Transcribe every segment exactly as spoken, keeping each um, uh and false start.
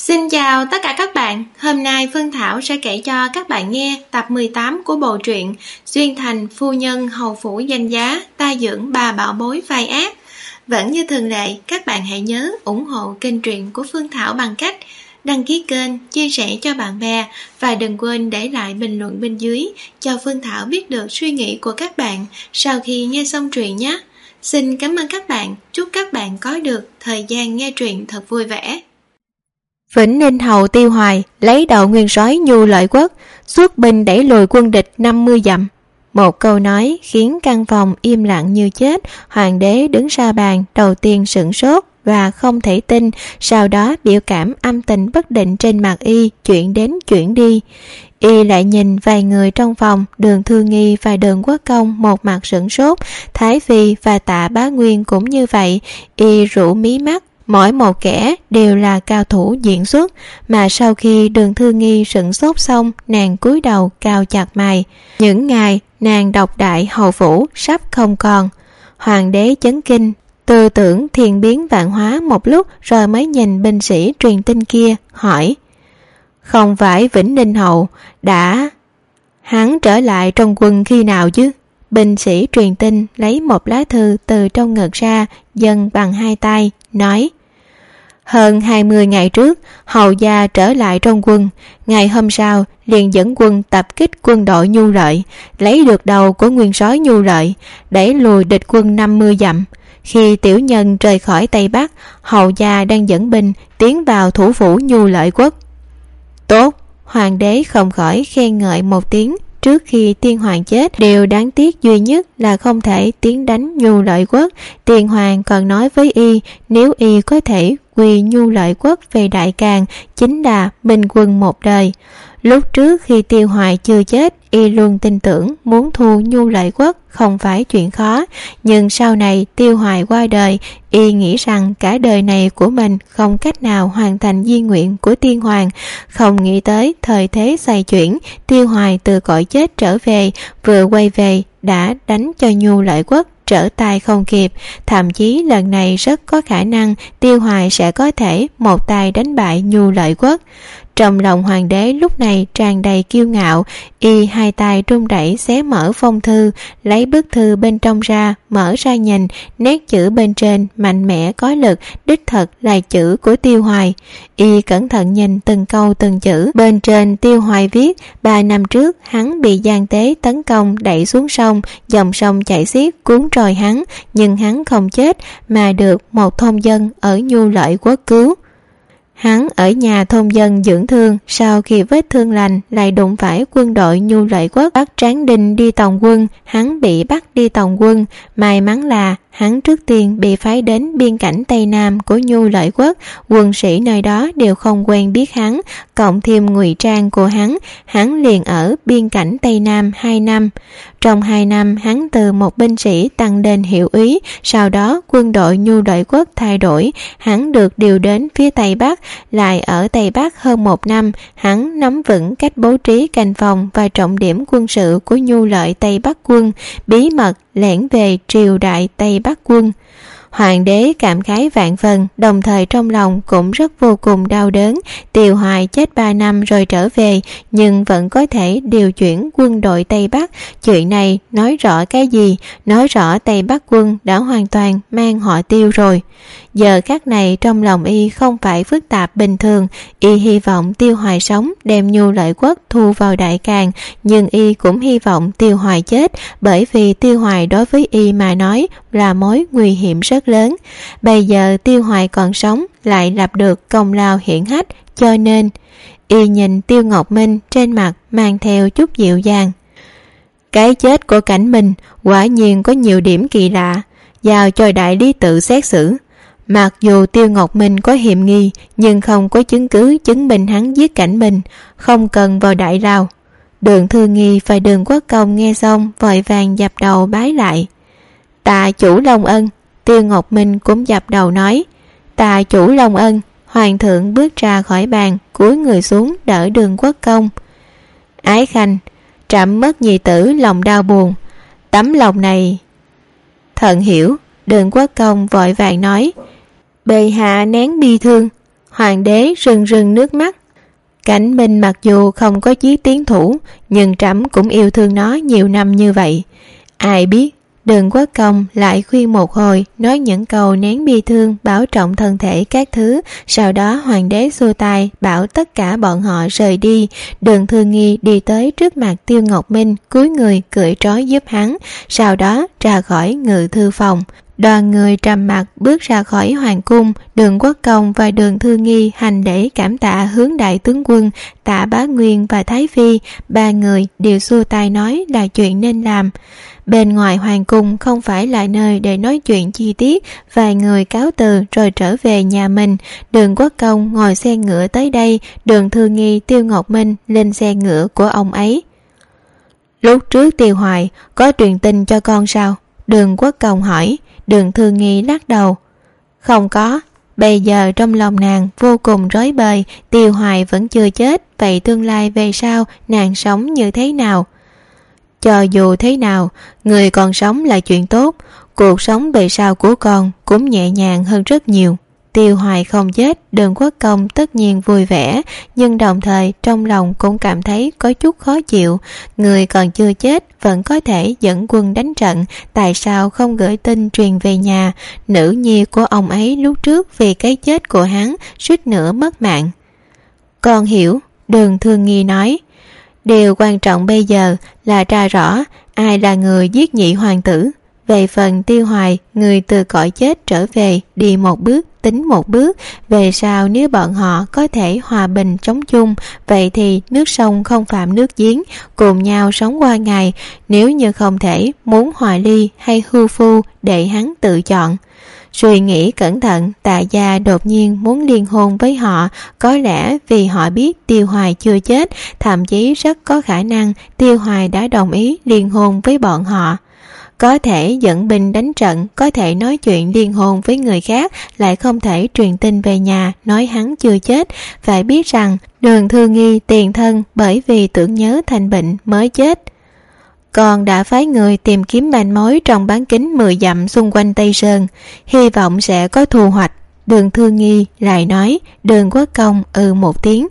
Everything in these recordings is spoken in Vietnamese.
Xin chào tất cả các bạn, hôm nay Phương Thảo sẽ kể cho các bạn nghe tập mười tám của bộ truyện Duyên Thành Phu Nhân Hầu Phủ Danh Giá Ta Dưỡng Bà Bảo Bối Vai Ác. Vẫn như thường lệ, các bạn hãy nhớ ủng hộ kênh truyện của Phương Thảo bằng cách đăng ký kênh, chia sẻ cho bạn bè và đừng quên để lại bình luận bên dưới cho Phương Thảo biết được suy nghĩ của các bạn sau khi nghe xong truyện nhé. Xin cảm ơn các bạn, chúc các bạn có được thời gian nghe truyện thật vui vẻ. Vĩnh Ninh hầu Tiêu Hoài lấy đầu nguyên soái Nhu Lợi Quốc, xuất binh đẩy lùi quân địch năm mươi dặm. Một câu nói khiến căn phòng im lặng như chết. Hoàng đế đứng sau bàn, đầu tiên sửng sốt và không thể tin, sau đó biểu cảm âm tình bất định trên mặt y chuyển đến chuyển đi. Y lại nhìn vài người trong phòng, Đường Thư Nghi và Đường Quốc Công một mặt sửng sốt, Thái Phi và Tạ Bá Nguyên cũng như vậy. Y rũ mí mắt, mỗi một kẻ đều là cao thủ diễn xuất, mà sau khi Đường Thư Nghi sửng sốt xong, nàng cúi đầu cau chặt mày. Những ngày nàng độc đại hầu phủ sắp không còn. Hoàng đế chấn kinh, tư tưởng thiên biến vạn hóa một lúc rồi mới nhìn binh sĩ truyền tin kia, hỏi: Không phải Vĩnh Ninh hầu đã... Hắn trở lại trong quân khi nào chứ? Binh sĩ truyền tin lấy một lá thư từ trong ngực ra, dâng bằng hai tay, nói: Hơn hai mươi ngày trước, hầu gia trở lại trong quân. Ngày hôm sau, liền dẫn quân tập kích quân đội Nhu Lợi, lấy được đầu của nguyên soái Nhu Lợi, đẩy lùi địch quân năm mươi dặm. Khi tiểu nhân rời khỏi Tây Bắc, hầu gia đang dẫn binh tiến vào thủ phủ Nhu Lợi Quốc. Tốt, hoàng đế không khỏi khen ngợi một tiếng. Trước khi tiên hoàng chết, điều đáng tiếc duy nhất là không thể tiến đánh Nhu Lợi Quốc. Tiên hoàng còn nói với y, nếu y có thể quy Nhu Lợi Quốc về Đại Càn, chính là bình quân một đời. Lúc trước khi Tiêu Hoài chưa chết, y luôn tin tưởng muốn thu Nhu Lợi Quốc không phải chuyện khó. Nhưng sau này Tiêu Hoài qua đời, y nghĩ rằng cả đời này của mình không cách nào hoàn thành di nguyện của tiên hoàng. Không nghĩ tới thời thế xoay chuyển, Tiêu Hoài từ cõi chết trở về, vừa quay về đã đánh cho Nhu Lợi Quốc trở tay không kịp. Thậm chí lần này rất có khả năng Tiêu Hoài sẽ có thể một tay đánh bại Nhu Lợi Quốc. Trong lòng hoàng đế lúc này tràn đầy kiêu ngạo, y hai tay run rẩy xé mở phong thư, lấy bức thư bên trong ra, mở ra nhìn, nét chữ bên trên mạnh mẽ có lực, đích thật là chữ của Tiêu Hoài. Y cẩn thận nhìn từng câu từng chữ, bên trên Tiêu Hoài viết: ba năm trước hắn bị gian tế tấn công đẩy xuống sông, dòng sông chảy xiết cuốn trôi hắn, nhưng hắn không chết mà được một thôn dân ở Nhu Lợi Quốc cứu. Hắn ở nhà thôn dân dưỡng thương, sau khi vết thương lành lại đụng phải quân đội Nhu Lợi Quốc bắt Tráng Đinh đi tòng quân. Hắn bị bắt đi tòng quân, may mắn là hắn trước tiên bị phái đến biên cảnh Tây Nam của Nhu Lợi Quốc. Quân sĩ nơi đó đều không quen biết hắn, cộng thêm ngụy trang của hắn, hắn liền ở biên cảnh Tây Nam hai năm. Trong hai năm, hắn từ một binh sĩ tăng lên hiệu úy, sau đó quân đội Nhu Lợi Quốc thay đổi, hắn được điều đến phía Tây Bắc, lại ở Tây Bắc hơn một năm. Hắn nắm vững cách bố trí canh phòng và trọng điểm quân sự của Nhu Lợi Tây Bắc quân, bí mật lẻn về triều đại Tây Bắc quân. Hoàng đế cảm khái vạn phần, đồng thời trong lòng cũng rất vô cùng đau đớn. Tiêu Hoài chết ba năm rồi trở về, nhưng vẫn có thể điều chuyển quân đội Tây Bắc. Chuyện này nói rõ cái gì? Nói rõ Tây Bắc quân đã hoàn toàn mang họ Tiêu rồi. Giờ khắc này trong lòng y không phải phức tạp bình thường. Y hy vọng Tiêu Hoài sống đem Nhu Lợi Quốc thu vào Đại Càn, nhưng y cũng hy vọng Tiêu Hoài chết, bởi vì Tiêu Hoài đối với y mà nói là mối nguy hiểm rất lớn. Bây giờ Tiêu Hoài còn sống, lại lập được công lao hiển hách, cho nên y nhìn Tiêu Ngọc Minh, trên mặt mang theo chút dịu dàng. Cái chết của Cảnh Minh quả nhiên có nhiều điểm kỳ lạ, giao cho đại lý tự xét xử. Mặc dù Tiêu Ngọc Minh có hiểm nghi, nhưng không có chứng cứ chứng minh hắn giết Cảnh Minh, không cần vào đại lao. Đường Thư Nghi và Đường Quốc Công nghe xong vội vàng dập đầu bái lại. Tạ chủ Long ân. Tiêu Ngọc Minh cũng dập đầu nói: Tạ chủ Long ân. Hoàng thượng bước ra khỏi bàn, cúi người xuống đỡ Đường Quốc Công. Ái khanh, trẫm mất nhi tử lòng đau buồn, tấm lòng này... Thận hiểu. Đường Quốc Công vội vàng nói: Bệ hạ nén bi thương. Hoàng đế rưng rưng nước mắt. Cảnh Minh mặc dù không có chí tiến thủ, nhưng trẫm cũng yêu thương nó nhiều năm như vậy. Ai biết Đường Quốc Công lại khuyên một hồi, nói những câu nén bi thương, bảo trọng thân thể các thứ. Sau đó hoàng đế xua tay bảo tất cả bọn họ rời đi. Đường Thư Nghi đi tới trước mặt Tiêu Ngọc Minh, cúi người cởi trói giúp hắn, sau đó ra khỏi ngự thư phòng. Đoàn người trầm mặc bước ra khỏi hoàng cung. Đường Quốc Công và Đường Thư Nghi hành lễ cảm tạ hướng đại tướng quân, Tạ Bá Nguyên và Thái Phi. Ba người đều xua tay nói là chuyện nên làm. Bên ngoài hoàng cung không phải là nơi để nói chuyện chi tiết. Vài người cáo từ rồi trở về nhà mình. Đường Quốc Công ngồi xe ngựa tới đây, Đường Thư Nghi, Tiêu Ngọc Minh lên xe ngựa của ông ấy. Lúc trước Tiêu Hoài có truyền tin cho con sao? Đường Quốc Công hỏi. Đường Thư Nghi lắc đầu. Không có. Bây giờ trong lòng nàng vô cùng rối bời. Tiêu Hoài vẫn chưa chết, vậy tương lai về sau nàng sống như thế nào? Cho dù thế nào, người còn sống là chuyện tốt. Cuộc sống về sau của con cũng nhẹ nhàng hơn rất nhiều. Tiêu Hoài không chết, Đường Quốc Công tất nhiên vui vẻ, nhưng đồng thời trong lòng cũng cảm thấy có chút khó chịu. Người còn chưa chết vẫn có thể dẫn quân đánh trận, tại sao không gửi tin truyền về nhà? Nữ nhi của ông ấy lúc trước vì cái chết của hắn suýt nữa mất mạng. Con hiểu, Đường Thư Nghi nói. Điều quan trọng bây giờ là tra rõ ai là người giết nhị hoàng tử. Về phần Tiêu Hoài, người từ cõi chết trở về, đi một bước tính một bước. Về sau nếu bọn họ có thể hòa bình sống chung, vậy thì nước sông không phạm nước giếng, cùng nhau sống qua ngày. Nếu như không thể, muốn hòa ly hay hưu phu để hắn tự chọn. Suy nghĩ cẩn thận, Tạ gia đột nhiên muốn liên hôn với họ, có lẽ vì họ biết Tiêu Hoài chưa chết, thậm chí rất có khả năng Tiêu Hoài đã đồng ý liên hôn với bọn họ. Có thể dẫn binh đánh trận, có thể nói chuyện liên hôn với người khác, lại không thể truyền tin về nhà nói hắn chưa chết. Phải biết rằng Đường Thư Nghi tiền thân bởi vì tưởng nhớ thành bệnh mới chết. Còn đã phái người tìm kiếm manh mối trong bán kính mười dặm xung quanh Tây Sơn, hy vọng sẽ có thu hoạch. Đường Thư Nghi lại nói. Đường Quốc Công ừ một tiếng.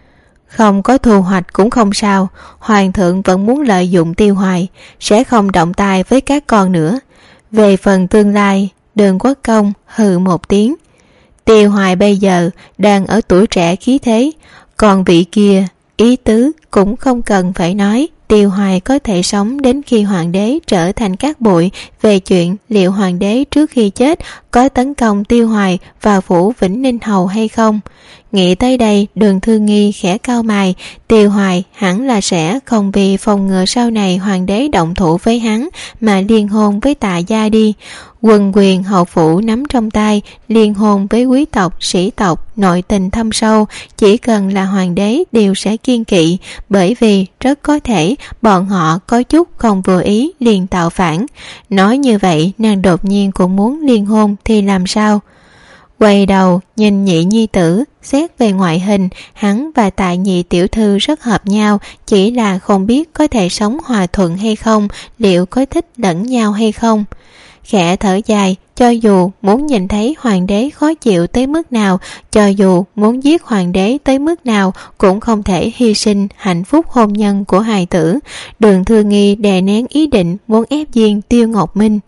Không có thu hoạch cũng không sao, hoàng thượng vẫn muốn lợi dụng Tiêu Hoài, sẽ không động tay với các con nữa. Về phần tương lai, Đường Quốc Công hừ một tiếng. Tiêu Hoài bây giờ đang ở tuổi trẻ khí thế, còn vị kia ý tứ cũng không cần phải nói. Tiêu Hoài có thể sống đến khi hoàng đế trở thành cát bụi. Về chuyện liệu hoàng đế trước khi chết có tấn công Tiêu Hoài vào phủ Vĩnh Ninh Hầu hay không? Nghĩ tới đây, Đường Thư Nghi khẽ cau mày. Tiêu Hoài hẳn là sẽ không vì phòng ngừa sau này hoàng đế động thủ với hắn mà liên hôn với Tạ gia đi. Quân quyền hậu phủ nắm trong tay, liên hôn với quý tộc, sĩ tộc, nội tình thâm sâu, chỉ cần là hoàng đế đều sẽ kiêng kỵ, bởi vì rất có thể bọn họ có chút không vừa ý liền tạo phản. Nói như vậy, nàng đột nhiên cũng muốn liên hôn thì làm sao? Quay đầu nhìn nhị nhi tử, xét về ngoại hình, hắn và Tạ nhị tiểu thư rất hợp nhau, chỉ là không biết có thể sống hòa thuận hay không, liệu có thích lẫn nhau hay không. Khẽ thở dài, cho dù muốn nhìn thấy hoàng đế khó chịu tới mức nào, cho dù muốn giết hoàng đế tới mức nào, cũng không thể hy sinh hạnh phúc hôn nhân của hài tử. Đường Thư Nghi đè nén ý định muốn ép diên Tiêu Ngọc Minh,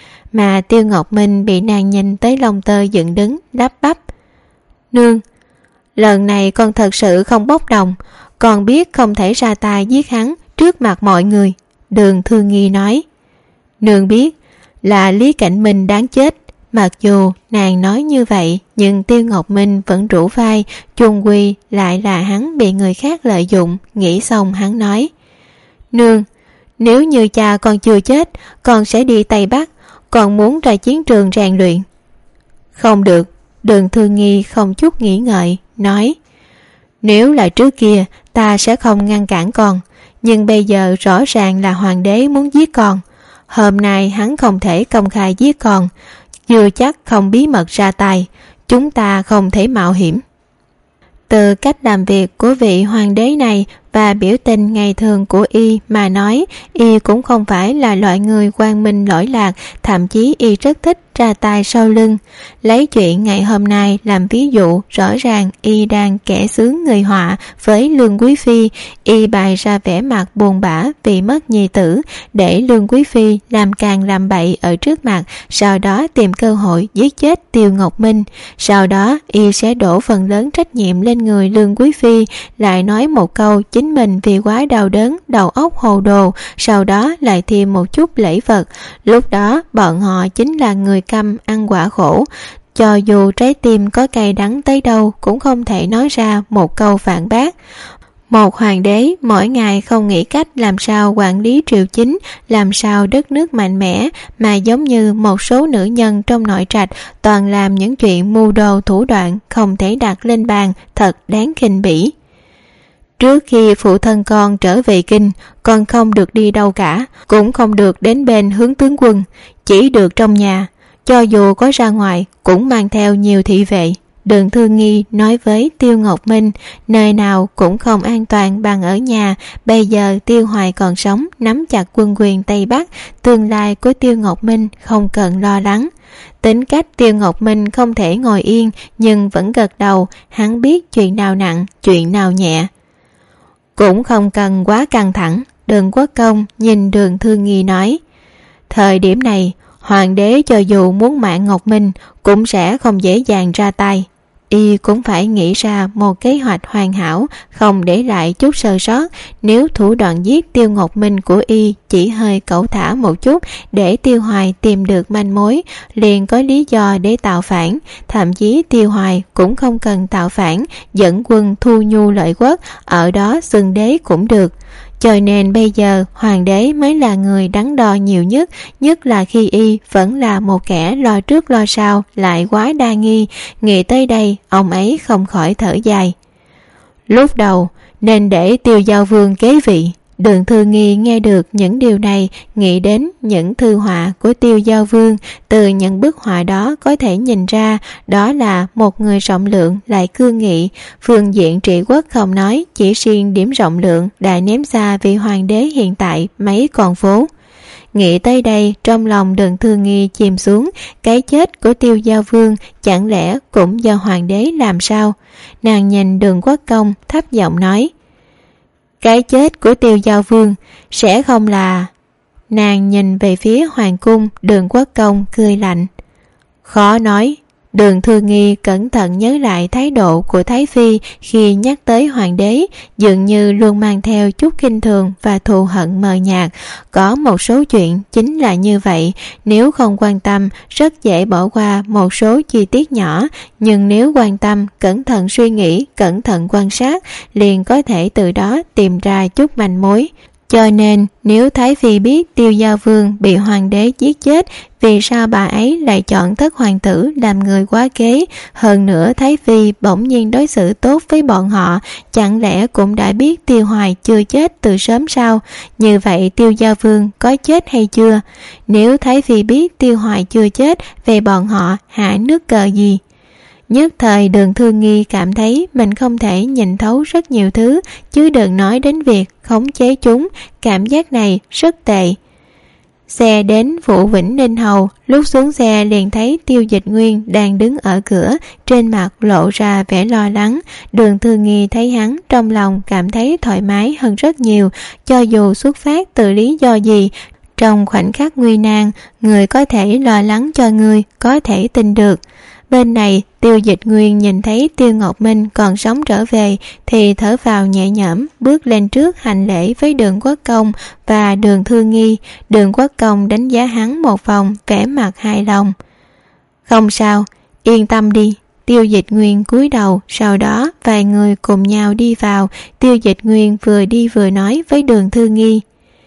mà Tiêu Ngọc Minh bị nàng nhìn tới lông tơ dựng đứng, lắp bắp. Nương, lần này con thật sự không bốc đồng, con biết không thể ra tay giết hắn trước mặt mọi người. Đường Thư Nghi nói. Nương biết là Lý Cảnh Minh đáng chết. Mặc dù nàng nói như vậy, nhưng Tiêu Ngọc Minh vẫn rũ vai, chung quy lại là hắn bị người khác lợi dụng. Nghĩ xong hắn nói. Nương, nếu như cha con chưa chết, con sẽ đi Tây Bắc, còn muốn ra chiến trường rèn luyện. Không được. Đường Thư Nghi không chút nghĩ ngợi nói. Nếu là trước kia ta sẽ không ngăn cản con, nhưng bây giờ rõ ràng là hoàng đế muốn giết con. Hôm nay hắn không thể công khai giết con, chưa chắc không bí mật ra tay, chúng ta không thể mạo hiểm. Từ cách làm việc của vị hoàng đế này và biểu tình ngày thường của y mà nói, y cũng không phải là loại người quang minh lỗi lạc, thậm chí y rất thích ra tay sau lưng. Lấy chuyện ngày hôm nay làm ví dụ, rõ ràng y đang kẻ xướng người họa với Lương Quý Phi. Y bày ra vẻ mặt buồn bã vì mất nhi tử, để Lương Quý Phi làm càng làm bậy ở trước mặt, sau đó tìm cơ hội giết chết Tiêu Ngọc Minh. Sau đó y sẽ đổ phần lớn trách nhiệm lên người Lương Quý Phi, lại nói một câu chính mình vì quá đau đớn, đầu óc hồ đồ, sau đó lại thêm một chút lễ vật. Lúc đó bọn họ chính là người câm ăn quả khổ, cho dù trái tim có cay đắng tới đâu cũng không thể nói ra một câu phản bác. Một hoàng đế mỗi ngày không nghĩ cách làm sao quản lý triều chính, làm sao đất nước mạnh mẽ, mà giống như một số nữ nhân trong nội trạch toàn làm những chuyện mưu đồ thủ đoạn không thể đặt lên bàn, thật đáng khinh bỉ. Trước khi phụ thân con trở về kinh, con không được đi đâu cả, cũng không được đến bên hướng tướng quân, chỉ được trong nhà. Cho dù có ra ngoài cũng mang theo nhiều thị vệ. Đường Thư Nghi nói với Tiêu Ngọc Minh, nơi nào cũng không an toàn bằng ở nhà. Bây giờ Tiêu Hoài còn sống, nắm chặt quân quyền Tây Bắc, tương lai của Tiêu Ngọc Minh không cần lo lắng. Tính cách Tiêu Ngọc Minh không thể ngồi yên, nhưng vẫn gật đầu. Hắn biết chuyện nào nặng, chuyện nào nhẹ, cũng không cần quá căng thẳng. Đường Quốc Công nhìn Đường Thư Nghi nói, thời điểm này hoàng đế cho dù muốn mạng Ngọc Minh cũng sẽ không dễ dàng ra tay. Y cũng phải nghĩ ra một kế hoạch hoàn hảo, không để lại chút sơ sót. Nếu thủ đoạn giết Tiêu Ngọc Minh của Y chỉ hơi cẩu thả một chút, để Tiêu Hoài tìm được manh mối, liền có lý do để tạo phản. Thậm chí Tiêu Hoài cũng không cần tạo phản, dẫn quân thu nhu lợi quốc, ở đó xưng đế cũng được. Cho nên bây giờ hoàng đế mới là người đắn đo nhiều nhất, nhất là khi Y vẫn là một kẻ lo trước lo sau, lại quá đa nghi. Nghĩ tới đây, ông ấy không khỏi thở dài. Lúc đầu nên để Tiêu Giao Vương kế vị. Đường Thư Nghi nghe được những điều này, nghĩ đến những thư họa của Tiêu Giao Vương. Từ những bức họa đó có thể nhìn ra, đó là một người rộng lượng lại cương nghị. Phương diện trị quốc không nói, chỉ riêng điểm rộng lượng đã ném xa vị hoàng đế hiện tại mấy con phố. Nghĩ tới đây, trong lòng Đường Thư Nghi chìm xuống. Cái chết của Tiêu Giao Vương chẳng lẽ cũng do hoàng đế làm sao? Nàng nhìn Đường Quốc Công thấp giọng nói, cái chết của Tiêu Giao Vương sẽ không là... Nàng nhìn về phía hoàng cung. Đường Quốc Công cười lạnh, khó nói. Đường Thư Nghi cẩn thận nhớ lại thái độ của Thái Phi khi nhắc tới hoàng đế, dường như luôn mang theo chút khinh thường và thù hận mờ nhạt. Có một số chuyện chính là như vậy, nếu không quan tâm rất dễ bỏ qua một số chi tiết nhỏ, nhưng nếu quan tâm, cẩn thận suy nghĩ, cẩn thận quan sát, liền có thể từ đó tìm ra chút manh mối. Cho nên nếu Thái Phi biết Tiêu Giao Vương bị hoàng đế giết chết, vì sao bà ấy lại chọn Thất Hoàng tử làm người quá kế? Hơn nữa Thái Phi bỗng nhiên đối xử tốt với bọn họ, chẳng lẽ cũng đã biết Tiêu Hoài chưa chết từ sớm sao? Như vậy Tiêu Giao Vương có chết hay chưa? Nếu Thái Phi biết Tiêu Hoài chưa chết, về bọn họ hạ nước cờ gì? Nhất thời Đường Thư Nghi cảm thấy mình không thể nhìn thấu rất nhiều thứ, chứ đừng nói đến việc khống chế chúng. Cảm giác này rất tệ. Xe đến Vũ Vĩnh Ninh Hầu, lúc xuống xe liền thấy Tiêu Dịch Nguyên đang đứng ở cửa, trên mặt lộ ra vẻ lo lắng. Đường Thư Nghi thấy hắn, trong lòng cảm thấy thoải mái hơn rất nhiều. Cho dù xuất phát từ lý do gì, trong khoảnh khắc nguy nan, người có thể lo lắng cho người, có thể tin được. Bên này Tiêu Dịch Nguyên nhìn thấy Tiêu Ngọc Minh còn sống trở về thì thở vào nhẹ nhõm, bước lên trước hành lễ với Đường Quốc Công và Đường Thư Nghi. Đường Quốc Công đánh giá hắn một vòng, vẻ mặt hài lòng. Không sao, yên tâm đi. Tiêu Dịch Nguyên cúi đầu, sau đó vài người cùng nhau đi vào. Tiêu Dịch Nguyên vừa đi vừa nói với Đường Thư Nghi,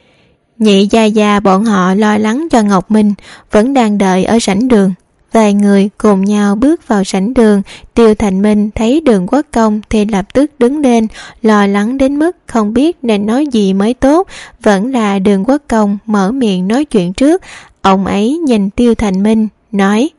nhị gia gia bọn họ lo lắng cho Ngọc Minh, vẫn đang đợi ở sảnh đường. Vài người cùng nhau bước vào sảnh đường. Tiêu Thành Minh thấy Đường Quốc Công thì lập tức đứng lên, lo lắng đến mức không biết nên nói gì mới tốt. Vẫn là Đường Quốc Công mở miệng nói chuyện trước. Ông ấy nhìn Tiêu Thành Minh nói,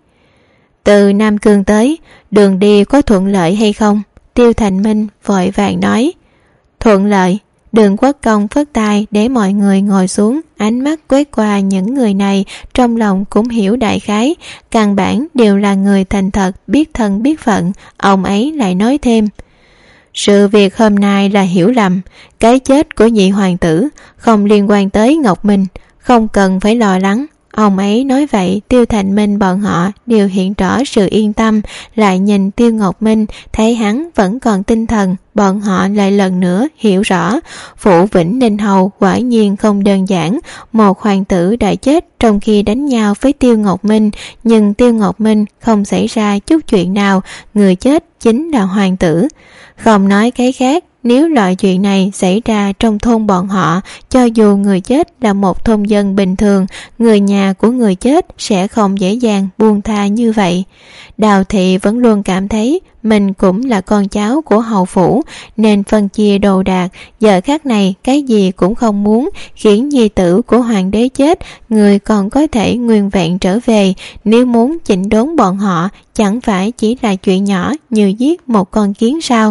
từ Nam Cương tới, đường đi có thuận lợi hay không? Tiêu Thành Minh vội vàng nói, thuận lợi. Đường Quốc Công phất tay để mọi người ngồi xuống, ánh mắt quét qua những người này, trong lòng cũng hiểu đại khái, căn bản đều là người thành thật, biết thân biết phận. Ông ấy lại nói thêm: sự việc hôm nay là hiểu lầm, cái chết của nhị hoàng tử không liên quan tới Ngọc Minh, không cần phải lo lắng. Ông ấy nói vậy, Tiêu Thành Minh bọn họ đều hiện rõ sự yên tâm, lại nhìn Tiêu Ngọc Minh, thấy hắn vẫn còn tinh thần, bọn họ lại lần nữa hiểu rõ, phủ Vĩnh Ninh Hầu quả nhiên không đơn giản. Một hoàng tử đã chết trong khi đánh nhau với Tiêu Ngọc Minh, nhưng Tiêu Ngọc Minh không xảy ra chút chuyện nào, người chết chính là hoàng tử. Không nói cái khác, nếu loại chuyện này xảy ra trong thôn bọn họ, cho dù người chết là một thôn dân bình thường, người nhà của người chết sẽ không dễ dàng buông tha như vậy. Đào Thị vẫn luôn cảm thấy mình cũng là con cháu của hầu phủ, nên phân chia đồ đạc, giờ khắc này cái gì cũng không muốn, khiến nhi tử của hoàng đế chết, người còn có thể nguyên vẹn trở về. Nếu muốn chỉnh đốn bọn họ, chẳng phải chỉ là chuyện nhỏ như giết một con kiến sao?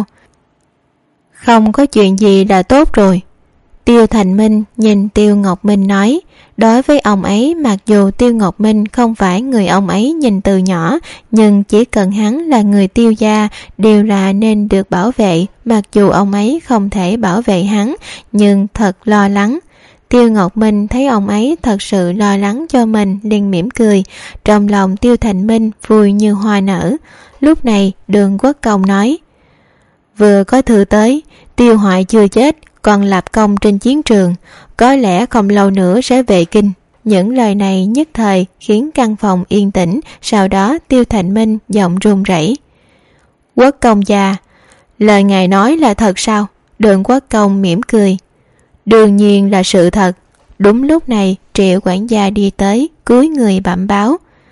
Không có chuyện gì là tốt rồi. Tiêu Thành Minh nhìn Tiêu Ngọc Minh nói, đối với ông ấy, mặc dù Tiêu Ngọc Minh không phải người ông ấy nhìn từ nhỏ, nhưng chỉ cần hắn là người Tiêu gia đều là nên được bảo vệ, mặc dù ông ấy không thể bảo vệ hắn, nhưng thật lo lắng. Tiêu Ngọc Minh thấy ông ấy thật sự lo lắng cho mình, liền mỉm cười, trong lòng Tiêu Thành Minh vui như hoa nở. Lúc này Đường Quốc Công nói: vừa có thư tới, Tiêu Hoại chưa chết, còn lập công trên chiến trường, có lẽ không lâu nữa sẽ về kinh. Những lời này nhất thời khiến căn phòng yên tĩnh, sau đó Tiêu Thành Minh giọng run rẩy: Quốc công già, lời ngài nói là thật sao? Đường Quốc Công mỉm cười: đương nhiên là sự thật. Đúng lúc này Triệu quản gia đi tới, cúi người bẩm báo: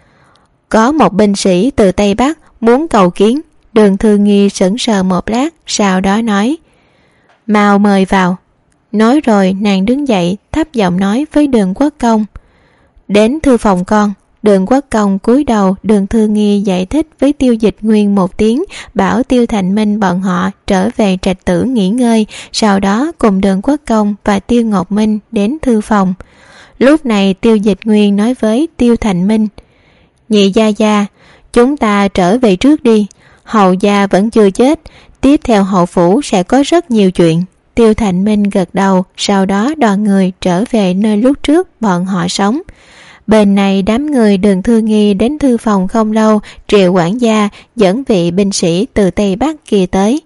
có một binh sĩ từ Tây Bắc muốn cầu kiến. Đường Thư Nghi sững sờ một lát, sau đó nói: mau mời vào. Nói rồi nàng đứng dậy, thấp giọng nói với Đường Quốc Công: đến thư phòng con. Đường Quốc Công cúi đầu, Đường Thư Nghi giải thích với Tiêu Dịch Nguyên một tiếng, bảo Tiêu Thành Minh bọn họ trở về trạch tử nghỉ ngơi, sau đó cùng Đường Quốc Công và Tiêu Ngọc Minh đến thư phòng. Lúc này Tiêu Dịch Nguyên nói với Tiêu Thành Minh: nhị gia gia, chúng ta trở về trước đi, hầu gia vẫn chưa chết, tiếp theo hậu phủ sẽ có rất nhiều chuyện. Tiêu Thành Minh gật đầu, sau đó đoàn người trở về nơi lúc trước bọn họ sống. Bên này đám người Đường Thư Nghi đến thư phòng không lâu, Triệu quản gia dẫn vị binh sĩ từ Tây Bắc kia tới.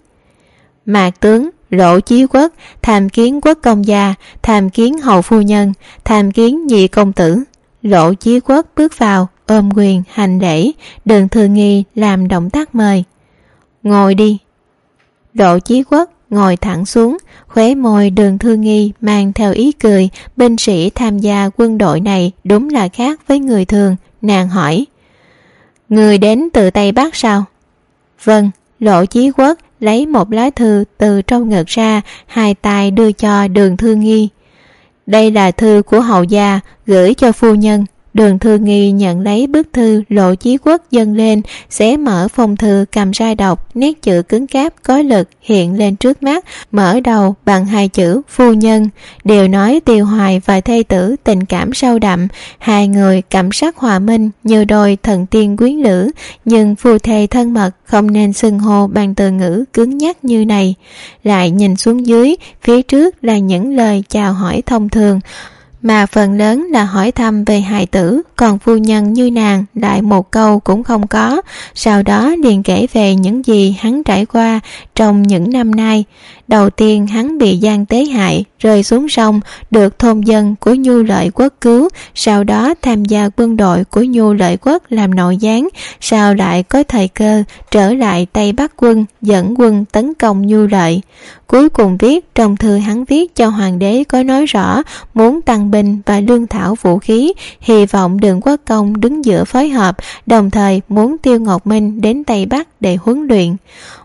Mạc tướng Lộ Chí Quốc tham kiến quốc công gia, tham kiến hầu phu nhân, tham kiến nhị công tử. Lộ Chí Quốc bước vào, ôm quyền hành lễ. Đường Thư Nghi làm động tác mời: ngồi đi. Lộ Chí Quốc ngồi thẳng xuống, khóe môi Đường Thư Nghi mang theo ý cười. Binh sĩ tham gia quân đội này đúng là khác với người thường. Nàng hỏi: người đến từ Tây Bắc sao? Vâng. Lộ Chí Quốc lấy một lá thư từ trong ngực ra, hai tay đưa cho Đường Thư Nghi. Đây là thư của hầu gia gửi cho phu nhân. Đường Thư Nghi nhận lấy bức thư Lộ Chí Quốc dâng lên, xé mở phong thư cầm ra đọc, nét chữ cứng cáp có lực hiện lên trước mắt, mở đầu bằng hai chữ phu nhân, đều nói Tiêu Hoài và thê tử tình cảm sâu đậm, hai người cảm sắc hòa minh như đôi thần tiên quyến lữ, nhưng phu thê thân mật không nên xưng hô bằng từ ngữ cứng nhắc như này. Lại nhìn xuống dưới, phía trước là những lời chào hỏi thông thường, mà phần lớn là hỏi thăm về hài tử, còn phu nhân như nàng lại một câu cũng không có. Sau đó liền kể về những gì hắn trải qua trong những năm nay. Đầu tiên hắn bị gian tế hại, rơi xuống sông, được thôn dân của Nhu Lợi Quốc cứu, sau đó tham gia quân đội của Nhu Lợi Quốc làm nội gián, sau lại có thời cơ trở lại Tây Bắc quân, dẫn quân tấn công Nhu Lợi. Cuối cùng viết trong thư hắn viết cho hoàng đế có nói rõ muốn tăng binh và lương thảo vũ khí, hy vọng Đường Quốc Công đứng giữa phối hợp, đồng thời muốn Tiêu Ngọc Minh đến Tây Bắc để huấn luyện.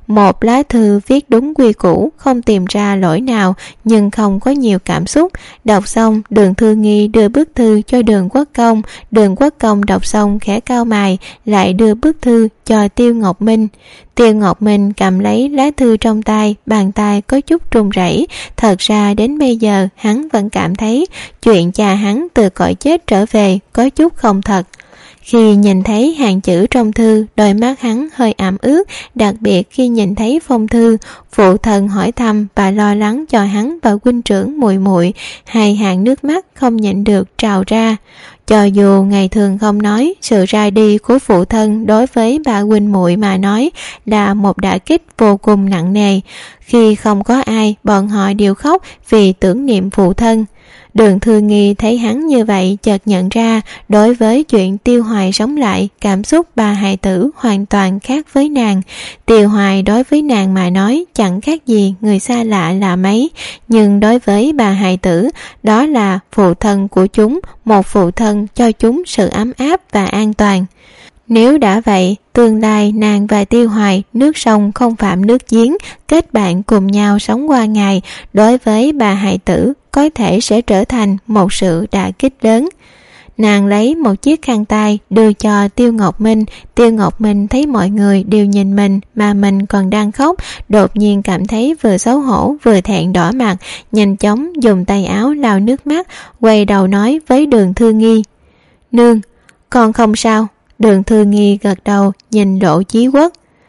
một lá thư viết đúng quy củ, không tìm ra lỗi nào, nhưng không có nhiều cảm xúc. Đọc xong, Đường Thư Nghi đưa bức thư cho Đường Quốc Công. Đường Quốc Công đọc xong khẽ cau mày, lại đưa bức thư cho Tiêu Ngọc Minh. Tiêu Ngọc Minh cầm lấy lá thư trong tay, bàn tay có chút run rẩy. Thật ra đến bây giờ hắn vẫn cảm thấy chuyện cha hắn từ cõi chết trở về có chút không thật. Khi nhìn thấy hàng chữ trong thư, đôi mắt hắn hơi ẩm ướt, đặc biệt khi nhìn thấy phong thư, phụ thân hỏi thăm và lo lắng cho hắn và huynh trưởng muội muội, hai hàng nước mắt không nhịn được trào ra. Cho dù ngày thường không nói, sự ra đi của phụ thân đối với bà huynh muội mà nói là một đả kích vô cùng nặng nề. Khi không có ai, bọn họ đều khóc vì tưởng niệm phụ thân. Đường Thư Nghi thấy hắn như vậy, chợt nhận ra đối với chuyện Tiêu Hoài sống lại, cảm xúc bà hài tử hoàn toàn khác với nàng. Tiêu Hoài đối với nàng mà nói chẳng khác gì người xa lạ là mấy, nhưng đối với bà hài tử, đó là phụ thân của chúng, một phụ thân cho chúng sự ấm áp và an toàn. Nếu đã vậy, tương lai nàng và Tiêu Hoài nước sông không phạm nước giếng, kết bạn cùng nhau sống qua ngày, đối với bà hài tử có thể sẽ trở thành một sự đả kích lớn. Nàng lấy một chiếc khăn tay đưa cho Tiêu Ngọc Minh. Tiêu Ngọc Minh thấy mọi người đều nhìn mình mà mình còn đang khóc, đột nhiên cảm thấy vừa xấu hổ vừa thẹn đỏ mặt, nhanh chóng dùng tay áo lau nước mắt, quay đầu nói với Đường Thư Nghi: "Nương, con không sao." Đường Thư Nghi gật đầu, nhìn Lộ Chí Quốc: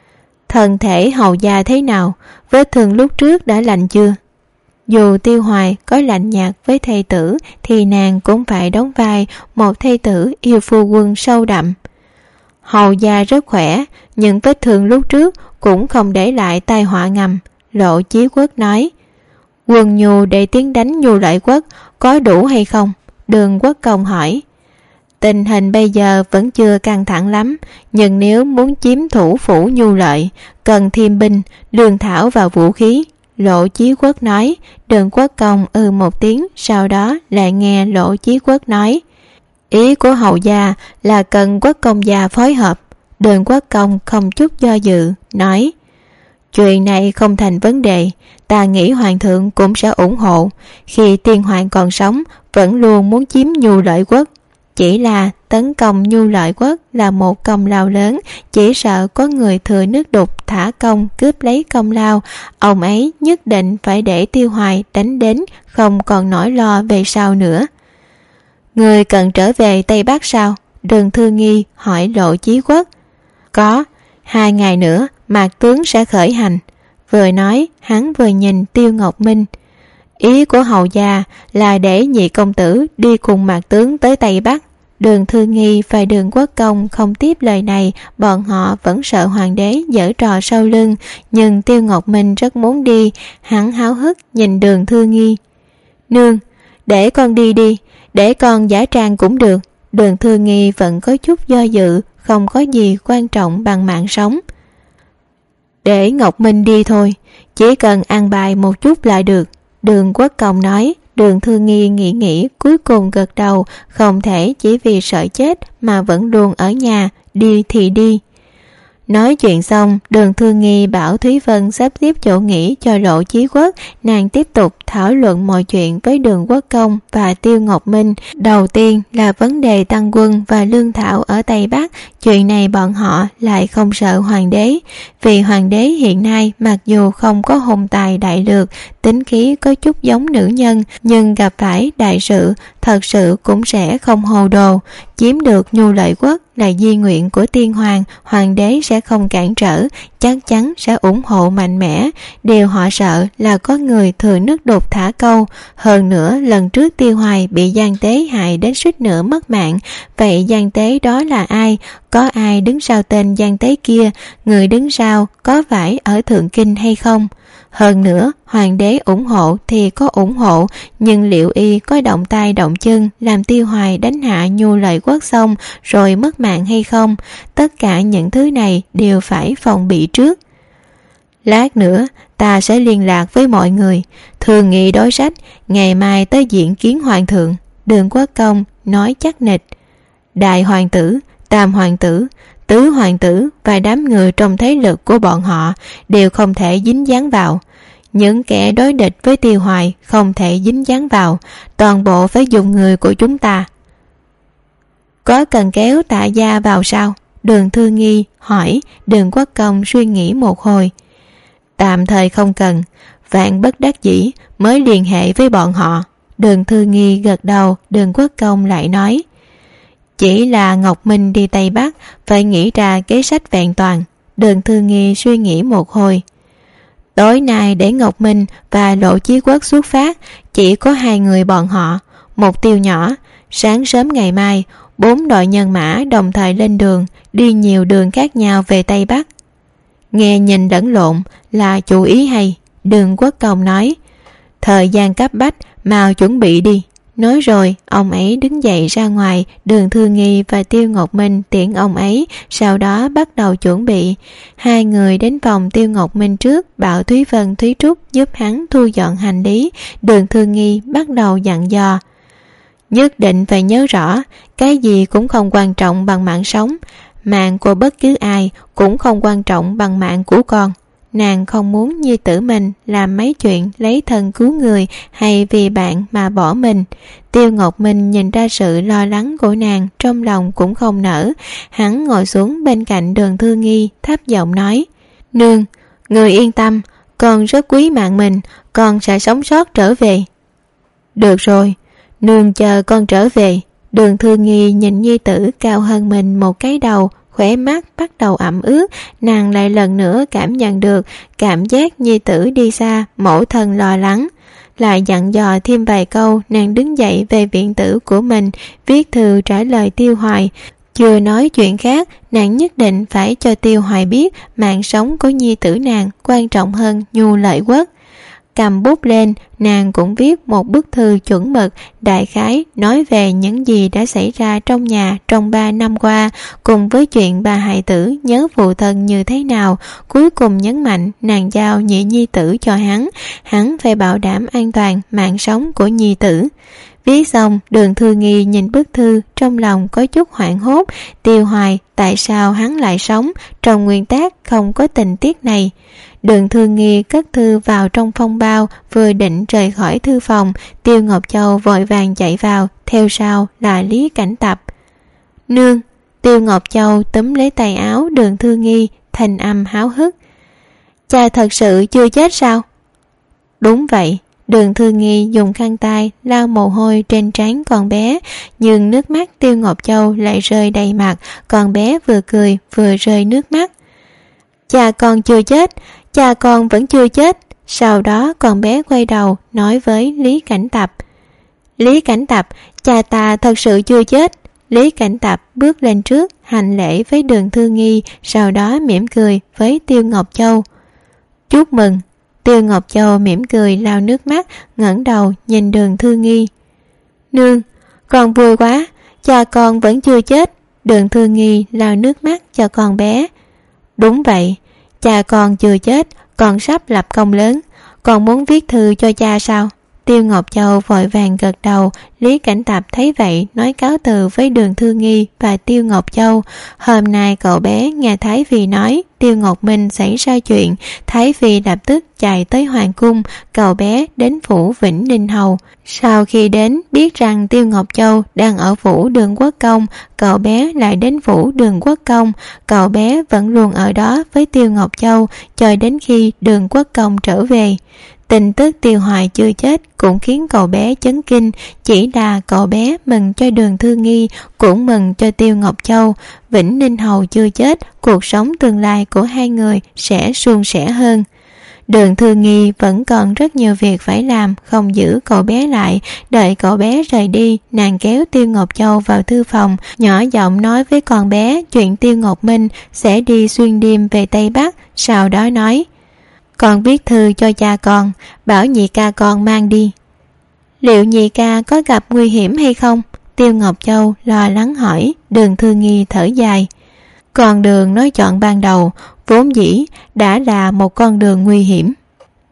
"Thân thể hầu gia thế nào? Vết thương lúc trước đã lành chưa?" Dù Tiêu Hoài có lạnh nhạt với thê tử thì nàng cũng phải đóng vai một thê tử yêu phu quân sâu đậm. "Hầu gia rất khỏe, nhưng vết thương lúc trước cũng không để lại tai họa ngầm." Lộ Chí Quốc nói. "Quân nhu để tiến đánh Nhu Lợi Quốc có đủ hay không?" Đường Quốc Công hỏi. "Tình hình bây giờ vẫn chưa căng thẳng lắm, nhưng nếu muốn chiếm thủ phủ Nhu Lợi, cần thêm binh, lương thảo và vũ khí." Lộ Chí Quốc nói. Đường Quốc Công ừ một tiếng, sau đó lại nghe Lộ Chí Quốc nói: "Ý của hầu gia là cần Quốc công gia phối hợp." Đường Quốc Công không chút do dự, nói: "Chuyện này không thành vấn đề, ta nghĩ hoàng thượng cũng sẽ ủng hộ. Khi tiên hoàng còn sống, vẫn luôn muốn chiếm Nhu Lợi Quốc. Chỉ là tấn công Nhu Lợi Quốc là một công lao lớn, chỉ sợ có người thừa nước đục thả công cướp lấy công lao. Ông ấy nhất định phải để Tiêu Hoài đánh đến không còn nỗi lo về sau nữa." "Người cần trở về Tây Bắc sao?" Đường Thư Nghi hỏi Lộ Chí Quốc. "Có, hai ngày nữa Mạc tướng sẽ khởi hành." Vừa nói hắn vừa nhìn Tiêu Ngọc Minh. "Ý của hầu gia là để nhị công tử đi cùng Mạc tướng tới Tây Bắc." Đường Thư Nghi và Đường Quốc Công không tiếp lời này, bọn họ vẫn sợ hoàng đế giở trò sau lưng, nhưng Tiêu Ngọc Minh rất muốn đi. Hắn háo hức nhìn Đường Thư Nghi. "Nương, để con đi đi, để con giả trang cũng được." Đường Thư Nghi vẫn có chút do dự, không có gì quan trọng bằng mạng sống. "Để Ngọc Minh đi thôi, chỉ cần ăn bài một chút là được." Đường Quốc Công nói. Đường Thư Nghi nghĩ nghĩ, cuối cùng gật đầu, không thể chỉ vì sợ chết mà vẫn luôn ở nhà, đi thì đi. Nói chuyện xong, Đường Thư Nghi bảo Thúy Vân sắp xếp chỗ nghỉ cho Lộ Chí Quốc. Nàng tiếp tục thảo luận mọi chuyện với Đường Quốc Công và Tiêu Ngọc Minh. Đầu tiên là vấn đề tăng quân và lương thảo ở Tây Bắc. Chuyện này bọn họ lại không sợ hoàng đế, vì hoàng đế hiện nay mặc dù không có hùng tài đại lược, tính khí có chút giống nữ nhân, nhưng gặp phải đại sự thật sự cũng sẽ không hồ đồ. Chiếm được Nhu Lợi Quốc là di nguyện của tiên hoàng, hoàng đế sẽ không cản trở, chắc chắn sẽ ủng hộ mạnh mẽ. Điều họ sợ là có người thừa nước đục thả câu. Hơn nữa, lần trước Tiêu Hoài bị gian tế hại đến suýt nữa mất mạng. Vậy gian tế đó là ai? Có ai đứng sau tên gian tế kia? Người đứng sau có phải ở Thượng Kinh hay không? Hơn nữa, hoàng đế ủng hộ thì có ủng hộ, nhưng liệu y có động tay động chân làm Tiêu Hoài đánh hạ Nhu Lợi Quốc xong rồi mất mạng hay không? Tất cả những thứ này đều phải phòng bị trước. "Lát nữa ta sẽ liên lạc với mọi người, thường nghị đối sách, ngày mai tới diện kiến hoàng thượng." Đường Quốc Công nói chắc nịch. "Đại hoàng tử, tam hoàng tử, Tứ hoàng tử và đám người trong thế lực của bọn họ đều không thể dính dáng vào. Những kẻ đối địch với Tiêu Hoài không thể dính dáng vào, toàn bộ phải dùng người của chúng ta. Có cần kéo Tạ gia vào sao? Đường Thư Nghi hỏi. Đường Quốc Công suy nghĩ một hồi. Tạm thời không cần, vạn bất đắc dĩ mới liên hệ với bọn họ. Đường Thư Nghi gật đầu. Đường Quốc Công lại nói, chỉ là Ngọc Minh đi Tây Bắc phải nghĩ ra kế sách vẹn toàn. Đường Thư Nghi suy nghĩ một hồi. Tối nay để Ngọc Minh và Lộ Chí Quốc xuất phát, chỉ có hai người bọn họ, mục tiêu nhỏ. Sáng sớm ngày mai, bốn đội nhân mã đồng thời lên đường, đi nhiều đường khác nhau về Tây Bắc. Nghe nhìn lẫn lộn là chủ ý hay? Đường Quốc Công nói. Thời gian cấp bách, mau chuẩn bị đi. Nói rồi, ông ấy đứng dậy ra ngoài. Đường Thư Nghi và Tiêu Ngọc Minh tiễn ông ấy, sau đó bắt đầu chuẩn bị. Hai người đến phòng Tiêu Ngọc Minh trước, bảo Thúy Vân, Thúy Trúc giúp hắn thu dọn hành lý. Đường Thư Nghi bắt đầu dặn dò. Nhất định phải nhớ rõ, cái gì cũng không quan trọng bằng mạng sống. Mạng của bất cứ ai cũng không quan trọng bằng mạng của con. Nàng không muốn nhi tử mình làm mấy chuyện lấy thân cứu người hay vì bạn mà bỏ mình. Tiêu Ngọc Minh nhìn ra sự lo lắng của nàng, trong lòng cũng không nỡ. Hắn ngồi xuống bên cạnh Đường Thư Nghi, thấp giọng nói, nương, người yên tâm, con rất quý mạng mình, con sẽ sống sót trở về. Được rồi, nương chờ con trở về. Đường Thư Nghi nhìn nhi tử cao hơn mình một cái đầu, khóe mắt bắt đầu ẩm ướt. Nàng lại lần nữa cảm nhận được cảm giác nhi tử đi xa, mẫu thân lo lắng. Lại dặn dò thêm vài câu, nàng đứng dậy về viện tử của mình, viết thư trả lời Tiêu Hoài. Chưa nói chuyện khác, nàng nhất định phải cho Tiêu Hoài biết mạng sống của nhi tử nàng quan trọng hơn Nhu Lợi Quốc. Cầm bút lên, nàng cũng viết một bức thư chuẩn mực, đại khái nói về những gì đã xảy ra trong nhà trong ba năm qua, cùng với chuyện bà hài tử nhớ phụ thân như thế nào. Cuối cùng nhấn mạnh nàng giao nhị nhi tử cho hắn, hắn phải bảo đảm an toàn mạng sống của nhi tử. Viết xong, Đường Thư Nghi nhìn bức thư, trong lòng có chút hoảng hốt. Tiêu Hoài, tại sao hắn lại sống? Trong nguyên tác không có tình tiết này. Đường Thư Nghi cất thư vào trong phong bao, vừa định rời khỏi thư phòng, Tiêu Ngọc Châu vội vàng chạy vào, theo sau là Lý Cảnh Tập. Nương! Tiêu Ngọc Châu túm lấy tay áo Đường Thư Nghi, thanh âm háo hức. Cha thật sự chưa chết sao? Đúng vậy. Đường Thư Nghi dùng khăn tay lau mồ hôi trên trán con bé, nhưng nước mắt Tiêu Ngọc Châu lại rơi đầy mặt. Con bé vừa cười vừa rơi nước mắt. Cha con chưa chết, cha con vẫn chưa chết. Sau đó con bé quay đầu nói với Lý Cảnh Tập. Lý Cảnh Tập, cha ta thật sự chưa chết. Lý Cảnh Tập bước lên trước hành lễ với Đường Thư Nghi, sau đó mỉm cười với Tiêu Ngọc Châu. Chúc mừng. Tiêu Ngọc Châu mỉm cười lau nước mắt, ngẩng đầu nhìn Đường Thư Nghi. Nương, con vui quá, cha con vẫn chưa chết. Đường Thư Nghi lau nước mắt cho con bé. Đúng vậy, cha con chưa chết, con sắp lập công lớn. Con muốn viết thư cho cha sao? Tiêu Ngọc Châu vội vàng gật đầu. Lý Cảnh Tập thấy vậy nói cáo từ với Đường Thư Nghi và Tiêu Ngọc Châu. Hôm nay cậu bé nghe Thái Phi nói Tiêu Ngọc Minh xảy ra chuyện, Thái Phi lập tức chạy tới hoàng cung. Cậu bé đến phủ Vĩnh Ninh Hầu. Sau khi đến biết rằng Tiêu Ngọc Châu đang ở phủ Đường Quốc Công, cậu bé lại đến phủ Đường Quốc Công. Cậu bé vẫn luôn ở đó với Tiêu Ngọc Châu cho đến khi Đường Quốc Công trở về. Tin tức Tiêu Hoài chưa chết cũng khiến cậu bé chấn kinh. Chỉ là cậu bé mừng cho Đường Thư Nghi, cũng mừng cho Tiêu Ngọc Châu. Vĩnh Ninh Hầu chưa chết, cuộc sống tương lai của hai người sẽ suôn sẻ hơn. Đường Thư Nghi vẫn còn rất nhiều việc phải làm, không giữ cậu bé lại. Đợi cậu bé rời đi, nàng kéo Tiêu Ngọc Châu vào thư phòng, nhỏ giọng nói với con bé chuyện Tiêu Ngọc Minh sẽ đi xuyên đêm về Tây Bắc. Sau đó nói, con viết thư cho cha con, bảo nhị ca con mang đi. Liệu nhị ca có gặp nguy hiểm hay không? Tiêu Ngọc Châu lo lắng hỏi. Đường Thư Nghi thở dài. Con đường nói chọn ban đầu vốn dĩ đã là một con đường nguy hiểm.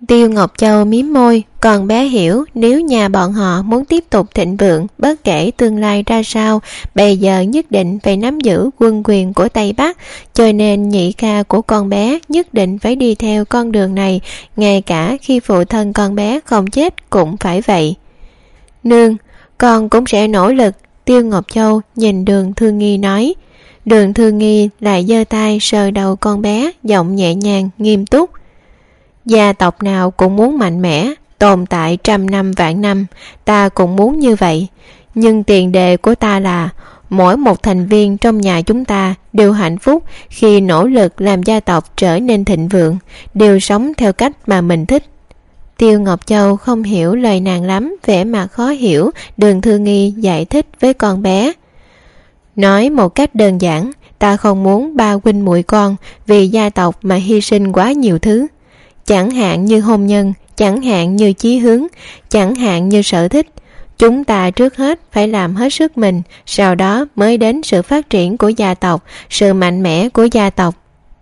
Tiêu Ngọc Châu mím môi, còn bé hiểu nếu nhà bọn họ muốn tiếp tục thịnh vượng bất kể tương lai ra sao, bây giờ nhất định phải nắm giữ quân quyền của Tây Bắc, cho nên nhị ca của con bé nhất định phải đi theo con đường này, ngay cả khi phụ thân con bé không chết cũng phải vậy. Nương, con cũng sẽ nỗ lực. Tiêu Ngọc Châu nhìn Đường Thư Nghi nói. Đường Thư Nghi lại giơ tay sờ đầu con bé, giọng nhẹ nhàng nghiêm túc. Gia tộc nào cũng muốn mạnh mẽ, tồn tại trăm năm vạn năm, ta cũng muốn như vậy. Nhưng tiền đề của ta là mỗi một thành viên trong nhà chúng ta đều hạnh phúc khi nỗ lực làm gia tộc trở nên thịnh vượng, đều sống theo cách mà mình thích. Tiêu Ngọc Châu không hiểu lời nàng lắm, vẻ mặt khó hiểu. Đường Thư Nghi giải thích với con bé. Nói một cách đơn giản, ta không muốn ba huynh muội con vì gia tộc mà hy sinh quá nhiều thứ. Chẳng hạn như hôn nhân, chẳng hạn như chí hướng, chẳng hạn như sở thích. Chúng ta trước hết phải làm hết sức mình, sau đó mới đến sự phát triển của gia tộc, sự mạnh mẽ của gia tộc.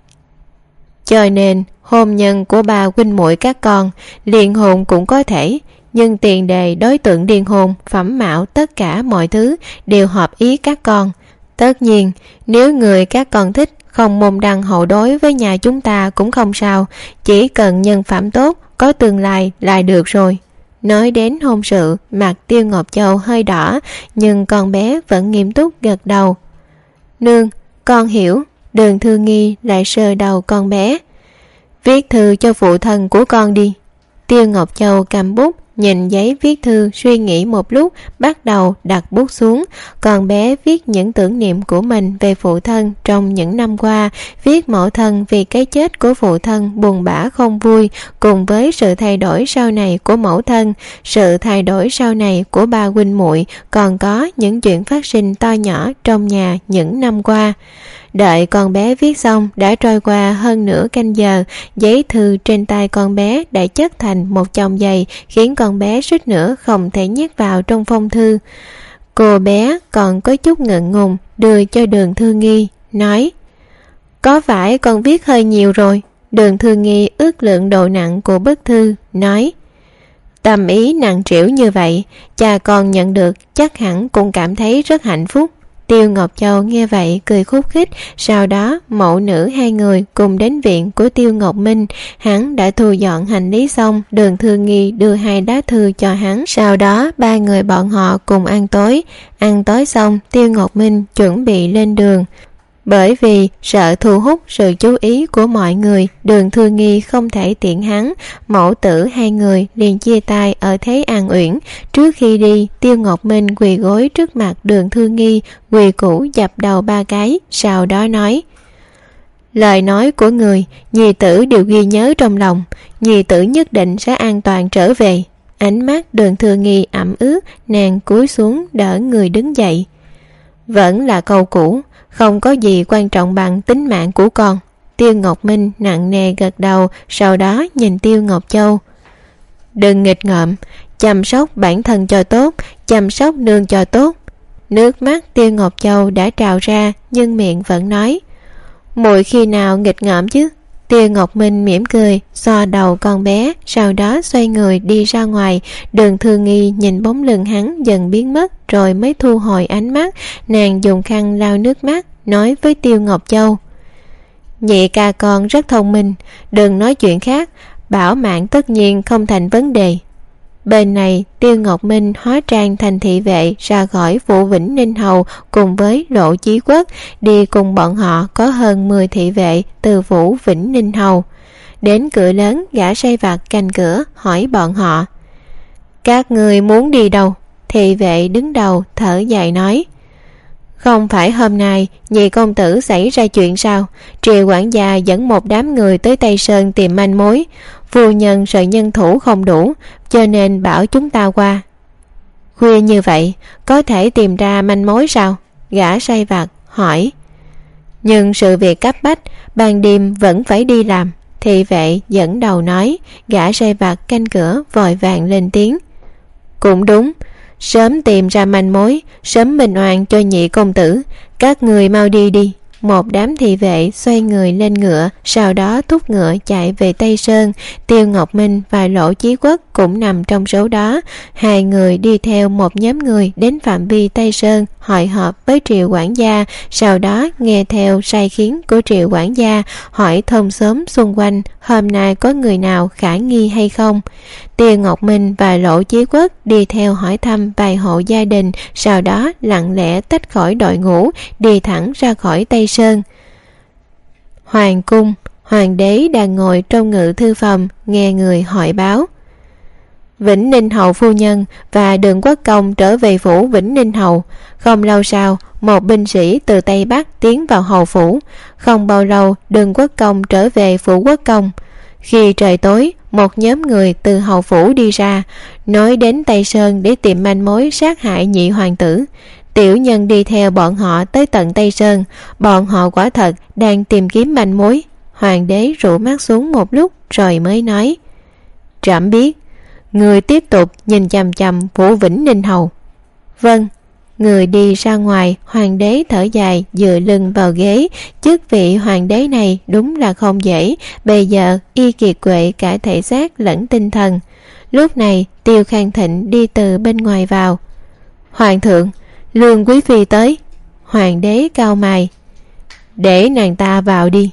Cho nên, hôn nhân của ba huynh muội các con, liên hôn cũng có thể, nhưng tiền đề đối tượng liên hôn, phẩm mạo, tất cả mọi thứ đều hợp ý các con. Tất nhiên, nếu người các con thích không môn đăng hậu đối với nhà chúng ta cũng không sao, chỉ cần nhân phẩm tốt, có tương lai là được rồi. Nói đến hôn sự, mặt Tiêu Ngọc Châu hơi đỏ, nhưng con bé vẫn nghiêm túc gật đầu. Nương, con hiểu. Đường Thư Nghi lại sờ đầu con bé. Viết thư cho phụ thân của con đi. Tiêu Ngọc Châu cầm bút, nhìn giấy viết thư, suy nghĩ một lúc, bắt đầu đặt bút xuống. Con bé viết những tưởng niệm của mình về phụ thân trong những năm qua, viết mẫu thân vì cái chết của phụ thân buồn bã không vui, cùng với sự thay đổi sau này của mẫu thân, sự thay đổi sau này của ba huynh muội, còn có những chuyện phát sinh to nhỏ trong nhà những năm qua. Đợi con bé viết xong đã trôi qua hơn nửa canh giờ, giấy thư trên tay con bé đã chất thành một chồng dày, khiến con bé suýt nữa không thể nhét vào trong phong thư. Cô bé còn có chút ngượng ngùng đưa cho Đường Thư Nghi, nói: Có phải con viết hơi nhiều rồi? Đường Thư Nghi ước lượng độ nặng của bức thư, nói: Tâm ý nặng trĩu như vậy, cha con nhận được chắc hẳn cũng cảm thấy rất hạnh phúc. Tiêu Ngọc Châu nghe vậy cười khúc khích. Sau đó mẫu nữ hai người cùng đến viện của Tiêu Ngọc Minh. Hắn đã thu dọn hành lý xong, Đường Thư Nghi đưa hai lá thư cho hắn. Sau đó ba người bọn họ cùng ăn tối. Ăn tối xong, Tiêu Ngọc Minh chuẩn bị lên đường. Bởi vì sợ thu hút sự chú ý của mọi người, Đường Thư Nghi không thể tiện hắn. Mẫu tử hai người liền chia tay ở thế an uyển. Trước khi đi, Tiêu Ngọc Minh quỳ gối trước mặt Đường Thư Nghi, quỳ củ dập đầu ba cái, sau đó nói: Lời nói của người, nhi tử đều ghi nhớ trong lòng, nhi tử nhất định sẽ an toàn trở về. Ánh mắt Đường Thư Nghi ẩm ướt, nàng cúi xuống đỡ người đứng dậy. Vẫn là câu cũ, không có gì quan trọng bằng tính mạng của con. Tiêu Ngọc Minh nặng nề gật đầu, sau đó nhìn Tiêu Ngọc Châu. Đừng nghịch ngợm, chăm sóc bản thân cho tốt, chăm sóc nương cho tốt. Nước mắt Tiêu Ngọc Châu đã trào ra, nhưng miệng vẫn nói: Muội khi nào nghịch ngợm chứ? Tiêu Ngọc Minh mỉm cười, xoa đầu con bé, sau đó xoay người đi ra ngoài. Đường Thư Nghi nhìn bóng lưng hắn dần biến mất, rồi mới thu hồi ánh mắt. Nàng dùng khăn lau nước mắt, nói với Tiêu Ngọc Châu: Nhị ca con rất thông minh, đừng nói chuyện khác, bảo mạng tất nhiên không thành vấn đề. Bên này, Tiêu Ngọc Minh hóa trang thành thị vệ ra khỏi phủ Vĩnh Ninh Hầu cùng với Lộ Chí Quốc, đi cùng bọn họ có hơn mười thị vệ từ phủ Vĩnh Ninh Hầu. Đến cửa lớn, gã sai vặt canh cửa hỏi bọn họ: Các người muốn đi đâu? Thị vệ đứng đầu thở dài nói: Không phải hôm nay nhị công tử xảy ra chuyện sao? Triều quản gia dẫn một đám người tới Tây Sơn tìm manh mối. Phu nhân sợ nhân thủ không đủ, cho nên bảo chúng ta qua. Khuya như vậy, có thể tìm ra manh mối sao? Gã sai vặt hỏi. Nhưng sự việc cấp bách, ban đêm vẫn phải đi làm. Thị vệ dẫn đầu nói. Gã sai vặt canh cửa vội vàng lên tiếng: Cũng đúng, sớm tìm ra manh mối, sớm minh oan cho nhị công tử. Các người mau đi đi. một đám thị vệ xoay người lên ngựa, sau đó thúc ngựa chạy về Tây Sơn. Tiêu Ngọc Minh và Lỗ Chí Quốc cũng nằm trong số đó. Hai người đi theo một nhóm người đến phạm vi Tây Sơn hội họp với Triệu quản gia, sau đó nghe theo sai khiến của Triệu quản gia, hỏi thôn xóm xung quanh hôm nay có người nào khả nghi hay không. Tiêu Ngọc Minh và Lỗ Chí Quốc đi theo hỏi thăm vài hộ gia đình, sau đó lặng lẽ tách khỏi đội ngũ, đi thẳng ra khỏi Tây Sơn. Hoàng cung, hoàng đế đang ngồi trong ngự thư phòng nghe người hỏi báo. Vĩnh Ninh hầu phu nhân và Đường Quốc Công trở về phủ Vĩnh Ninh hầu. Không lâu sau, một binh sĩ từ Tây Bắc tiến vào hầu phủ. Không bao lâu, Đường Quốc Công trở về phủ Quốc Công. Khi trời tối, một nhóm người từ hầu phủ đi ra, nói đến Tây Sơn để tìm manh mối sát hại nhị hoàng tử. Tiểu nhân đi theo bọn họ tới tận Tây Sơn. Bọn họ quả thật đang tìm kiếm manh mối. Hoàng đế rũ mắt xuống một lúc rồi mới nói: Trẫm biết. Người tiếp tục nhìn chằm chằm phủ Vĩnh Ninh hầu. Vâng. Người đi ra ngoài. Hoàng đế thở dài, dựa lưng vào ghế. Chức vị hoàng đế này đúng là không dễ. Bây giờ y kiệt quệ cả thể xác lẫn tinh thần. Lúc này Tiêu Khang Thịnh đi từ bên ngoài vào. Hoàng thượng, Lương quý phi tới. Hoàng đế cau mày. Để nàng ta vào đi.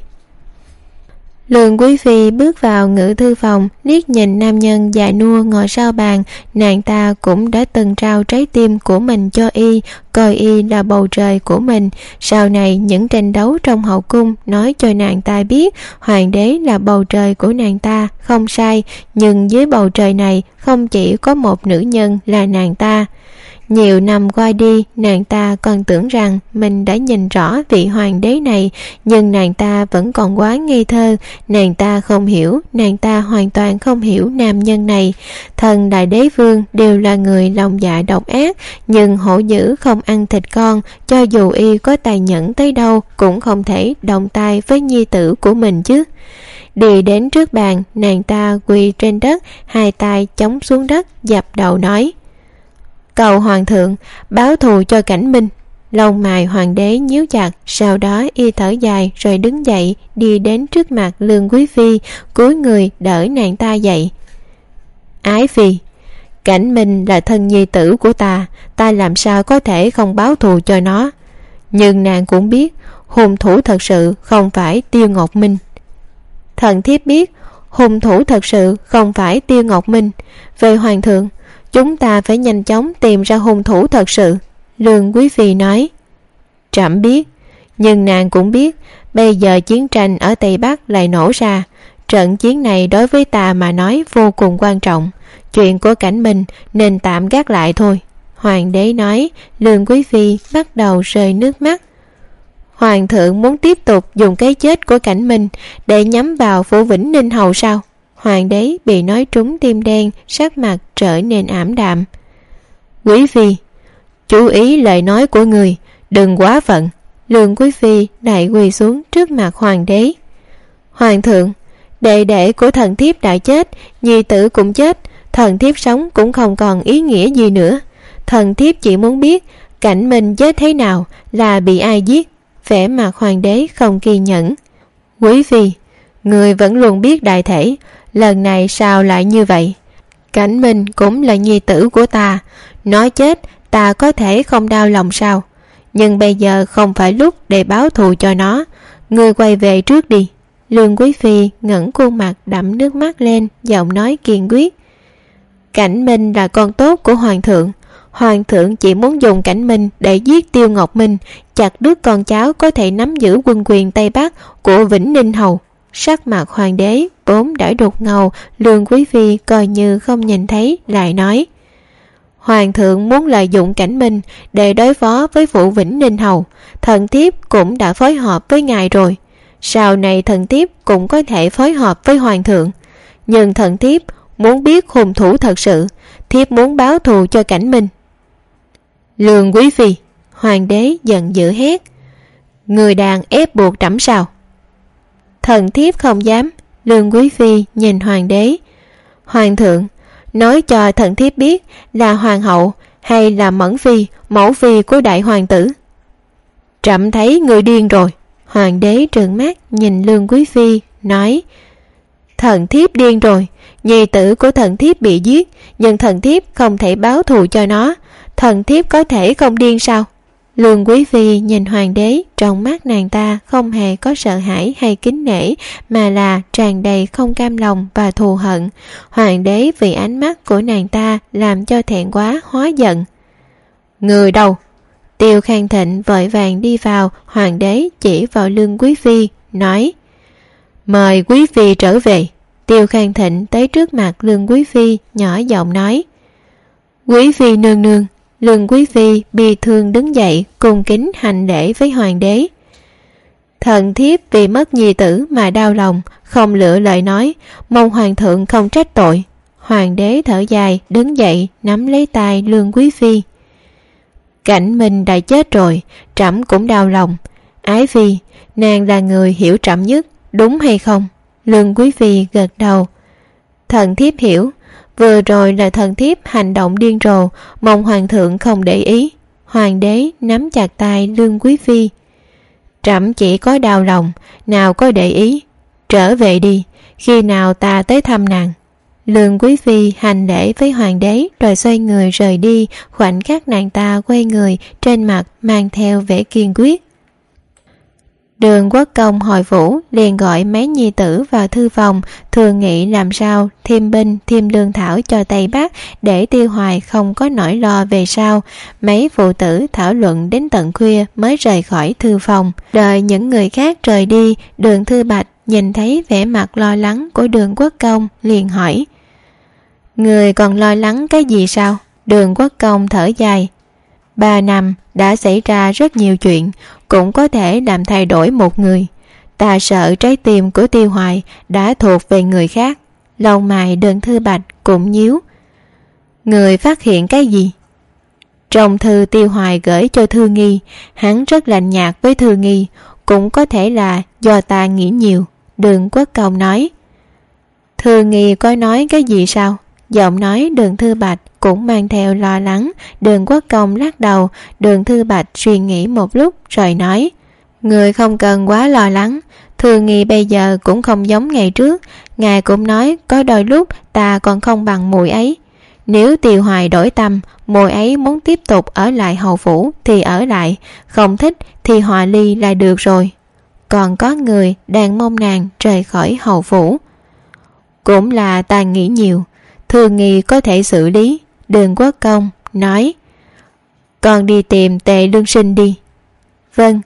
Lương quý phi bước vào ngự thư phòng, liếc nhìn nam nhân già nua ngồi sau bàn. Nàng ta cũng đã từng trao trái tim của mình cho y, coi y là bầu trời của mình. Sau này những tranh đấu trong hậu cung nói cho nàng ta biết hoàng đế là bầu trời của nàng ta, không sai. Nhưng dưới bầu trời này không chỉ có một nữ nhân là nàng ta. Nhiều năm qua đi, nàng ta còn tưởng rằng mình đã nhìn rõ vị hoàng đế này, nhưng nàng ta vẫn còn quá ngây thơ. Nàng ta không hiểu, nàng ta hoàn toàn không hiểu nam nhân này. Thần đại đế vương đều là người lòng dạ độc ác, nhưng hổ dữ không ăn thịt con, cho dù y có tài nhẫn tới đâu cũng không thể động tay với nhi tử của mình chứ. Đi đến trước bàn, nàng ta quỳ trên đất, hai tay chống xuống đất, dập đầu nói: Cầu hoàng thượng báo thù cho Cảnh Minh. Lông mày hoàng đế nhíu chặt, sau đó y thở dài rồi đứng dậy, đi đến trước mặt Lương quý phi, cúi người đỡ nàng ta dậy. Ái phi, Cảnh Minh là thân nhi tử của ta, ta làm sao có thể không báo thù cho nó. Nhưng nàng cũng biết hung thủ thật sự không phải Tiêu Ngọc Minh. Thần thiếp biết hung thủ thật sự không phải Tiêu Ngọc Minh. Về hoàng thượng, chúng ta phải nhanh chóng tìm ra hung thủ thật sự. Lương quý phi nói. Trẫm biết, nhưng nàng cũng biết bây giờ chiến tranh ở Tây Bắc lại nổ ra. Trận chiến này đối với ta mà nói vô cùng quan trọng. Chuyện của Cảnh Minh nên tạm gác lại thôi. Hoàng đế nói. Lương quý phi bắt đầu rơi nước mắt. Hoàng thượng muốn tiếp tục dùng cái chết của Cảnh Minh để nhắm vào phủ Vĩnh Ninh hầu sao? Hoàng đế bị nói trúng tim đen, sắc mặt trở nên ảm đạm. Quý phi, chú ý lời nói của người, đừng quá phận. Lương quý phi lại quỳ xuống trước mặt hoàng đế. Hoàng thượng, đệ đệ của thần thiếp đã chết, nhi tử cũng chết, thần thiếp sống cũng không còn ý nghĩa gì nữa. Thần thiếp chỉ muốn biết Cảnh Minh chết thế nào, là bị ai giết. Vẻ mặt hoàng đế không kiên nhẫn. Quý phi, người vẫn luôn biết đại thể, lần này sao lại như vậy? Cảnh Minh cũng là nhi tử của ta, nói chết ta có thể không đau lòng sao? Nhưng bây giờ không phải lúc để báo thù cho nó. Ngươi quay về trước đi. Lương quý phi ngẩng khuôn mặt đẫm nước mắt lên, giọng nói kiên quyết. Cảnh Minh là con tốt của hoàng thượng. Hoàng thượng chỉ muốn dùng Cảnh Minh để giết Tiêu Ngọc Minh, chặt đứt con cháu có thể nắm giữ quân quyền Tây Bắc của Vĩnh Ninh hầu. Sắc mặt hoàng đế vốn đã đục ngầu, Lương quý phi coi như không nhìn thấy, lại nói. Hoàng thượng muốn lợi dụng Cảnh Minh để đối phó với phủ Vĩnh Ninh hầu. Thần thiếp cũng đã phối hợp với ngài rồi. Sau này thần thiếp cũng có thể phối hợp với hoàng thượng. Nhưng thần thiếp muốn biết hung thủ thật sự. Thiếp muốn báo thù cho Cảnh Minh. Lương quý phi, hoàng đế giận dữ hét. Người đang ép buộc trẫm sao? Thần thiếp không dám. Lương quý phi nhìn hoàng đế. Hoàng thượng, nói cho thần thiếp biết là hoàng hậu hay là mẫn phi, mẫu phi của đại hoàng tử. Trẫm thấy người điên rồi. Hoàng đế trợn mắt nhìn Lương Quý Phi, nói: Thần thiếp điên rồi, nhi tử của thần thiếp bị giết, nhưng thần thiếp không thể báo thù cho nó. Thần thiếp có thể không điên sao? Lương Quý Phi nhìn hoàng đế, trong mắt nàng ta không hề có sợ hãi hay kính nể, mà là tràn đầy không cam lòng và thù hận. Hoàng đế vì ánh mắt của nàng ta làm cho thẹn quá hóa giận. Người đâu? Tiêu Khang Thịnh vội vàng đi vào, hoàng đế chỉ vào Lương Quý Phi, nói: Mời Quý Phi trở về. Tiêu Khang Thịnh tới trước mặt Lương Quý Phi, nhỏ giọng nói: Quý Phi nương nương. Lương Quý Phi bi thương đứng dậy, cung kính hành lễ với hoàng đế. Thần thiếp vì mất nhi tử mà đau lòng, không lựa lời nói, mong hoàng thượng không trách tội. Hoàng đế thở dài, đứng dậy, nắm lấy tay Lương Quý Phi. Cảnh Minh đã chết rồi, trẫm cũng đau lòng. Ái Phi, nàng là người hiểu trẫm nhất, đúng hay không? Lương Quý Phi gật đầu. Thần thiếp hiểu. Vừa rồi là thần thiếp hành động điên rồ, mong hoàng thượng không để ý. Hoàng đế nắm chặt tay Lương Quý Phi. Trẫm chỉ có đau lòng, nào có để ý. Trở về đi, khi nào ta tới thăm nàng. Lương Quý Phi hành lễ với hoàng đế rồi xoay người rời đi. Khoảnh khắc nàng ta quay người, trên mặt mang theo vẻ kiên quyết. Đường Quốc Công hồi phủ liền gọi mấy nhi tử vào thư phòng, thường nghị làm sao thêm binh thêm lương thảo cho Tây Bắc, để Tiêu Hoài không có nỗi lo về sau. Mấy phụ tử thảo luận đến tận khuya mới rời khỏi thư phòng. Đợi những người khác rời đi, Đường Thư Bạch nhìn thấy vẻ mặt lo lắng của Đường Quốc Công, liền hỏi: Người còn lo lắng cái gì sao? Đường Quốc Công thở dài: Ba năm đã xảy ra rất nhiều chuyện, cũng có thể làm thay đổi một người. Ta sợ trái tim của Tiêu Hoài đã thuộc về người khác. Lông mày Đường Thư Bạch cũng nhíu. Người phát hiện cái gì? Trong thư Tiêu Hoài gửi cho Thư Nghi, hắn rất lạnh nhạt với Thư Nghi, cũng có thể là do ta nghĩ nhiều. Đường Quốc Công nói. Thư Nghi có nói cái gì sao? Giọng nói Đường Thư Bạch cũng mang theo lo lắng. Đường Quốc Công lắc đầu. Đường Thư Bạch suy nghĩ một lúc rồi nói: Người không cần quá lo lắng. Thư Nghi bây giờ cũng không giống ngày trước. Ngài cũng nói có đôi lúc ta còn không bằng muội ấy. Nếu Tiêu Hoài đổi tâm, muội ấy muốn tiếp tục ở lại hầu phủ thì ở lại, không thích thì hòa ly là được rồi. Còn có người đang mong nàng rời khỏi hầu phủ. Cũng là ta nghĩ nhiều, Thư Nghi có thể xử lý. Đường Quốc Công nói: Con đi tìm Tề Lương Sinh đi. Vâng.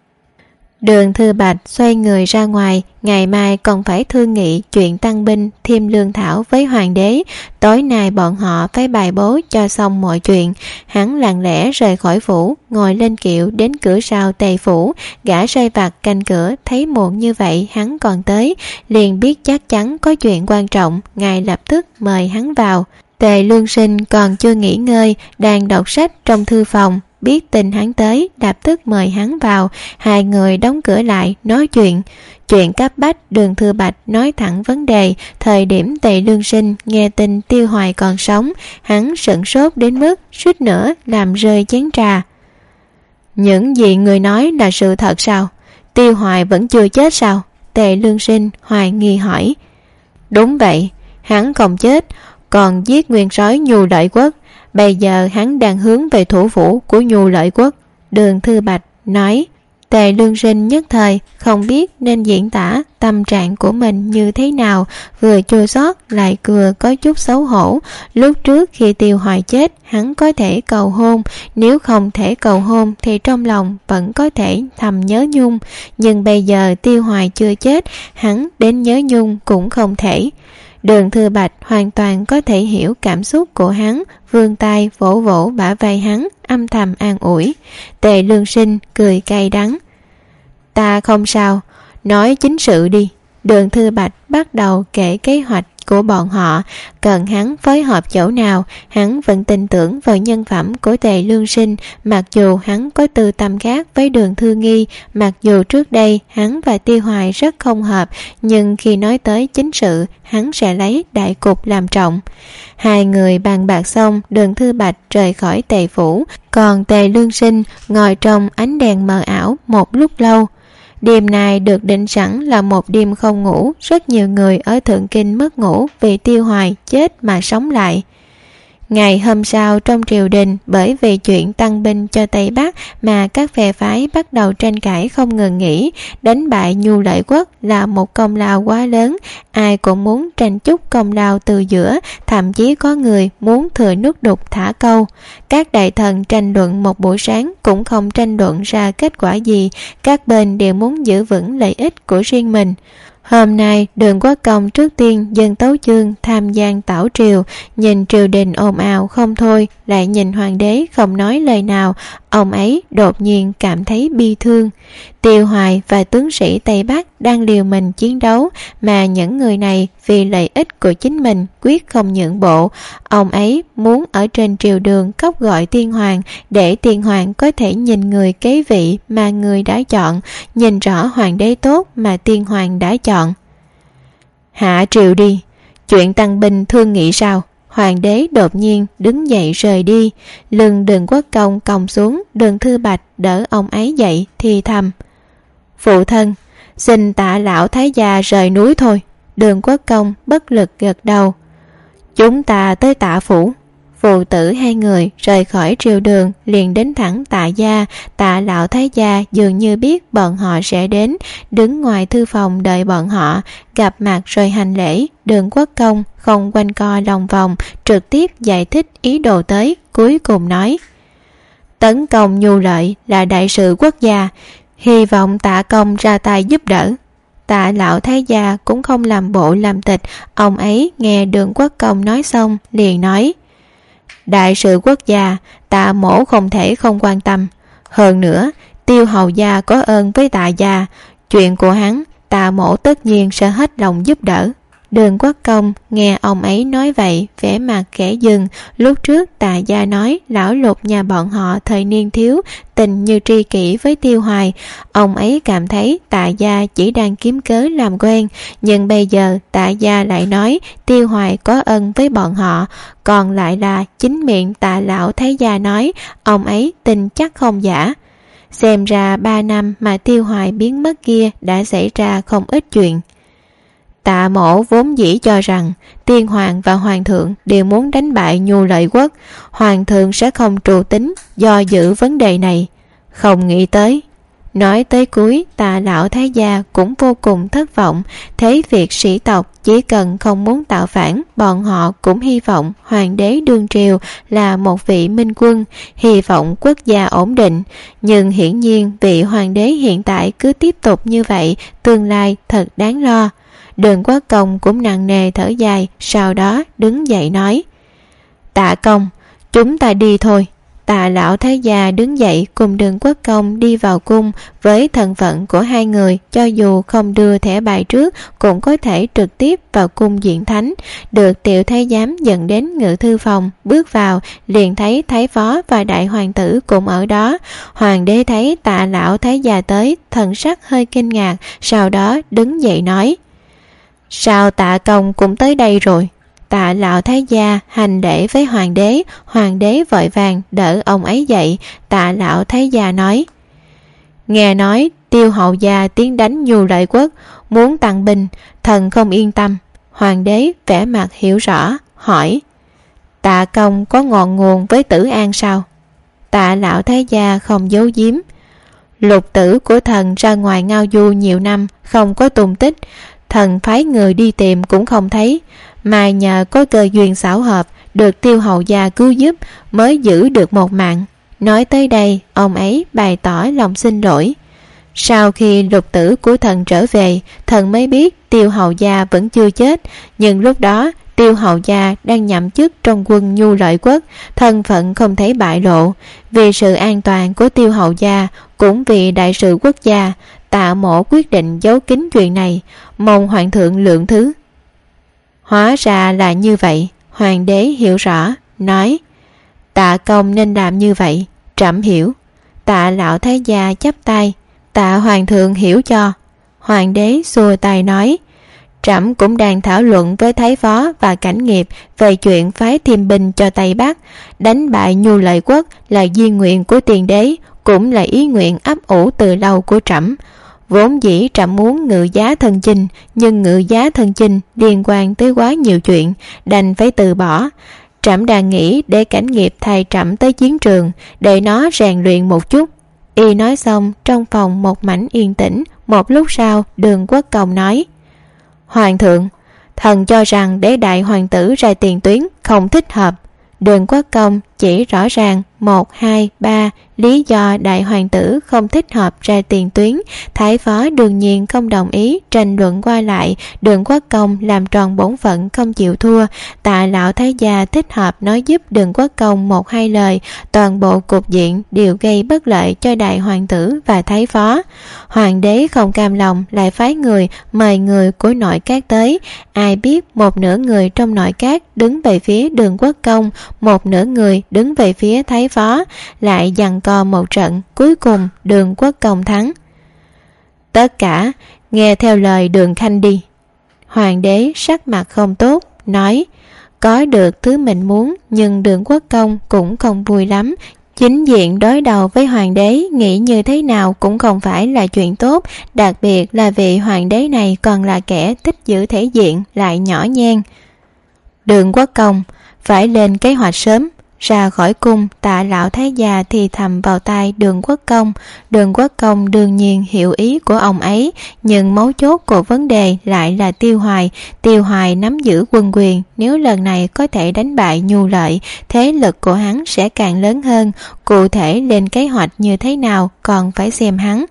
Đường Thư Bạch xoay người ra ngoài. Ngày mai còn phải thương nghị chuyện tăng binh thêm lương thảo với hoàng đế. Tối nay bọn họ phải bài bố cho xong mọi chuyện. Hắn lặng lẽ rời khỏi phủ, ngồi lên kiệu đến cửa sau Tề phủ. Gã sai vặt canh cửa thấy muộn như vậy hắn còn tới, liền biết chắc chắn có chuyện quan trọng, ngài lập tức mời hắn vào. Tề Lương Sinh còn chưa nghỉ ngơi, đang đọc sách trong thư phòng, biết tin hắn tới, lập tức mời hắn vào. Hai người đóng cửa lại nói chuyện. Chuyện cấp bách, Đường Thư Bạch nói thẳng vấn đề. Thời điểm Tề Lương Sinh nghe tin Tiêu Hoài còn sống, hắn sửng sốt đến mức suýt nữa làm rơi chén trà. Những gì người nói là sự thật sao? Tiêu Hoài vẫn chưa chết sao? Tề Lương Sinh hoài nghi hỏi. Đúng vậy, hắn không chết, còn giết nguyên soái Nhu Lợi Quốc. Bây giờ hắn đang hướng về thủ phủ của Nhu Lợi Quốc. Đường Thư Bạch nói. Tề Lương Sinh nhất thời không biết nên diễn tả tâm trạng của mình như thế nào, vừa chua xót lại vừa có chút xấu hổ. Lúc trước khi Tiêu Hoài chết, hắn có thể cầu hôn, nếu không thể cầu hôn thì trong lòng vẫn có thể thầm nhớ Nhung, nhưng bây giờ Tiêu Hoài chưa chết, hắn đến nhớ Nhung cũng không thể. Đường Thư Bạch hoàn toàn có thể hiểu cảm xúc của hắn, vươn tay vỗ vỗ bả vai hắn, âm thầm an ủi. Tề Lương Sinh cười cay đắng. Ta không sao, nói chính sự đi. Đường Thư Bạch bắt đầu kể kế hoạch của bọn họ, cần hắn phối hợp chỗ nào. Hắn vẫn tin tưởng vào nhân phẩm của Tề Lương Sinh, mặc dù hắn có tư tâm khác với Đường Thư Nghi, mặc dù trước đây hắn và Tiêu Hoài rất không hợp, nhưng khi nói tới chính sự, hắn sẽ lấy đại cục làm trọng. Hai người bàn bạc xong, Đường Thư Bạch rời khỏi Tề phủ, còn Tề Lương Sinh ngồi trong ánh đèn mờ ảo một lúc lâu. Đêm nay được định sẵn là một đêm không ngủ. Rất nhiều người ở Thượng Kinh mất ngủ vì Tiêu Hoài chết mà sống lại. Ngày hôm sau trong triều đình, bởi vì chuyện tăng binh cho Tây Bắc mà các phe phái bắt đầu tranh cãi không ngừng nghỉ. Đánh bại Nhu Lợi Quốc là một công lao quá lớn, ai cũng muốn tranh chút công lao từ giữa, thậm chí có người muốn thừa nước đục thả câu. Các đại thần tranh luận một buổi sáng cũng không tranh luận ra kết quả gì, các bên đều muốn giữ vững lợi ích của riêng mình. Hôm nay Đường Quốc Công trước tiên dâng tấu chương tham gian tảo triều, nhìn triều đình ồn ào không thôi, lại nhìn hoàng đế không nói lời nào. Ông ấy đột nhiên cảm thấy bi thương. Tiêu Hoài và tướng sĩ Tây Bắc đang liều mình chiến đấu, mà những người này vì lợi ích của chính mình quyết không nhượng bộ. Ông ấy muốn ở trên triều đường khóc gọi tiên hoàng, để tiên hoàng có thể nhìn người kế vị mà người đã chọn, nhìn rõ hoàng đế tốt mà tiên hoàng đã chọn. Hạ triều đi, chuyện tăng binh thương nghị sao? Hoàng đế đột nhiên đứng dậy rời đi. Lưng Đường Quốc Công còng xuống, Đường Thư Bạch đỡ ông ấy dậy thì thầm: Phụ thân, xin tạ lão thái gia rời núi thôi. Đường Quốc Công bất lực gật đầu. Chúng ta tới Tạ phủ. Phụ tử hai người rời khỏi triều đường liền đến thẳng Tạ gia. Tạ lão thái gia dường như biết bọn họ sẽ đến, đứng ngoài thư phòng đợi bọn họ. Gặp mặt rồi hành lễ. Đường Quốc Công không quanh co lòng vòng, trực tiếp giải thích ý đồ tới, cuối cùng nói: Tấn công Nhu Lợi là đại sự quốc gia, hy vọng Tạ công ra tay giúp đỡ. Tạ lão thái gia cũng không làm bộ làm tịch. Ông ấy nghe Đường Quốc Công nói xong liền nói: Đại sự quốc gia, Tạ mổ không thể không quan tâm. Hơn nữa, Tiêu hầu gia có ơn với Tạ gia, chuyện của hắn Tạ mổ tất nhiên sẽ hết lòng giúp đỡ. Đường Quốc Công nghe ông ấy nói vậy, vẻ mặt khẽ dừng. Lúc trước Tạ gia nói lão Lục nhà bọn họ thời niên thiếu, tình như tri kỷ với Tiêu Hoài. Ông ấy cảm thấy Tạ gia chỉ đang kiếm cớ làm quen, nhưng bây giờ Tạ gia lại nói Tiêu Hoài có ân với bọn họ, còn lại là chính miệng Tạ lão thái gia nói, ông ấy tin chắc không giả. Xem ra ba năm mà Tiêu Hoài biến mất kia đã xảy ra không ít chuyện. Tạ mổ vốn dĩ cho rằng tiên hoàng và hoàng thượng đều muốn đánh bại Nhu Lợi Quốc, hoàng thượng sẽ không trù tính do dự vấn đề này. Không nghĩ tới. Nói tới cuối, Tạ lão thái gia cũng vô cùng thất vọng. Thế việc sĩ tộc chỉ cần không muốn tạo phản, bọn họ cũng hy vọng hoàng đế đương triều là một vị minh quân, hy vọng quốc gia ổn định. Nhưng hiển nhiên vị hoàng đế hiện tại cứ tiếp tục như vậy, tương lai thật đáng lo. Đường Quốc Công cũng nặng nề thở dài, sau đó đứng dậy nói: Tạ công, chúng ta đi thôi. Tạ lão thái gia đứng dậy cùng Đường Quốc Công đi vào cung. Với thân phận của hai người, cho dù không đưa thẻ bài trước cũng có thể trực tiếp vào cung diện thánh. Được tiểu thái giám dẫn đến ngự thư phòng, bước vào liền thấy thái phó và đại hoàng tử cũng ở đó. Hoàng đế thấy Tạ lão thái gia tới, thần sắc hơi kinh ngạc, sau đó đứng dậy nói: Sao Tạ công cũng tới đây rồi? Tạ lão thái gia hành lễ với hoàng đế. Hoàng đế vội vàng đỡ ông ấy dậy. Tạ lão thái gia nói: Nghe nói Tiêu hầu gia tiến đánh Nhu Lợi Quốc, muốn tăng binh, thần không yên tâm. Hoàng đế vẻ mặt hiểu rõ, hỏi: Tạ công có ngọn nguồn với Tử An sao? Tạ lão thái gia không giấu giếm: Lục tử của thần ra ngoài ngao du nhiều năm, không có tung tích. Thần phái người đi tìm cũng không thấy, mà nhờ có cơ duyên xảo hợp, được Tiêu hầu gia cứu giúp mới giữ được một mạng. Nói tới đây, ông ấy bày tỏ lòng xin lỗi. Sau khi lục tử của thần trở về, thần mới biết Tiêu hầu gia vẫn chưa chết, nhưng lúc đó Tiêu hầu gia đang nhậm chức trong quân Nhu Lợi Quốc, thân phận không thể bại lộ. Vì sự an toàn của Tiêu hầu gia, cũng vì đại sự quốc gia, Tạ mổ quyết định giấu kín chuyện này, mong hoàng thượng lượng thứ. Hóa ra là như vậy. Hoàng đế hiểu rõ, nói: Tạ công nên làm như vậy, trẫm hiểu. Tạ lão thái gia chắp tay: Tạ hoàng thượng hiểu cho. Hoàng đế xua tay nói: Trẫm cũng đang thảo luận với thái phó và cảnh nghiệp về chuyện phái thêm binh cho Tây Bắc. Đánh bại Nhu Lợi Quốc là di nguyện của tiền đế, cũng là ý nguyện ấp ủ từ lâu của trẫm. Vốn dĩ trẫm muốn ngự giá thân chinh, nhưng ngự giá thân chinh liên quan tới quá nhiều chuyện, đành phải từ bỏ. Trẫm đang nghĩ để cảnh nghiệp thay trẫm tới chiến trường, để nó rèn luyện một chút. Y nói xong, trong phòng một mảnh yên tĩnh. Một lúc sau, Đường Quốc Công nói: Hoàng thượng, thần cho rằng để đại hoàng tử ra tiền tuyến không thích hợp. Đường Quốc Công chỉ rõ ràng một, hai, ba lý do đại hoàng tử không thích hợp ra tiền tuyến. Thái phó đương nhiên không đồng ý, tranh luận qua lại. Đường Quốc Công làm tròn bổn phận không chịu thua. Tạ lão thái gia thích hợp nói giúp Đường Quốc Công một hai lời, toàn bộ cục diện đều gây bất lợi cho đại hoàng tử và thái phó. Hoàng đế không cam lòng, lại phái người mời người của nội các tới. Ai biết một nửa người trong nội các đứng về phía Đường Quốc Công, một nửa người đứng về phía thái phó, lại giằng co một trận. Cuối cùng Đường Quốc Công thắng. Tất cả nghe theo lời Đường Khanh đi. Hoàng đế sắc mặt không tốt, nói: Có được thứ mình muốn, nhưng Đường Quốc Công cũng không vui lắm. Chính diện đối đầu với hoàng đế, nghĩ như thế nào cũng không phải là chuyện tốt, đặc biệt là vị hoàng đế này còn là kẻ thích giữ thể diện, lại nhỏ nhen. Đường Quốc Công phải lên kế hoạch sớm. Ra khỏi cung, Tạ lão thái gia thì thầm vào tai Đường Quốc Công. Đường Quốc Công đương nhiên hiểu ý của ông ấy, nhưng mấu chốt của vấn đề lại là Tiêu Hoài. Tiêu Hoài nắm giữ quân quyền, nếu lần này có thể đánh bại Nhu Lợi, thế lực của hắn sẽ càng lớn hơn. Cụ thể lên kế hoạch như thế nào còn phải xem hắn.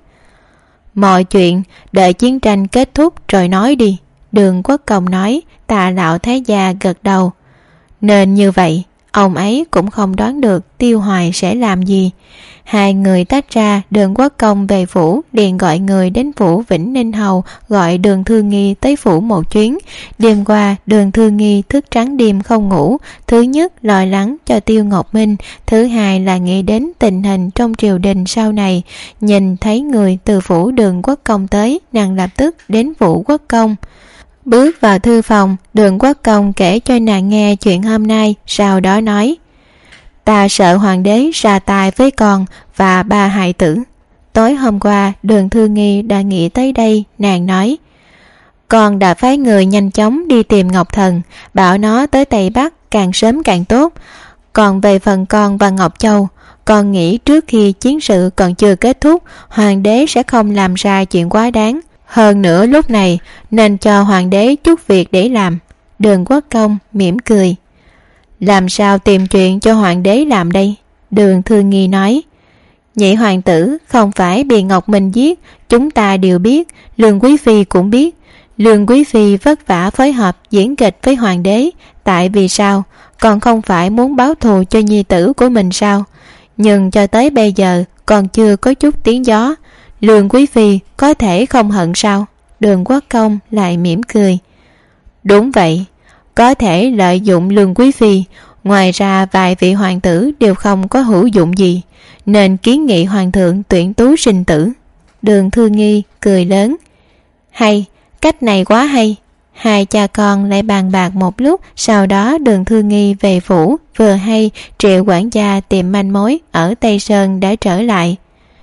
Mọi chuyện đợi chiến tranh kết thúc rồi nói đi. Đường Quốc Công nói. Tạ lão thái gia gật đầu. Nên như vậy. Ông ấy cũng không đoán được Tiêu Hoài sẽ làm gì. Hai người tách ra. Đường Quốc Công về phủ, liền gọi người đến phủ Vĩnh Ninh Hầu, gọi Đường Thư Nghi tới phủ một chuyến. Đêm qua Đường Thư Nghi thức trắng đêm không ngủ. Thứ nhất lo lắng cho Tiêu Ngọc Minh, thứ hai là nghĩ đến tình hình trong triều đình sau này. Nhìn thấy người từ phủ Đường Quốc Công tới, nàng lập tức đến phủ Quốc Công. Bước vào thư phòng, Đường Quốc Công kể cho nàng nghe chuyện hôm nay, sau đó nói: Ta sợ hoàng đế ra tay với con và ba hài tử. Tối hôm qua Đường Thư Nghi đã nghĩ tới đây, nàng nói: Con đã phái người nhanh chóng đi tìm Ngọc Thần, bảo nó tới Tây Bắc càng sớm càng tốt. Còn về phần con và Ngọc Châu, con nghĩ trước khi chiến sự còn chưa kết thúc, hoàng đế sẽ không làm ra chuyện quá đáng. Hơn nữa lúc này nên cho hoàng đế chút việc để làm. Đường Quốc Công mỉm cười: Làm sao tìm chuyện cho hoàng đế làm đây? Đường Thư Nghi nói: Nhị hoàng tử không phải bị Ngọc Minh giết, chúng ta đều biết, Lương Quý Phi cũng biết. Lương Quý Phi vất vả phối hợp diễn kịch với hoàng đế, tại vì sao? Còn không phải muốn báo thù cho nhi tử của mình sao? Nhưng cho tới bây giờ còn chưa có chút tiếng gió. Lương Quý Phi có thể không hận sao? Đường Quốc Công lại mỉm cười: Đúng vậy, có thể lợi dụng Lương Quý Phi. Ngoài ra vài vị hoàng tử đều không có hữu dụng gì, nên kiến nghị hoàng thượng tuyển tú sinh tử. Đường Thư Nghi cười lớn: Hay, cách này quá hay. Hai cha con lại bàn bạc một lúc, sau đó Đường Thư Nghi về phủ. Vừa hay Triệu quản gia tìm manh mối ở Tây Sơn đã trở lại.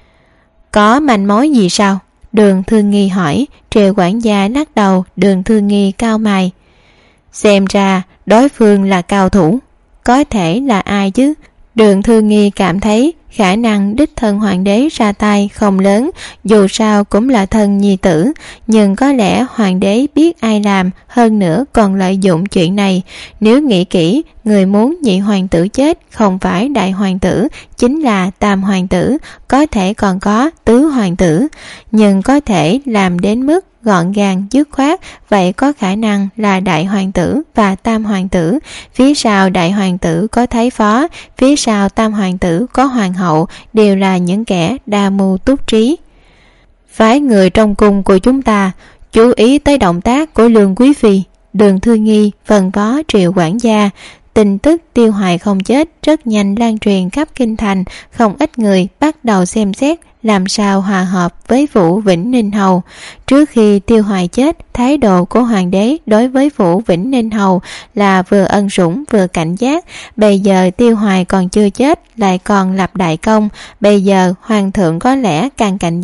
Có manh mối gì sao? Đường Thư Nghi hỏi. Triệu quản gia lắc đầu. Đường Thư Nghi cau mày: Xem ra đối phương là cao thủ. Có thể là ai chứ? Đường Thư Nghi cảm thấy khả năng đích thân hoàng đế ra tay không lớn, dù sao cũng là thân nhi tử, nhưng có lẽ hoàng đế biết ai làm, hơn nữa còn lợi dụng chuyện này. Nếu nghĩ kỹ, người muốn nhị hoàng tử chết không phải đại hoàng tử, chính là tam hoàng tử, có thể còn có tứ hoàng tử, nhưng có thể làm đến mức gọn gàng dứt khoát, vậy có khả năng là đại hoàng tử và tam hoàng tử. Phía sau đại hoàng tử có thái phó, phía sau tam hoàng tử có hoàng hậu, đều là những kẻ đa mưu túc trí. Phái người trong cung của chúng ta chú ý tới động tác của Lương Quý Phi. Đường Thư Nghi phân phó Triệu quản gia. Tin tức Tiêu Hoài không chết rất nhanh lan truyền khắp kinh thành, không ít người bắt đầu xem xét làm sao hòa hợp với phủ Vĩnh Ninh Hầu. Trước khi Tiêu Hoài chết, thái độ của hoàng đế đối với phủ Vĩnh Ninh Hầu là vừa ân sủng vừa cảnh giác. Bây giờ Tiêu Hoài còn chưa chết, lại còn lập đại công, bây giờ hoàng thượng có lẽ càng cảnh giác.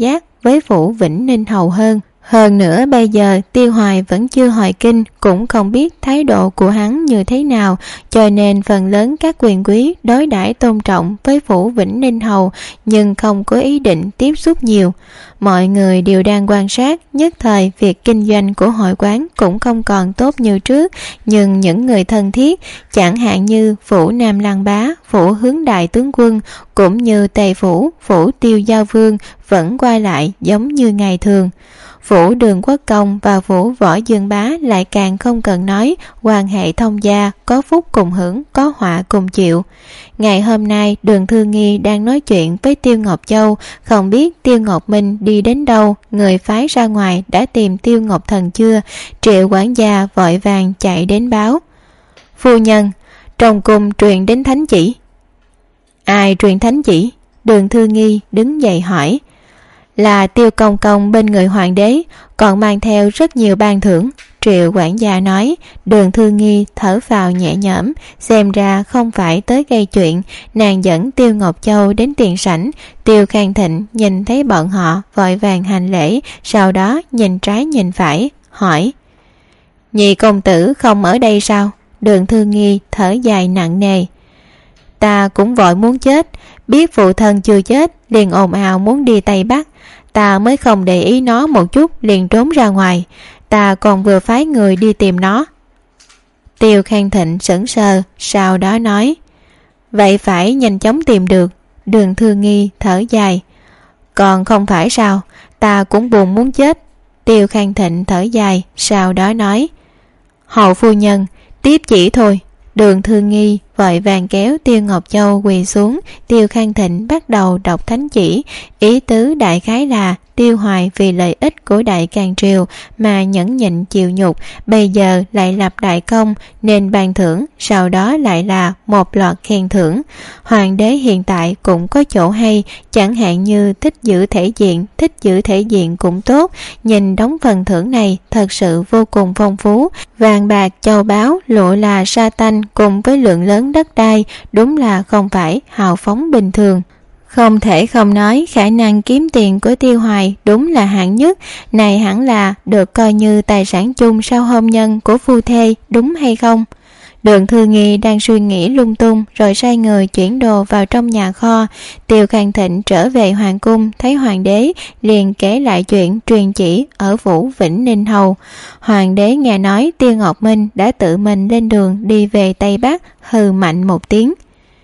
với phủ Vĩnh Ninh Hầu hơn. Hơn nữa bây giờ Tiêu Hoài vẫn chưa hồi kinh, cũng không biết thái độ của hắn như thế nào, cho nên phần lớn các quyền quý đối đãi tôn trọng với phủ Vĩnh Ninh Hầu, nhưng không có ý định tiếp xúc nhiều. Mọi người đều đang quan sát, nhất thời việc kinh doanh của hội quán cũng không còn tốt như trước, nhưng những người thân thiết, chẳng hạn như phủ Nam Lăng Bá, phủ Hướng Đại Tướng Quân, cũng như Tề phủ, phủ Tiêu Giao Vương vẫn quay lại giống như ngày thường. Phủ Đường Quốc Công và phủ Võ Dương Bá lại càng không cần nói, quan hệ thông gia, có phúc cùng hưởng, có họa cùng chịu. Ngày hôm nay Đường Thư Nghi đang nói chuyện với Tiêu Ngọc Châu, không biết Tiêu Ngọc Minh đi đến đâu, người phái ra ngoài đã tìm Tiêu Ngọc Thần chưa. Triệu quản gia vội vàng chạy đến báo: phu nhân, trong cung truyền đến thánh chỉ. Ai truyền thánh chỉ? Đường Thư Nghi đứng dậy hỏi. Là Tiêu Công Công bên người hoàng đế, còn mang theo rất nhiều ban thưởng. Triệu quản gia nói. Đường Thư Nghi thở phào nhẹ nhõm, xem ra không phải tới gây chuyện. Nàng dẫn Tiêu Ngọc Châu đến tiền sảnh. Tiêu Khang Thịnh nhìn thấy bọn họ vội vàng hành lễ, sau đó nhìn trái nhìn phải hỏi: nhị công tử không ở đây sao? Đường Thư Nghi thở dài nặng nề. Ta cũng vội muốn chết, biết phụ thân chưa chết liền ồn ào muốn đi Tây Bắc, ta mới không để ý nó một chút liền trốn ra ngoài. Ta còn vừa phái người đi tìm nó. Tiêu Khang Thịnh sững sờ, sau đó nói: vậy phải nhanh chóng tìm được. Đường Thư Nghi thở dài. Còn không phải sao, ta cũng buồn muốn chết. Tiêu Khang Thịnh thở dài, sau đó nói: hầu phu nhân, tiếp chỉ thôi. Đường Thư Nghi vội vàng kéo Tiêu Ngọc Châu quỳ xuống. Tiêu Khang Thịnh bắt đầu đọc thánh chỉ, ý tứ đại khái là Tiêu Hoài vì lợi ích của Đại Càn Triều mà nhẫn nhịn chịu nhục, bây giờ lại lập đại công nên ban thưởng, sau đó lại là một loạt khen thưởng. Hoàng đế hiện tại cũng có chỗ hay, chẳng hạn như thích giữ thể diện, thích giữ thể diện cũng tốt. Nhìn đống phần thưởng này thật sự vô cùng phong phú, vàng bạc châu báu, lụa là sa tanh cùng với lượng lớn đất đai, đúng là không phải hào phóng bình thường. Không thể không nói khả năng kiếm tiền của Tiêu Hoài đúng là hạng nhất, này hẳn là được coi như tài sản chung sau hôn nhân của phu thê, đúng hay không? Đường Thư Nghi đang suy nghĩ lung tung rồi sai người chuyển đồ vào trong nhà kho. Tiêu Khang Thịnh trở về hoàng cung, thấy hoàng đế liền kể lại chuyện truyền chỉ ở phủ Vĩnh Ninh Hầu. Hoàng đế nghe nói Tiêu Ngọc Minh đã tự mình lên đường đi về Tây Bắc, hừ mạnh một tiếng.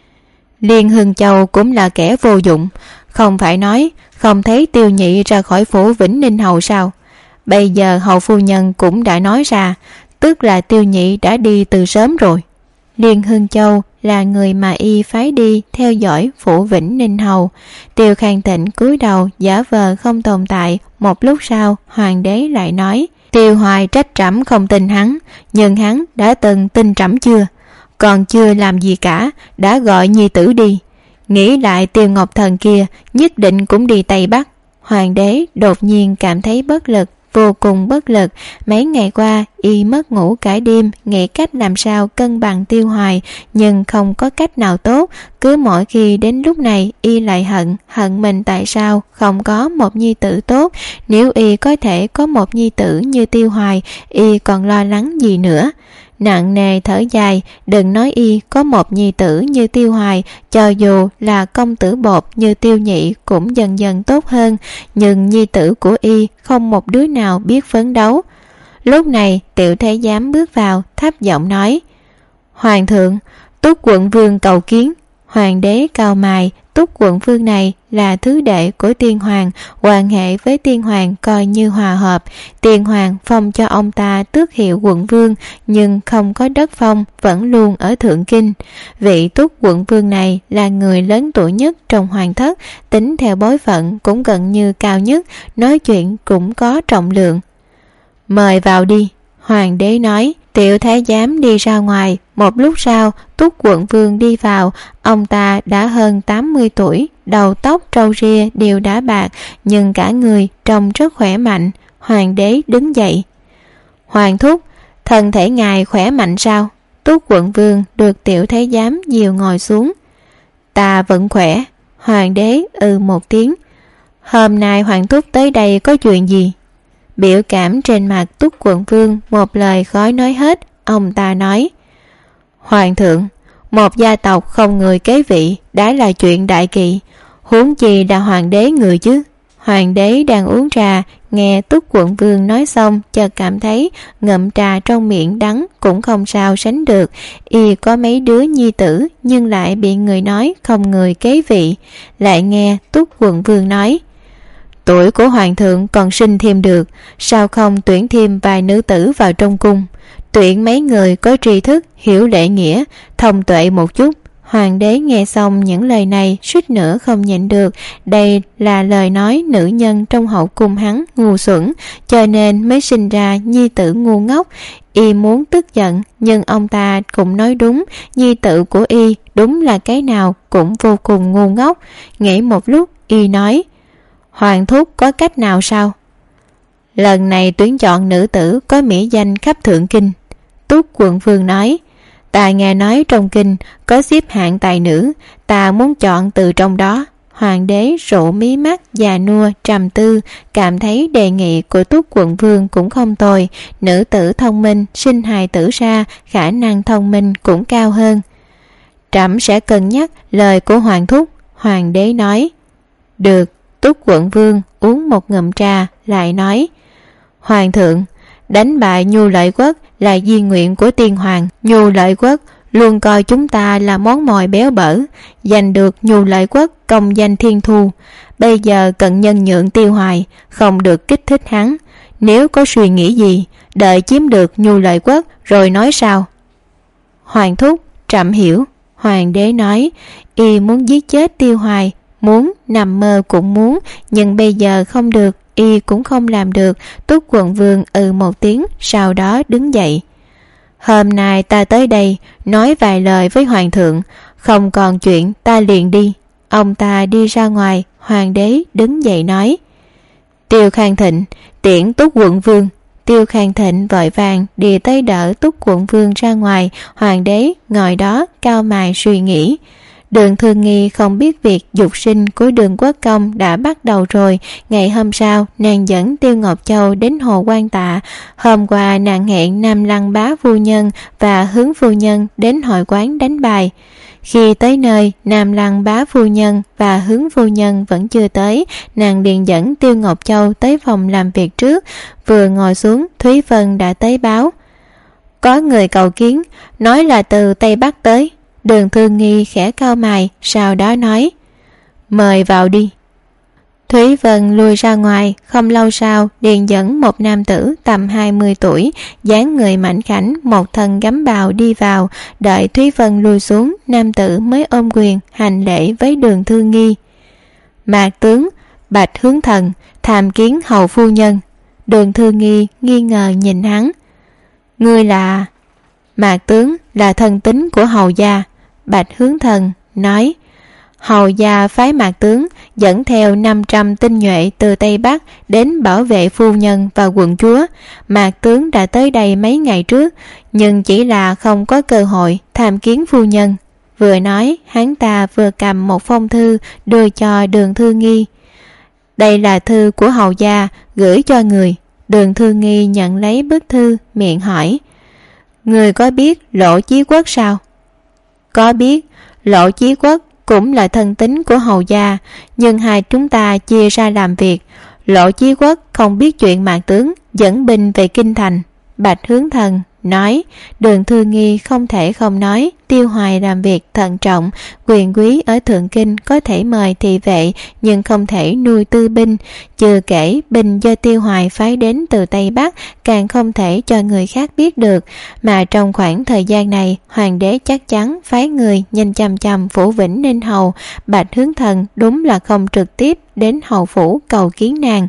Liên Hưng Châu cũng là kẻ vô dụng, không phải nói không thấy Tiêu nhị ra khỏi phủ Vĩnh Ninh Hầu sao? Bây giờ hầu phu nhân cũng đã nói ra, tức là Tiêu nhị đã đi từ sớm rồi. Liên Hưng Châu là người mà y phái đi theo dõi phủ Vĩnh Ninh Hầu. Tiêu Khang Thịnh cúi đầu giả vờ không tồn tại. Một lúc sau hoàng đế lại nói: Tiêu Hoài trách trẫm không tin hắn, nhưng hắn đã từng tin trẫm chưa? Còn chưa làm gì cả, đã gọi nhi tử đi. Nghĩ lại Tiêu Ngọc Thần kia nhất định cũng đi Tây Bắc. Hoàng đế đột nhiên cảm thấy bất lực, vô cùng bất lực. Mấy ngày qua y mất ngủ cả đêm, nghĩ cách làm sao cân bằng Tiêu Hoài, nhưng không có cách nào tốt. Cứ mỗi khi đến lúc này y lại hận hận mình tại sao không có một nhi tử tốt. Nếu y có thể có một nhi tử như Tiêu Hoài, y còn lo lắng gì nữa. Nặng nề thở dài, đừng nói y có một nhi tử như Tiêu Hoài, cho dù là công tử bột như Tiêu nhị cũng dần dần tốt hơn, nhưng nhi tử của y không một đứa nào biết phấn đấu. Lúc này Tiểu Thái Giám bước vào, thấp giọng nói: Hoàng thượng, Túc quận vương cầu kiến. Hoàng đế cau mày, Túc quận vương này là thứ đệ của Tiên Hoàng, quan hệ với Tiên Hoàng coi như hòa hợp. Tiên Hoàng phong cho ông ta tước hiệu quận vương, nhưng không có đất phong, vẫn luôn ở Thượng Kinh. Vị Túc quận vương này là người lớn tuổi nhất trong hoàng thất, tính theo bối phận cũng gần như cao nhất, nói chuyện cũng có trọng lượng. Mời vào đi, hoàng đế nói. Tiểu Thái Giám đi ra ngoài. Một lúc sau Túc quận vương đi vào. Ông ta đã hơn tám mươi tuổi, đầu tóc râu ria đều đã bạc, nhưng cả người trông rất khỏe mạnh. Hoàng đế đứng dậy: Hoàng thúc, thân thể ngài khỏe mạnh sao? Túc quận vương được Tiểu Thái Giám dìu ngồi xuống. Ta vẫn khỏe. Hoàng đế ừ một tiếng. Hôm nay Hoàng thúc tới đây có chuyện gì? Biểu cảm trên mặt Túc Quận Vương một lời khó nói hết. Ông ta nói: Hoàng thượng, một gia tộc không người kế vị đã là chuyện đại kỵ, huống chi là hoàng đế người chứ. Hoàng đế đang uống trà, nghe Túc Quận Vương nói xong chợt cảm thấy ngậm trà trong miệng đắng cũng không sao sánh được. Y có mấy đứa nhi tử nhưng lại bị người nói không người kế vị. Lại nghe Túc Quận Vương nói: Tuổi của hoàng thượng còn sinh thêm được, sao không tuyển thêm vài nữ tử vào trong cung, tuyển mấy người có tri thức, hiểu lễ nghĩa, thông tuệ một chút. Hoàng đế nghe xong những lời này suýt nữa không nhịn được. Đây là lời nói nữ nhân trong hậu cung hắn ngu xuẩn, cho nên mới sinh ra nhi tử ngu ngốc. Y muốn tức giận, nhưng ông ta cũng nói đúng, nhi tử của Y đúng là cái nào cũng vô cùng ngu ngốc. Nghĩ một lúc, Y nói: Hoàng thúc có cách nào sao? Lần này tuyển chọn nữ tử có mỹ danh khắp thượng kinh. Túc Quận Vương nói: Ta nghe nói trong kinh có xếp hạng tài nữ, ta muốn chọn từ trong đó. Hoàng đế rũ mí mắt già nua trầm tư, cảm thấy đề nghị của Túc Quận Vương cũng không tồi. Nữ tử thông minh, sinh hài tử ra, khả năng thông minh cũng cao hơn. Trẫm sẽ cân nhắc lời của Hoàng thúc. Hoàng đế nói. Được. Túc Quận Vương uống một ngụm trà lại nói: Hoàng thượng, đánh bại Nhu Lợi Quốc là di nguyện của tiên hoàng. Nhu Lợi Quốc luôn coi chúng ta là món mồi béo bở, giành được Nhu Lợi Quốc công danh thiên thu. Bây giờ cần nhân nhượng Tiêu Hoài, không được kích thích hắn. Nếu có suy nghĩ gì, đợi chiếm được Nhu Lợi Quốc rồi nói sao. Hoàng thúc, trẫm hiểu. Hoàng đế nói: Y muốn giết chết Tiêu Hoài, muốn nằm mơ cũng muốn, nhưng bây giờ không được, Y cũng không làm được. Túc Quận Vương ừ một tiếng, sau đó đứng dậy. Hôm nay ta tới đây nói vài lời với hoàng thượng, không còn chuyện ta liền đi. Ông ta đi ra ngoài. Hoàng đế đứng dậy nói: Tiêu Khang Thịnh tiễn Túc Quận Vương. Tiêu Khang Thịnh vội vàng đi tới đỡ Túc Quận Vương ra ngoài. Hoàng đế ngồi đó cau mày suy nghĩ. Đường Thương Nghi không biết việc dục sinh của Đường Quốc Công đã bắt đầu rồi. Ngày hôm sau, nàng dẫn Tiêu Ngọc Châu đến Hồ Quan Tạ. Hôm qua nàng hẹn Nam Lăng bá phu nhân và Hướng phu nhân đến hội quán đánh bài. Khi tới nơi, Nam Lăng bá phu nhân và Hướng phu nhân vẫn chưa tới. Nàng liền dẫn Tiêu Ngọc Châu tới phòng làm việc trước. Vừa ngồi xuống, Thúy Vân đã tới báo: Có người cầu kiến, nói là từ Tây Bắc tới. Đường Thương Nghi khẽ cau mày, sau đó nói: Mời vào đi. Thúy Vân lui ra ngoài. Không lâu sau, liền dẫn một nam tử tầm hai mươi tuổi, dáng người mảnh khảnh, một thân gấm bào đi vào. Đợi Thúy Vân lui xuống, nam tử mới ôm quyền hành lễ với Đường Thương Nghi. Mạc tướng, Bạch Hướng Thần, tham kiến hầu phu nhân. Đường Thương Nghi nghi ngờ nhìn hắn. Ngươi là? Mạc tướng là thân tín của hầu gia. Bạch Hướng Thần nói: Hầu gia phái Mạc tướng dẫn theo năm trăm tinh nhuệ từ Tây Bắc đến bảo vệ phu nhân và quận chúa. Mạc tướng đã tới đây mấy ngày trước, nhưng chỉ là không có cơ hội tham kiến phu nhân. Vừa nói, hắn ta vừa cầm một phong thư đưa cho Đường Thương Nghi. Đây là thư của hầu gia gửi cho người. Đường Thương Nghi nhận lấy bức thư, miệng hỏi: Người có biết Lộ Chí Quốc sao? Có biết. Lộ Chí Quốc cũng là thân tín của hầu gia, nhưng hai chúng ta chia ra làm việc. Lộ Chí Quốc không biết chuyện Mạc tướng dẫn binh về kinh thành. Bạch Hướng Thần nói. Đường Thương Nghi không thể không nói, Tiêu Hoài làm việc thận trọng. Quyền quý ở Thượng Kinh có thể mời thị vệ, nhưng không thể nuôi tư binh. Chưa kể binh do Tiêu Hoài phái đến từ Tây Bắc, càng không thể cho người khác biết được. Mà trong khoảng thời gian này, hoàng đế chắc chắn phái người nhìn chằm chằm phủ Vĩnh Ninh Hầu. Bạch Hướng Thần đúng là không trực tiếp đến hầu phủ cầu kiến nàng.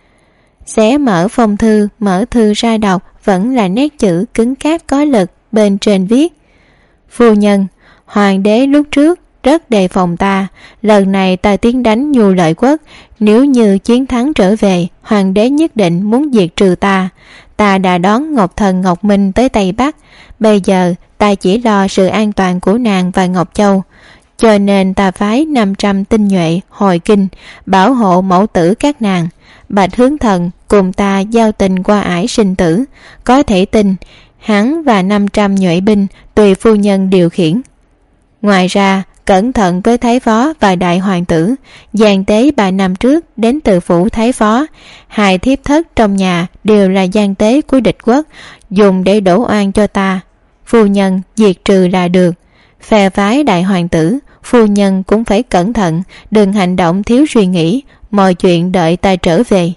Xé mở phong thư, mở thư ra đọc, vẫn là nét chữ cứng cáp có lực. Bên trên viết: Phu nhân, hoàng đế lúc trước rất đề phòng ta. Lần này ta tiến đánh Nhu Lợi Quốc, nếu như chiến thắng trở về, hoàng đế nhất định muốn diệt trừ ta. Ta đã đón Ngọc Thần Ngọc Minh tới Tây Bắc. Bây giờ ta chỉ lo sự an toàn của nàng và Ngọc Châu. cho nên ta phái năm trăm tinh nhuệ hồi kinh, bảo hộ mẫu tử các nàng. Bạch Hướng Thần cùng ta giao tình qua ải sinh tử, có thể tin hắn và năm trăm nhuệ binh tùy phu nhân điều khiển. Ngoài ra, cẩn thận với thái phó và đại hoàng tử. Giang tế ba năm trước đến từ phủ thái phó, hai thiếp thất trong nhà đều là giang tế của địch quốc, dùng để đổ oan cho ta. Phu nhân diệt trừ là được. Phe phái đại hoàng tử, phu nhân cũng phải cẩn thận, đừng hành động thiếu suy nghĩ, mọi chuyện đợi ta trở về.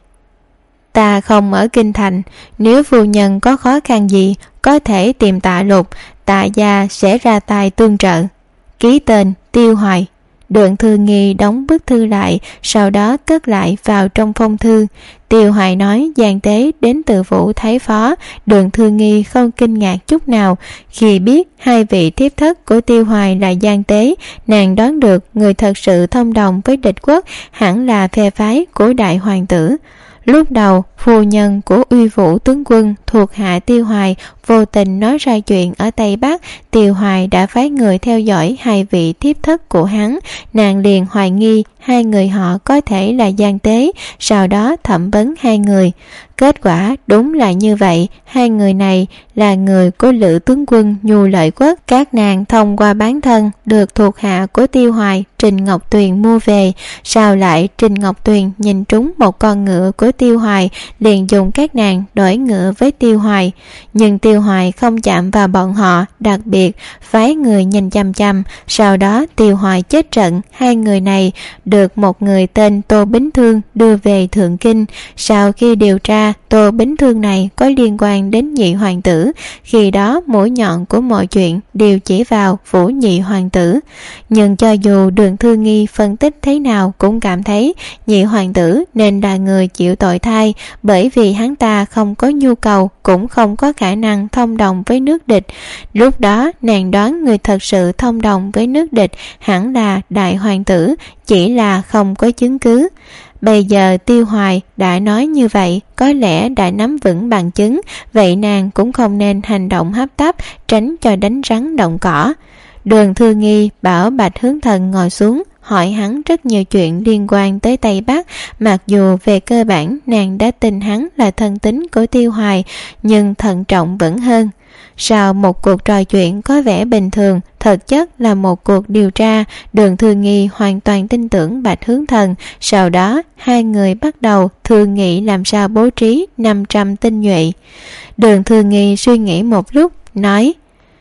Ta không ở kinh thành, nếu phu nhân có khó khăn gì có thể tìm Tạ Lục, Tạ gia sẽ ra tay tương trợ. Ký tên Tiêu Hoài. Đường Thư Nghi đóng bức thư lại, sau đó cất lại vào trong phong thư. Tiêu Hoài nói giang tế đến từ phủ thái phó. Đường Thư Nghi không kinh ngạc chút nào khi biết hai vị thiếp thất của Tiêu Hoài là giang tế. Nàng đoán được người thật sự thông đồng với địch quốc hẳn là phe phái của đại hoàng tử. Lúc đầu, phu nhân của Uy Vũ tướng quân thuộc hạ Tiêu Hoài vô tình nói ra chuyện ở Tây Bắc. Tiêu Hoài đã phái người theo dõi hai vị thiếp thất của hắn. Nàng liền hoài nghi hai người họ có thể là gian tế, sau đó thẩm vấn hai người. Kết quả đúng là như vậy, hai người này là người của Lữ tướng quân Nhu Lợi Quốc. Các nàng thông qua bán thân được thuộc hạ của Tiêu Hoài Trình Ngọc Tuyền mua về. Sau lại Trình Ngọc Tuyền nhìn trúng một con ngựa của Tiêu Hoài, liền dùng các nàng đổi ngựa với Tiêu Hoài. Nhưng Tiêu Hoài không chạm vào bọn họ, đặc biệt phái người nhìn chăm chăm. Sau đó Tiêu Hoài chết trận. Hai người này được một người tên Tô Bính Thương đưa về Thượng Kinh. Sau khi điều tra, Tô Bính Thương này có liên quan đến nhị hoàng tử. Khi đó mũi nhọn của mọi chuyện đều chỉ vào phủ nhị hoàng tử. Nhưng cho dù Đường Thư Nghi phân tích thế nào cũng cảm thấy nhị hoàng tử nên là người chịu tội thay, bởi vì hắn ta không có nhu cầu cũng không có khả năng thông đồng với nước địch. Lúc đó nàng đoán người thật sự thông đồng với nước địch hẳn là đại hoàng tử, chỉ là không có chứng cứ. Bây giờ Tiêu Hoài đã nói như vậy, có lẽ đã nắm vững bằng chứng, vậy nàng cũng không nên hành động hấp tấp, tránh cho đánh rắn động cỏ. Đường Thư Nghi bảo Bạch Hướng Thần ngồi xuống, hỏi hắn rất nhiều chuyện liên quan tới Tây Bắc. Mặc dù về cơ bản nàng đã tin hắn là thân tín của Tiêu Hoài, nhưng thận trọng vẫn hơn. Sau một cuộc trò chuyện có vẻ bình thường, thực chất là một cuộc điều tra. Đường Thư Nghi hoàn toàn tin tưởng Bạch Hướng Thần. Sau đó hai người bắt đầu thương nghị làm sao bố trí năm trăm tinh nhuệ. Đường Thư Nghi suy nghĩ một lúc, nói: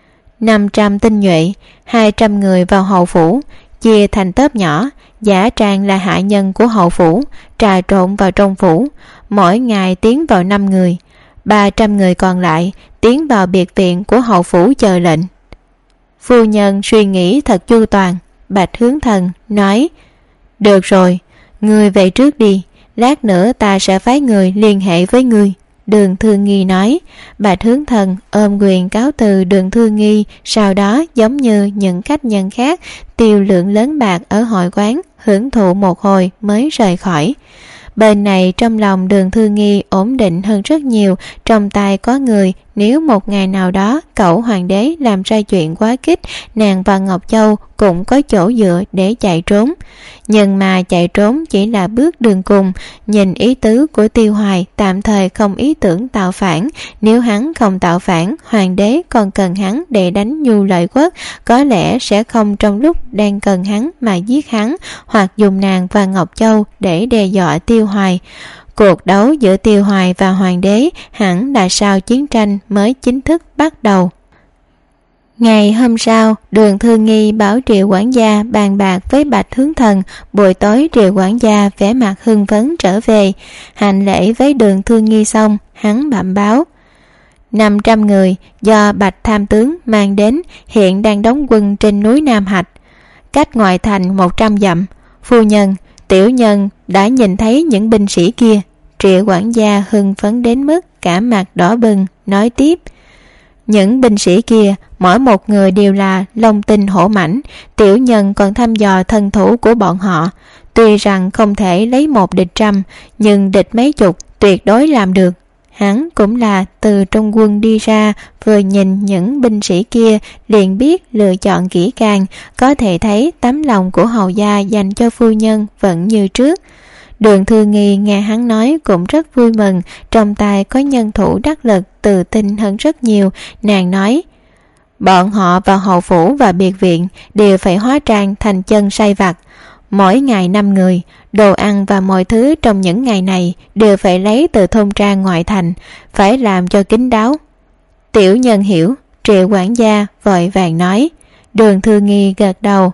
năm trăm tinh nhuệ, hai trăm người vào hậu phủ, chia thành tớp nhỏ, giả trang là hạ nhân của hậu phủ, trà trộn vào trong phủ. Mỗi ngày tiến vào năm người, ba trăm người còn lại tiến vào biệt viện của hậu phủ chờ lệnh. Phu nhân suy nghĩ thật chu toàn. Bạch Hướng Thần nói: được rồi, ngươi về trước đi, lát nữa ta sẽ phái người liên hệ với ngươi. Đường Thư Nghi nói. Bạch Hướng Thần ôm quyền cáo từ Đường Thư Nghi, sau đó giống như những khách nhân khác tiêu lượng lớn bạc ở hội quán, hưởng thụ một hồi mới rời khỏi. Bên này trong lòng Đường Thư Nghi ổn định hơn rất nhiều, trong tay có người. Nếu một ngày nào đó cậu hoàng đế làm ra chuyện quá kích, nàng và Ngọc Châu cũng có chỗ dựa để chạy trốn. Nhưng mà chạy trốn chỉ là bước đường cùng. Nhìn ý tứ của Tiêu Hoài, tạm thời không ý tưởng tạo phản. Nếu hắn không tạo phản, hoàng đế còn cần hắn để đánh Nhu Lợi Quốc, có lẽ sẽ không trong lúc đang cần hắn mà giết hắn, hoặc dùng nàng và Ngọc Châu để đe dọa Tiêu Hoài. Cuộc đấu giữa Tiêu Hoài và hoàng đế hẳn là sau chiến tranh mới chính thức bắt đầu. Ngày hôm sau, Đường Thư Nghi bảo Triệu quản gia bàn bạc với Bạch Hướng Thần. Buổi tối Triệu quản gia vẻ mặt hưng phấn trở về, hành lễ với Đường Thư Nghi xong, hắn bẩm báo: năm trăm người do Bạch Tham Tướng mang đến, hiện đang đóng quân trên núi Nam Hạch, cách ngoại thành một trăm dặm. Phu nhân, tiểu nhân đã nhìn thấy những binh sĩ kia. Triệu quản gia hưng phấn đến mức cả mặt đỏ bừng, nói tiếp: những binh sĩ kia mỗi một người đều là long tinh hổ mãnh, tiểu nhân còn thăm dò thân thủ của bọn họ. Tuy rằng không thể lấy một địch trăm, nhưng địch mấy chục tuyệt đối làm được. hắn cũng là từ trong quân đi ra, vừa nhìn những binh sĩ kia liền biết lựa chọn kỹ càng, có thể thấy tấm lòng của hầu gia dành cho phu nhân vẫn như trước. Đường Thư Nghi nghe hắn nói cũng rất vui mừng, trong tay có nhân thủ đắc lực, tự tin hơn rất nhiều. Nàng nói, bọn họ vào hậu phủ và biệt viện đều phải hóa trang thành chân sai vặt, mỗi ngày năm người, đồ ăn và mọi thứ trong những ngày này đều phải lấy từ thôn trang ngoại thành, phải làm cho kín đáo. Tiểu nhân hiểu. Triệu quản gia vội vàng nói. Đường Thư Nghi gật đầu.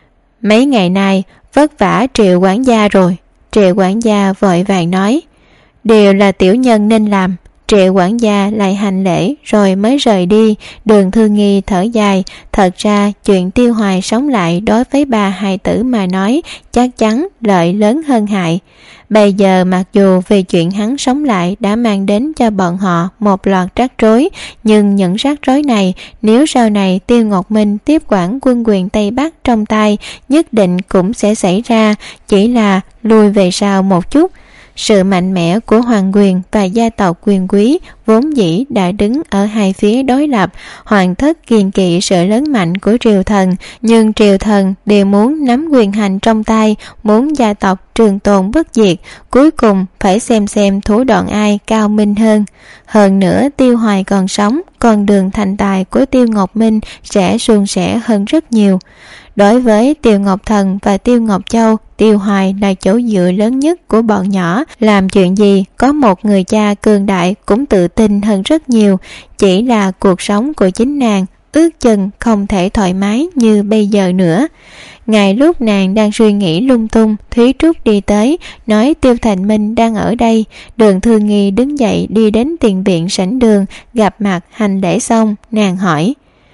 Mấy ngày nay vất vả Triệu quản gia rồi. Triệu quản gia vội vàng nói. Đều là tiểu nhân nên làm. Triệu quản gia lại hành lễ rồi mới rời đi. Đường Thư Nghi thở dài. Thật ra chuyện Tiêu Hoài sống lại đối với bà hài tử mà nói chắc chắn lợi lớn hơn hại. Bây giờ mặc dù vì chuyện hắn sống lại đã mang đến cho bọn họ một loạt rắc rối, nhưng những rắc rối này nếu sau này Tiêu Ngọc Minh tiếp quản quân quyền Tây Bắc trong tay nhất định cũng sẽ xảy ra, chỉ là lùi về sau một chút. Sự mạnh mẽ của hoàng quyền và gia tộc quyền quý vốn dĩ đã đứng ở hai phía đối lập. Hoàng thất kiêng kỵ sự lớn mạnh của triều thần, nhưng triều thần đều muốn nắm quyền hành trong tay, muốn gia tộc trường tồn bất diệt, cuối cùng phải xem xem thủ đoạn ai cao minh hơn. Hơn nữa Tiêu Hoài còn sống, con đường thành tài của Tiêu Ngọc Minh sẽ suôn sẻ hơn rất nhiều. Đối với Tiêu Ngọc Thần và Tiêu Ngọc Châu, Tiêu Hoài là chỗ dựa lớn nhất của bọn nhỏ. Làm chuyện gì có một người cha cường đại cũng tự tin hơn rất nhiều. Chỉ là cuộc sống của chính nàng ước chừng không thể thoải mái như bây giờ nữa. Ngay lúc nàng đang suy nghĩ lung tung, Thúy Trúc đi tới, nói Tiêu Thành Minh đang ở đây. Đường Thư Nghi đứng dậy đi đến tiền viện sảnh đường, gặp mặt hành lễ xong, nàng hỏi.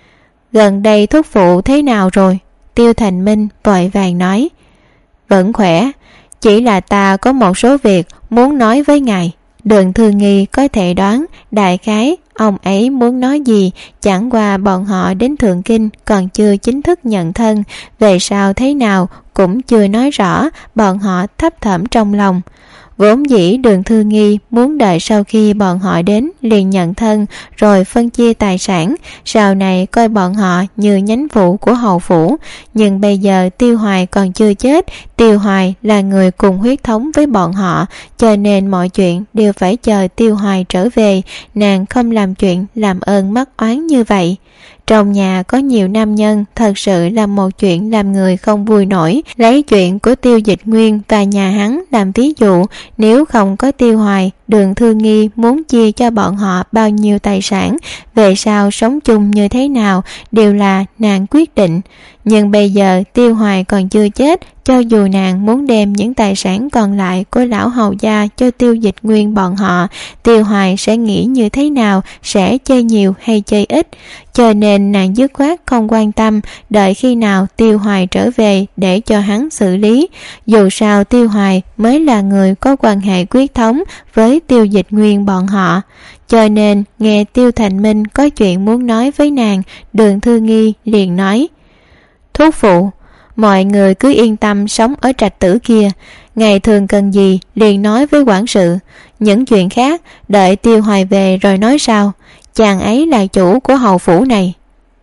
Gần đây thúc phụ thế nào rồi? Tiêu Thành Minh vội vàng nói. Vẫn khỏe, chỉ là ta có một số việc muốn nói với ngài. Đường Thư Nghi có thể đoán đại khái ông ấy muốn nói gì, chẳng qua bọn họ đến Thượng Kinh còn chưa chính thức nhận thân, về sau thế nào cũng chưa nói rõ, bọn họ thấp thỏm trong lòng. Vốn dĩ Đường Thư Nghi muốn đợi sau khi bọn họ đến liền nhận thân rồi phân chia tài sản, sau này coi bọn họ như nhánh phụ của hầu phủ. Nhưng bây giờ Tiêu Hoài còn chưa chết, Tiêu Hoài là người cùng huyết thống với bọn họ, cho nên mọi chuyện đều phải chờ Tiêu Hoài trở về. Nàng không làm chuyện làm ơn mắc oán như vậy. Trong nhà có nhiều nam nhân, thật sự là một chuyện làm người không vui nổi. Lấy chuyện của Tiêu Dịch Nguyên và nhà hắn làm ví dụ, nếu không có Tiêu Hoài, Đường Thư Nghi muốn chia cho bọn họ bao nhiêu tài sản, về sau sống chung như thế nào đều là nàng quyết định. Nhưng bây giờ Tiêu Hoài còn chưa chết, cho dù nàng muốn đem những tài sản còn lại của lão hầu gia cho Tiêu Dịch Nguyên bọn họ, Tiêu Hoài sẽ nghĩ như thế nào, sẽ chơi nhiều hay chơi ít. Cho nên nàng dứt khoát không quan tâm, đợi khi nào Tiêu Hoài trở về để cho hắn xử lý. Dù sao Tiêu Hoài mới là người có quan hệ quyết thống với Tiêu Dịch Nguyên bọn họ. Cho nên nghe Tiêu Thành Minh có chuyện muốn nói với nàng, Đường Thư Nghi liền nói. Thúc phụ, mọi người cứ yên tâm sống ở trạch tử kia, ngày thường cần gì liền nói với quản sự, những chuyện khác đợi Tiêu Hoài về rồi nói sao, chàng ấy là chủ của hầu phủ này.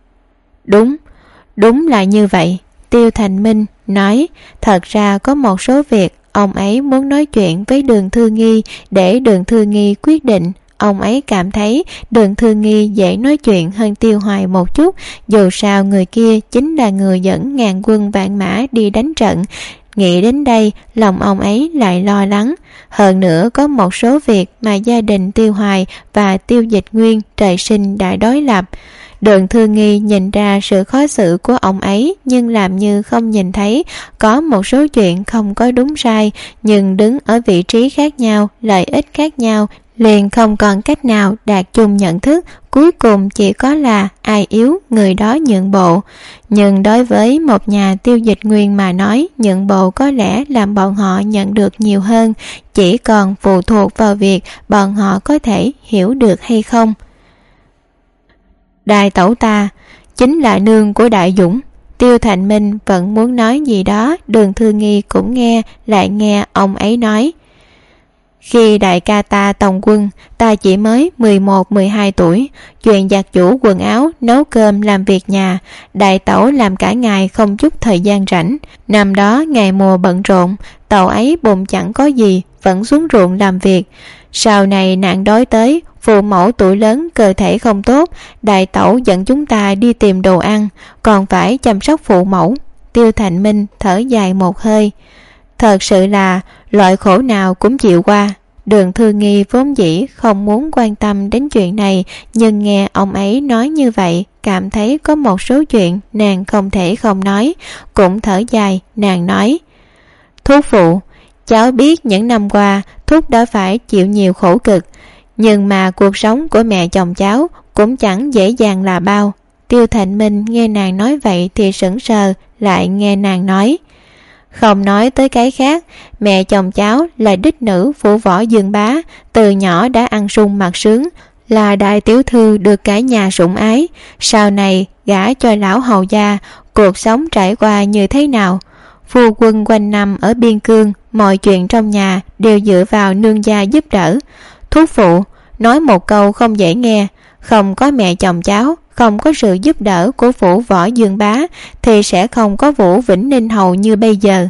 Đúng, đúng là như vậy. Tiêu Thành Minh nói, thật ra có một số việc ông ấy muốn nói chuyện với Đường Thư Nghi để Đường Thư Nghi quyết định. Ông ấy cảm thấy Đường Thư Nghi dễ nói chuyện hơn Tiêu Hoài một chút, dù sao người kia chính là người dẫn ngàn quân vạn mã đi đánh trận. Nghĩ đến đây, lòng ông ấy lại lo lắng. Hơn nữa có một số việc mà gia đình Tiêu Hoài và Tiêu Dịch Nguyên trời sinh đã đối lập. Đường Thư Nghi nhìn ra sự khó xử của ông ấy, nhưng làm như không nhìn thấy. Có một số chuyện không có đúng sai, nhưng đứng ở vị trí khác nhau, lợi ích khác nhau, liền không còn cách nào đạt chung nhận thức, cuối cùng chỉ có là ai yếu người đó nhượng bộ. Nhưng đối với một nhà Tiêu Dịch Nguyên mà nói, nhượng bộ có lẽ làm bọn họ nhận được nhiều hơn, chỉ còn phụ thuộc vào việc bọn họ có thể hiểu được hay không. Đại tẩu ta chính là nương của Đại Dũng. Tiêu Thành Minh vẫn muốn nói gì đó, Đường Thư Nghi cũng nghe, lại nghe ông ấy nói. Khi đại ca ta tòng quân, ta chỉ mới mười một mười hai tuổi, chuyện giặt giũ quần áo, nấu cơm, làm việc nhà, đại tẩu làm cả ngày không chút thời gian rảnh. Năm đó ngày mùa bận rộn, tàu ấy bụng chẳng có gì, vẫn xuống ruộng làm việc. Sau này nạn đói tới, phụ mẫu tuổi lớn cơ thể không tốt, đại tẩu dẫn chúng ta đi tìm đồ ăn, còn phải chăm sóc phụ mẫu. Tiêu Thành Minh thở dài một hơi. Thật sự là loại khổ nào cũng chịu qua. Đường Thư Nghi vốn dĩ không muốn quan tâm đến chuyện này, nhưng nghe ông ấy nói như vậy, cảm thấy có một số chuyện nàng không thể không nói. Cũng thở dài, nàng nói: Thúc phụ, cháu biết những năm qua Thúc đã phải chịu nhiều khổ cực, nhưng mà cuộc sống của mẹ chồng cháu cũng chẳng dễ dàng là bao. Tiêu Thành Minh nghe nàng nói vậy thì sững sờ, lại nghe nàng nói: Không nói tới cái khác, mẹ chồng cháu là đích nữ phủ võ Dương Bá, từ nhỏ đã ăn sung mặc sướng, là đại tiểu thư được cả nhà sủng ái. Sau này gả cho lão hầu gia, cuộc sống trải qua như thế nào? Phu quân quanh năm ở biên cương, mọi chuyện trong nhà đều dựa vào nương gia giúp đỡ. Thúc phụ, nói một câu không dễ nghe, không có mẹ chồng cháu, không có sự giúp đỡ của phủ võ Dương Bá, thì sẽ không có Vũ Vĩnh Ninh Hầu như bây giờ.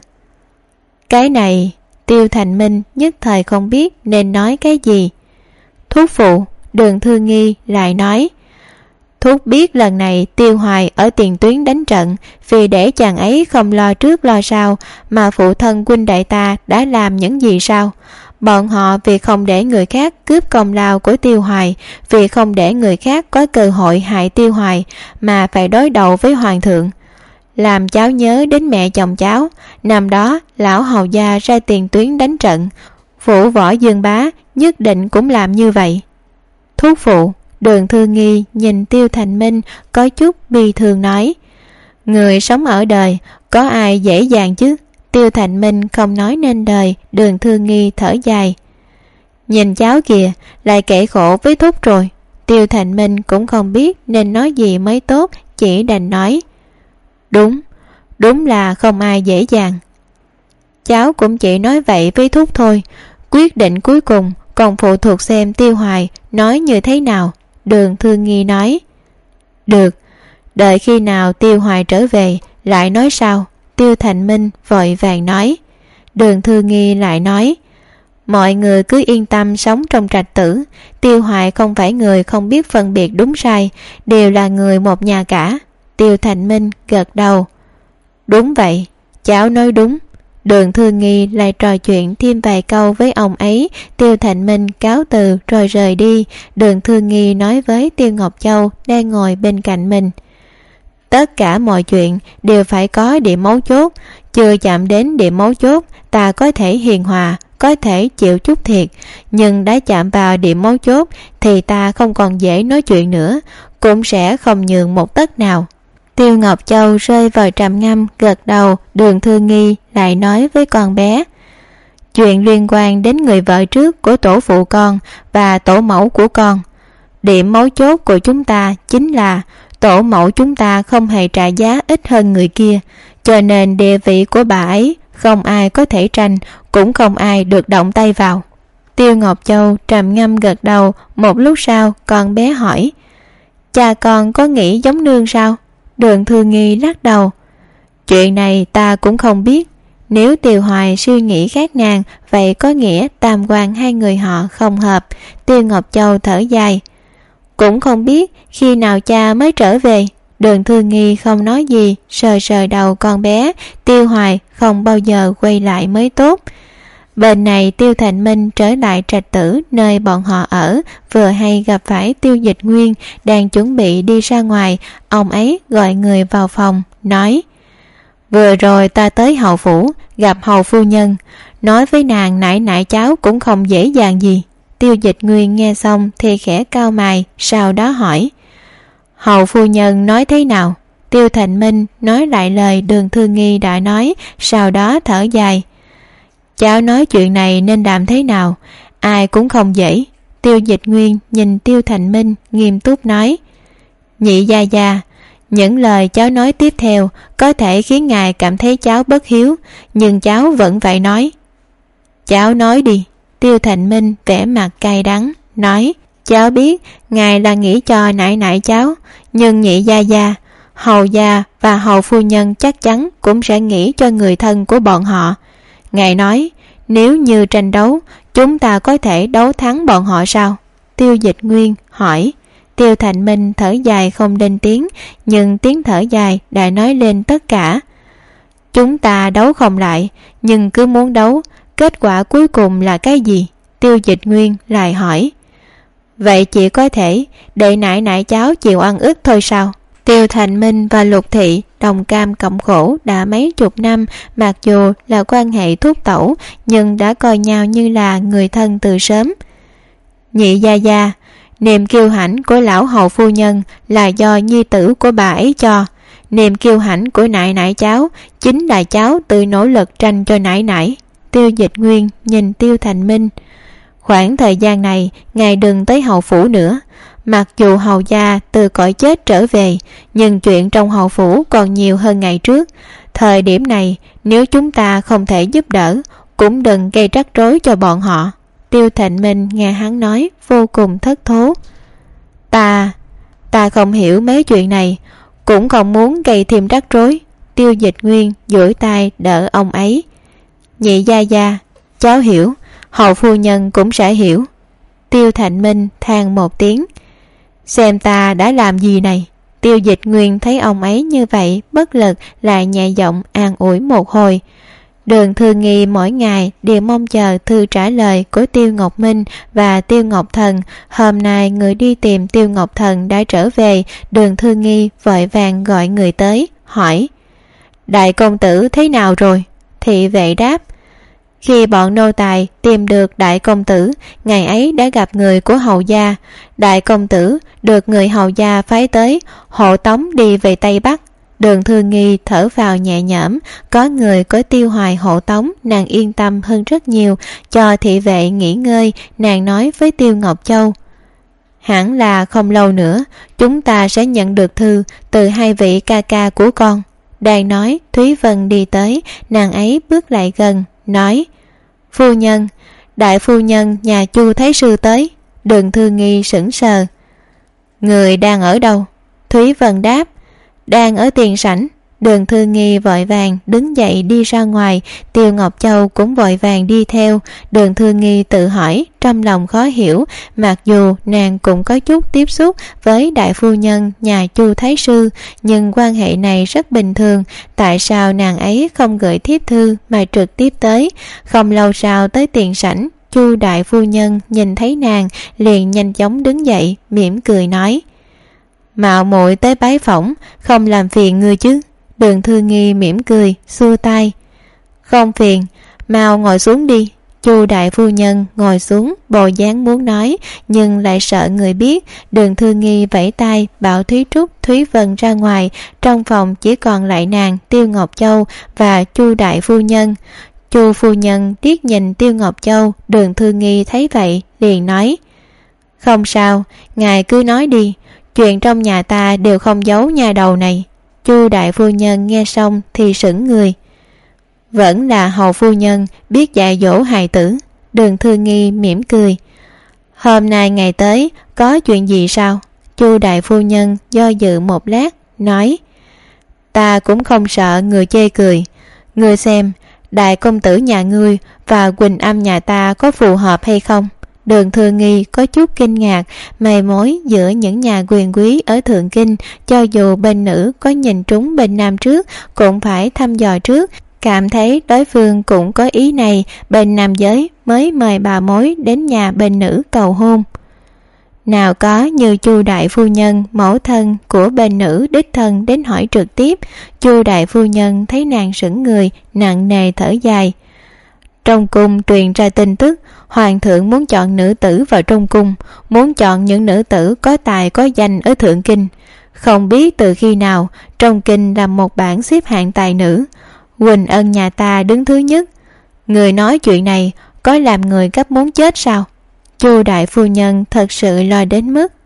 Cái này Tiêu Thành Minh nhất thời không biết nên nói cái gì. Thúc phụ, Đường Thư Nghi lại nói: Thúc biết lần này Tiêu Hoài ở tiền tuyến đánh trận, vì để chàng ấy không lo trước lo sau mà phụ thân huynh đệ ta đã làm những gì sao? Bọn họ vì không để người khác cướp công lao của Tiêu Hoài, vì không để người khác có cơ hội hại Tiêu Hoài mà phải đối đầu với hoàng thượng. Làm cháu nhớ đến mẹ chồng cháu, năm đó lão hầu gia ra tiền tuyến đánh trận, phủ võ Dương Bá nhất định cũng làm như vậy. Thúc phụ, Đường Thư Nghi nhìn Tiêu Thành Minh có chút bi thương nói: Người sống ở đời có ai dễ dàng chứ? Tiêu Thành Minh không nói nên lời. Đường Thư Nghi thở dài: Nhìn cháu kìa, lại kể khổ với Thúc rồi. Tiêu Thành Minh cũng không biết nên nói gì mới tốt, chỉ đành nói: Đúng, đúng là không ai dễ dàng. Cháu cũng chỉ nói vậy với Thúc thôi, quyết định cuối cùng còn phụ thuộc xem Tiêu Hoài nói như thế nào. Đường Thư Nghi nói: Được, đợi khi nào Tiêu Hoài trở về lại nói sao. Tiêu Thành Minh vội vàng nói. Đường Thư Nghi lại nói: Mọi người cứ yên tâm sống trong trạch tử, Tiêu Hoài không phải người không biết phân biệt đúng sai, đều là người một nhà cả. Tiêu Thành Minh gật đầu: Đúng vậy, cháu nói đúng. Đường Thư Nghi lại trò chuyện thêm vài câu với ông ấy. Tiêu Thành Minh cáo từ rồi rời đi. Đường Thư Nghi nói với Tiêu Ngọc Châu đang ngồi bên cạnh mình: Tất cả mọi chuyện đều phải có điểm mấu chốt, chưa chạm đến điểm mấu chốt ta có thể hiền hòa, có thể chịu chút thiệt, nhưng đã chạm vào điểm mấu chốt thì ta không còn dễ nói chuyện nữa, cũng sẽ không nhường một tấc nào. Tiêu Ngọc Châu rơi vào trầm ngâm gật đầu. Đường Thư Nghi lại nói với con bé: Chuyện liên quan đến người vợ trước của tổ phụ con và tổ mẫu của con. Điểm mấu chốt của chúng ta chính là tổ mẫu chúng ta không hề trả giá ít hơn người kia, cho nên địa vị của bà ấy không ai có thể tranh, cũng không ai được động tay vào. Tiêu Ngọc Châu trầm ngâm gật đầu. Một lúc sau con bé hỏi: Cha con có nghĩ giống nương sao? Đường Thư Nghi lắc đầu: Chuyện này ta cũng không biết. Nếu Tiêu Hoài suy nghĩ khác nàng, vậy có nghĩa tam quan hai người họ không hợp. Tiêu Ngọc Châu thở dài: Cũng không biết khi nào cha mới trở về. Đường Thư Nghi không nói gì, sờ sờ đầu con bé. Tiêu Hoài không bao giờ quay lại mới tốt. Bên này Tiêu Thành Minh trở lại trạch tử nơi bọn họ ở, vừa hay gặp phải Tiêu Dịch Nguyên đang chuẩn bị đi ra ngoài. Ông ấy gọi người vào phòng, nói: Vừa rồi ta tới hầu phủ, gặp hầu phu nhân, nói với nàng nãy nãy cháu cũng không dễ dàng gì. Tiêu Dịch Nguyên nghe xong thì khẽ cau mày, sau đó hỏi: Hầu phu nhân nói thế nào? Tiêu Thành Minh nói lại lời Đường Thư Nghi đã nói, sau đó thở dài: Cháu nói chuyện này nên làm thế nào, ai cũng không dễ. Tiêu Dịch Nguyên nhìn Tiêu Thành Minh nghiêm túc nói: Nhị gia gia, những lời cháu nói tiếp theo có thể khiến ngài cảm thấy cháu bất hiếu, nhưng cháu vẫn phải nói. Cháu nói đi. Tiêu Thành Minh vẻ mặt cay đắng, nói: cháu biết ngài là nghĩ cho nại nại cháu, nhưng nhị gia gia, hầu gia và hầu phu nhân chắc chắn cũng sẽ nghĩ cho người thân của bọn họ. Ngài nói nếu như tranh đấu, chúng ta có thể đấu thắng bọn họ sao? Tiêu Dịch Nguyên hỏi. Tiêu Thành Minh thở dài không lên tiếng, nhưng tiếng thở dài đã nói lên tất cả. Chúng ta đấu không lại, nhưng cứ muốn đấu, kết quả cuối cùng là cái gì? Tiêu Dịch Nguyên lại hỏi. Vậy chỉ có thể để nại nại cháu chịu ăn ức thôi sao? Tiêu Thành Minh và Lục Thị đồng cam cộng khổ đã mấy chục năm, mặc dù là quan hệ thúc tẩu nhưng đã coi nhau như là người thân từ sớm. Nhị gia gia, niềm kiêu hãnh của lão hầu phu nhân là do nhi tử của bà ấy cho. Niềm kiêu hãnh của nại nại cháu chính là cháu tự nỗ lực tranh cho nại nại. Tiêu Dịch Nguyên nhìn Tiêu Thành Minh. Khoảng thời gian này ngài đừng tới hầu phủ nữa. Mặc dù hầu gia từ cõi chết trở về, nhưng chuyện trong hầu phủ còn nhiều hơn ngày trước. Thời điểm này nếu chúng ta không thể giúp đỡ, cũng đừng gây rắc rối cho bọn họ. Tiêu Thành Minh nghe hắn nói vô cùng thất thố. Ta, ta không hiểu mấy chuyện này, cũng không muốn gây thêm rắc rối. Tiêu Dịch Nguyên duỗi tay đỡ ông ấy. Nhị gia gia, cháu hiểu, hầu phu nhân cũng sẽ hiểu. Tiêu Thành Minh than một tiếng. Xem ta đã làm gì này. Tiêu Dịch Nguyên thấy ông ấy như vậy bất lực, lại nhẹ giọng an ủi một hồi. Đường Thư Nghi mỗi ngày đều mong chờ thư trả lời của Tiêu Ngọc Minh và Tiêu Ngọc Thần. Hôm nay người đi tìm Tiêu Ngọc Thần đã trở về. Đường Thư Nghi vội vàng gọi người tới, hỏi: Đại công tử thế nào rồi? Thị vệ đáp: Khi bọn nô tài tìm được đại công tử, ngày ấy đã gặp người của hầu gia. Đại công tử được người hầu gia phái tới hộ tống đi về Tây Bắc. Đường Thư Nghi thở vào nhẹ nhõm, có người có Tiêu Hoài hộ tống, nàng yên tâm hơn rất nhiều. Cho thị vệ nghỉ ngơi, nàng nói với Tiêu Ngọc Châu: Hẳn là không lâu nữa chúng ta sẽ nhận được thư từ hai vị ca ca của con. Đang nói, Thúy Vân đi tới, nàng ấy bước lại gần, nói: Phu nhân, đại phu nhân nhà Chu Thái sư tới. Đường Thư Nghi sững sờ. Người đang ở đâu? Thúy Vân đáp: Đang ở tiền sảnh. Đường Thư Nghi vội vàng đứng dậy đi ra ngoài. Tiêu Ngọc Châu cũng vội vàng đi theo. Đường Thư Nghi tự hỏi, trong lòng khó hiểu, mặc dù nàng cũng có chút tiếp xúc với đại phu nhân nhà Chu Thái sư, nhưng quan hệ này rất bình thường. Tại sao nàng ấy không gửi thiếp thư mà trực tiếp tới? Không lâu sau tới tiền sảnh, Chu đại phu nhân nhìn thấy nàng liền nhanh chóng đứng dậy, mỉm cười nói: Mạo muội tới bái phỏng, không làm phiền ngươi chứ? Đường Thư Nghi mỉm cười, xua tay: Không phiền, mau ngồi xuống đi. Chu đại phu nhân ngồi xuống, bộ dáng muốn nói nhưng lại sợ người biết. Đường Thư Nghi vẫy tay bảo Thúy Trúc, Thúy Vân ra ngoài. Trong phòng chỉ còn lại nàng, Tiêu Ngọc Châu và Chu đại phu nhân. Chu phu nhân liếc nhìn Tiêu Ngọc Châu. Đường Thư Nghi thấy vậy liền nói: Không sao, ngài cứ nói đi, chuyện trong nhà ta đều không giấu nhà đầu này. Chu đại phu nhân nghe xong thì sững người. Vẫn là hầu phu nhân biết dạy dỗ hài tử. Đường Thư Nghi mỉm cười. Hôm nay ngày tới có chuyện gì sao? Chu đại phu nhân do dự một lát, nói: Ta cũng không sợ người chê cười. Ngươi xem, đại công tử nhà ngươi và Quỳnh Âm nhà ta có phù hợp hay không? Đường Thư Nghi có chút kinh ngạc, mày mối giữa những nhà quyền quý ở Thượng Kinh, cho dù bên nữ có nhìn trúng bên nam trước cũng phải thăm dò trước, cảm thấy đối phương cũng có ý này, bên nam giới mới mời bà mối đến nhà bên nữ cầu hôn. Nào có như Chu đại phu nhân, mẫu thân của bên nữ đích thân đến hỏi trực tiếp. Chu đại phu nhân thấy nàng sững người, nặng nề thở dài. Trong cung truyền ra tin tức, hoàng thượng muốn chọn nữ tử vào trong cung, muốn chọn những nữ tử có tài có danh ở Thượng Kinh. Không biết từ khi nào trong kinh làm một bảng xếp hạng tài nữ, Quỳnh Ân nhà ta đứng thứ nhất. Người nói chuyện này có làm người gấp muốn chết sao? Chu đại phu nhân thật sự lo đến mức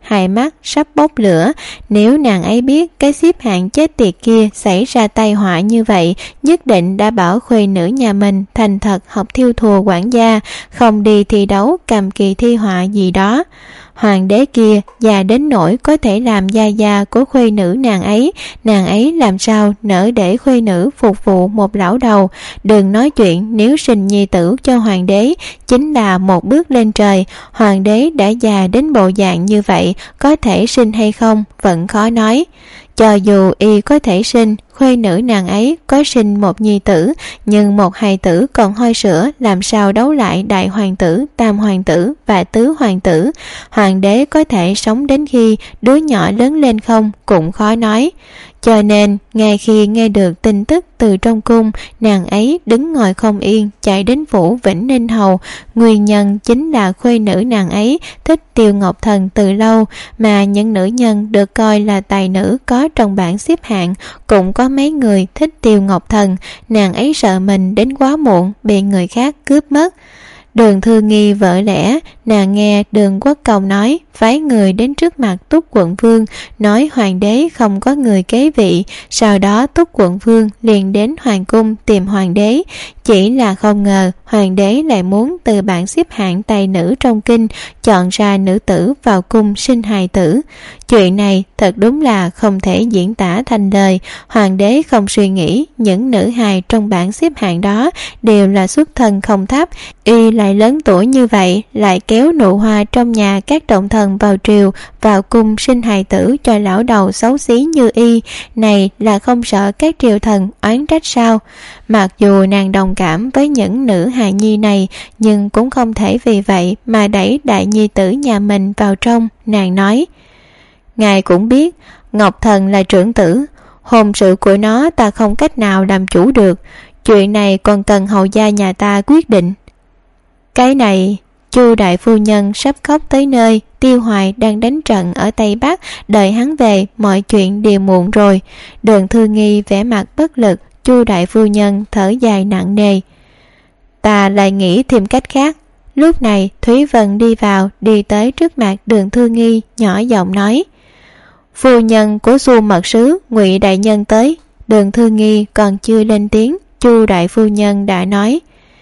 hai mắt sắp bốc lửa. Nếu nàng ấy biết cái xếp hạng chết tiệt kia xảy ra tai họa như vậy, nhất định đã bảo khuê nữ nhà mình thành thật học thiêu thùa quản gia, không đi thi đấu cầm kỳ thi họa gì đó. Hoàng đế kia già đến nỗi có thể làm gia gia của khuê nữ nàng ấy, nàng ấy làm sao nỡ để khuê nữ phục vụ một lão đầu. Đừng nói chuyện nếu sinh nhi tử cho hoàng đế, chính là một bước lên trời. Hoàng đế đã già đến bộ dạng như vậy, có thể sinh hay không vẫn khó nói. Cho dù y có thể sinh, khuê nữ nàng ấy có sinh một nhi tử, nhưng một hài tử còn hôi sữa làm sao đấu lại đại hoàng tử, tam hoàng tử và tứ hoàng tử. Hoàng đế có thể sống đến khi đứa nhỏ lớn lên không cũng khó nói. Cho nên ngay khi nghe được tin tức từ trong cung, nàng ấy đứng ngồi không yên chạy đến phủ Vĩnh Ninh Hầu. Nguyên nhân chính là khuê nữ nàng ấy thích Tiêu Ngọc Thần từ lâu, mà những nữ nhân được coi là tài nữ có trong bảng xếp hạng cũng có mấy người thích Tiêu Ngọc Thần. Nàng ấy sợ mình đến quá muộn bị người khác cướp mất. Đường Thư Nghi vợ lẽ, nàng nghe Đường Quốc Công nói phái người đến trước mặt Túc quận vương nói hoàng đế không có người kế vị. Sau đó Túc quận vương liền đến hoàng cung tìm hoàng đế. Chỉ là không ngờ hoàng đế lại muốn từ bảng xếp hạng tài nữ trong kinh chọn ra nữ tử vào cung sinh hài tử. Chuyện này thật đúng là không thể diễn tả thành lời. Hoàng đế không suy nghĩ những nữ hài trong bảng xếp hạng đó đều là xuất thân không thấp, y lại lớn tuổi như vậy lại kéo nụ hoa trong nhà các trọng thần vào triều vào cung sinh hài tử cho lão đầu xấu xí như y này, là không sợ các triều thần oán trách sao? Mặc dù nàng đồng cảm với những nữ hài nhi này, nhưng cũng không thể vì vậy mà đẩy đại nhi tử nhà mình vào trong. Nàng nói: ngài cũng biết Ngọc Thần là trưởng tử, hôn sự của nó ta không cách nào làm chủ được, chuyện này còn cần hầu gia nhà ta quyết định. Cái này... Chu đại phu nhân sắp khóc tới nơi. Tiêu Hoài đang đánh trận ở Tây Bắc, đợi hắn về mọi chuyện đều muộn rồi. Đường Thư Nghi vẻ mặt bất lực. Chu đại phu nhân thở dài nặng nề: ta lại nghĩ thêm cách khác. Lúc này Thúy Vân đi vào, đi tới trước mặt Đường Thư Nghi, nhỏ giọng nói: phu nhân của Xu mật sứ Ngụy đại nhân tới. Đường Thư Nghi còn chưa lên tiếng, Chu đại phu nhân đã nói: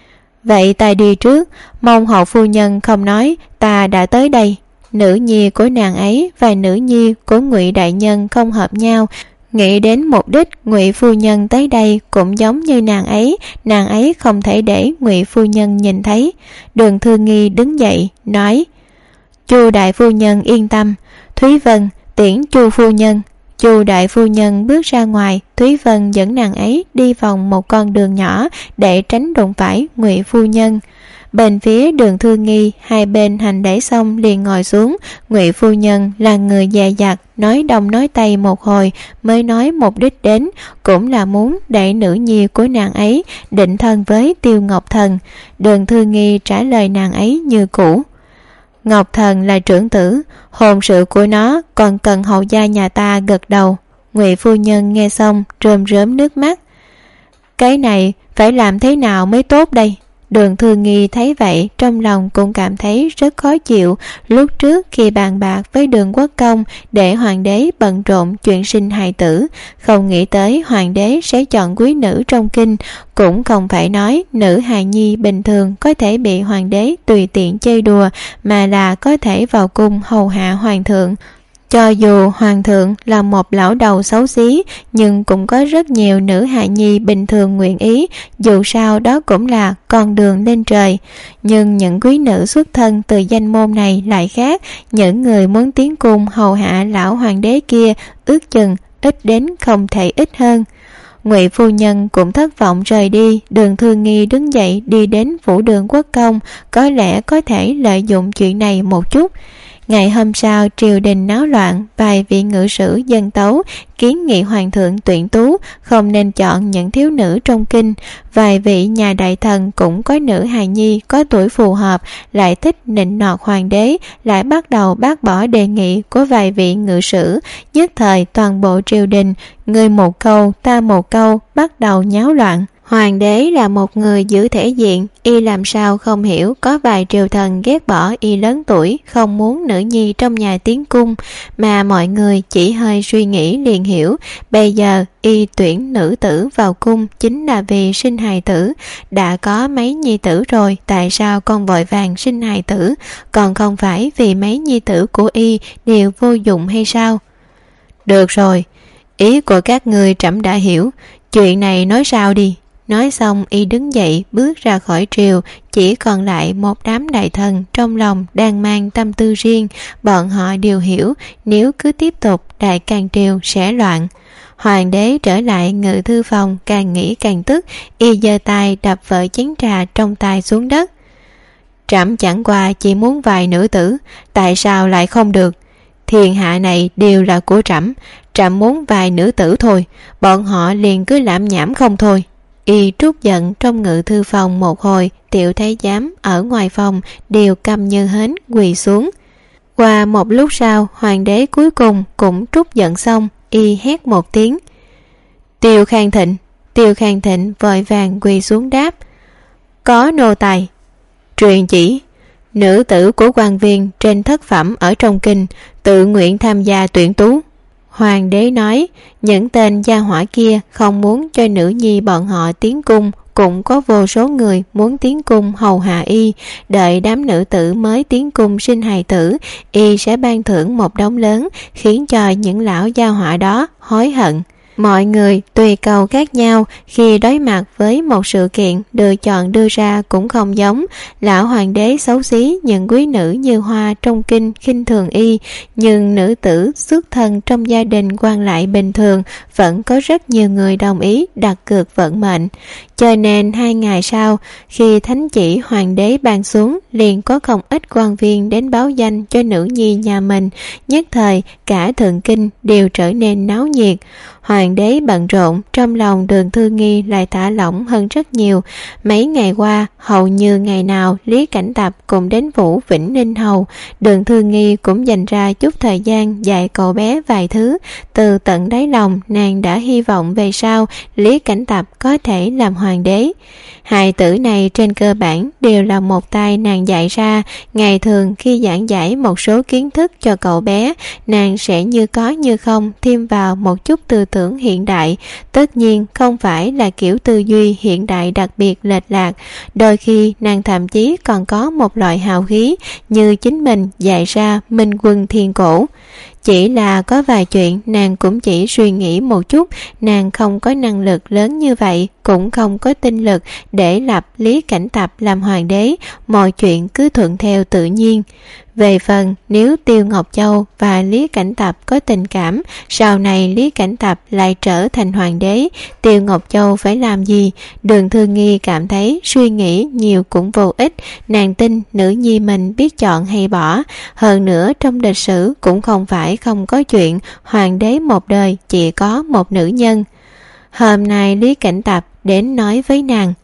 vậy ta đi trước, mong hậu phu nhân không nói ta đã tới đây. Nữ nhi của nàng ấy và nữ nhi của Ngụy đại nhân không hợp nhau, nghĩ đến mục đích Ngụy phu nhân tới đây cũng giống như nàng ấy, nàng ấy không thể để Ngụy phu nhân nhìn thấy. Đường Thư Nghi đứng dậy nói: Chu đại phu nhân yên tâm, Thúy Vân tiễn Chu phu nhân. Chu đại phu nhân bước ra ngoài, Thúy Vân dẫn nàng ấy đi vòng một con đường nhỏ để tránh đụng phải Ngụy phu nhân. Bên phía Đường Thư Nghi, hai bên hành lễ xong liền ngồi xuống. Ngụy phu nhân là người dè dặt, nói đông nói tây một hồi mới nói mục đích đến, cũng là muốn để nữ nhi của nàng ấy định thân với Tiêu Ngọc Thần. Đường Thư Nghi trả lời nàng ấy như cũ: Ngọc Thần là trưởng tử, hôn sự của nó còn cần hầu gia nhà ta gật đầu. Ngụy phu nhân nghe xong rơm rớm nước mắt: cái này phải làm thế nào mới tốt đây? Đường Thư Nghi thấy vậy trong lòng cũng cảm thấy rất khó chịu. Lúc trước khi bàn bạc với Đường Quốc Công để hoàng đế bận rộn chuyện sinh hài tử, không nghĩ tới hoàng đế sẽ chọn quý nữ trong kinh. Cũng không phải nói nữ hài nhi bình thường có thể bị hoàng đế tùy tiện chơi đùa, mà là có thể vào cung hầu hạ hoàng thượng. Cho dù hoàng thượng là một lão đầu xấu xí, nhưng cũng có rất nhiều nữ hài nhi bình thường nguyện ý, dù sao đó cũng là con đường lên trời. Nhưng những quý nữ xuất thân từ danh môn này lại khác, những người muốn tiến cung hầu hạ lão hoàng đế kia ước chừng ít đến không thể ít hơn. Ngụy phu nhân cũng thất vọng rời đi. Đường Thư Nghi đứng dậy đi đến phủ Đường Quốc Công, có lẽ có thể lợi dụng chuyện này một chút. Ngày hôm sau triều đình náo loạn, vài vị ngự sử dân tấu kiến nghị hoàng thượng tuyển tú không nên chọn những thiếu nữ trong kinh. Vài vị nhà đại thần cũng có nữ hài nhi có tuổi phù hợp, lại thích nịnh nọt hoàng đế, lại bắt đầu bác bỏ đề nghị của vài vị ngự sử. Nhất thời toàn bộ triều đình người một câu ta một câu, bắt đầu nháo loạn. Hoàng đế là một người giữ thể diện, y làm sao không hiểu có vài triều thần ghét bỏ y lớn tuổi, không muốn nữ nhi trong nhà tiến cung, mà mọi người chỉ hơi suy nghĩ liền hiểu. Bây giờ y tuyển nữ tử vào cung chính là vì sinh hài tử. Đã có mấy nhi tử rồi, tại sao con vội vàng sinh hài tử? Còn không phải vì mấy nhi tử của y đều vô dụng hay sao? Được rồi, ý của các ngươi trẫm đã hiểu, chuyện này nói sao đi. Nói xong y đứng dậy bước ra khỏi triều, chỉ còn lại một đám đại thần trong lòng đang mang tâm tư riêng. Bọn họ đều hiểu nếu cứ tiếp tục đại càn triều sẽ loạn. Hoàng đế trở lại ngự thư phòng càng nghĩ càng tức, y giơ tay đập vỡ chén trà trong tay xuống đất. Trẫm chẳng qua chỉ muốn vài nữ tử, tại sao lại không được? Thiên hạ này đều là của trẫm, trẫm muốn vài nữ tử thôi, bọn họ liền cứ lảm nhảm không thôi. Y trút giận trong ngự thư phòng một hồi, tiểu thái giám ở ngoài phòng đều câm như hến quỳ xuống. Qua một lúc sau, hoàng đế cuối cùng cũng trút giận xong, y hét một tiếng. Tiêu Khang Thịnh. Tiêu Khang Thịnh vội vàng quỳ xuống đáp. Có nô tài. Truyền chỉ, nữ tử của quan viên trên thất phẩm ở trong kinh tự nguyện tham gia tuyển tú. Hoàng đế nói, những tên gia hỏa kia không muốn cho nữ nhi bọn họ tiến cung, cũng có vô số người muốn tiến cung hầu hạ y. Đợi đám nữ tử mới tiến cung sinh hài tử, y sẽ ban thưởng một đống lớn, khiến cho những lão gia hỏa đó hối hận. Mọi người tùy cầu khác nhau, khi đối mặt với một sự kiện, lựa chọn đưa ra cũng không giống. Lão hoàng đế xấu xí những quý nữ như hoa trong kinh khinh thường y, nhưng nữ tử xuất thân trong gia đình quan lại bình thường vẫn có rất nhiều người đồng ý đặt cược vận mệnh. Cho nên hai ngày sau, khi thánh chỉ hoàng đế ban xuống, liền có không ít quan viên đến báo danh cho nữ nhi nhà mình. Nhất thời cả thượng kinh đều trở nên náo nhiệt. Hoàng đế bận rộn, trong lòng Đường Thư Nghi lại thả lỏng hơn rất nhiều. Mấy ngày qua, hầu như ngày nào Lý Cảnh Tập cũng đến Vũ Vĩnh Ninh hầu. Đường Thư Nghi cũng dành ra chút thời gian dạy cậu bé vài thứ. Từ tận đáy lòng, nàng đã hy vọng về sau Lý Cảnh Tập có thể làm hoàng đế. Hai tử này trên cơ bản đều là một tay nàng dạy ra. Ngày thường khi giảng giải một số kiến thức cho cậu bé, nàng sẽ như có như không thêm vào một chút tư tưởng hiện đại. Tất nhiên không phải là kiểu tư duy hiện đại đặc biệt lệch lạc. Đôi khi nàng thậm chí còn có một loại hào khí như chính mình dạy ra Minh Quân Thiên Cổ. Chỉ là có vài chuyện nàng cũng chỉ suy nghĩ một chút. Nàng không có năng lực lớn như vậy, cũng không có tinh lực để lập Lý Cảnh Tập làm hoàng đế. Mọi chuyện cứ thuận theo tự nhiên. Về phần nếu Tiêu Ngọc Châu và Lý Cảnh Tập có tình cảm, sau này Lý Cảnh Tập lại trở thành hoàng đế, Tiêu Ngọc Châu phải làm gì? Đường Thư Nghi cảm thấy suy nghĩ nhiều cũng vô ích. Nàng tin nữ nhi mình biết chọn hay bỏ. Hơn nữa trong lịch sử cũng không phải không có chuyện hoàng đế một đời chỉ có một nữ nhân. Hôm nay Lý Cảnh Tập đến nói với nàng.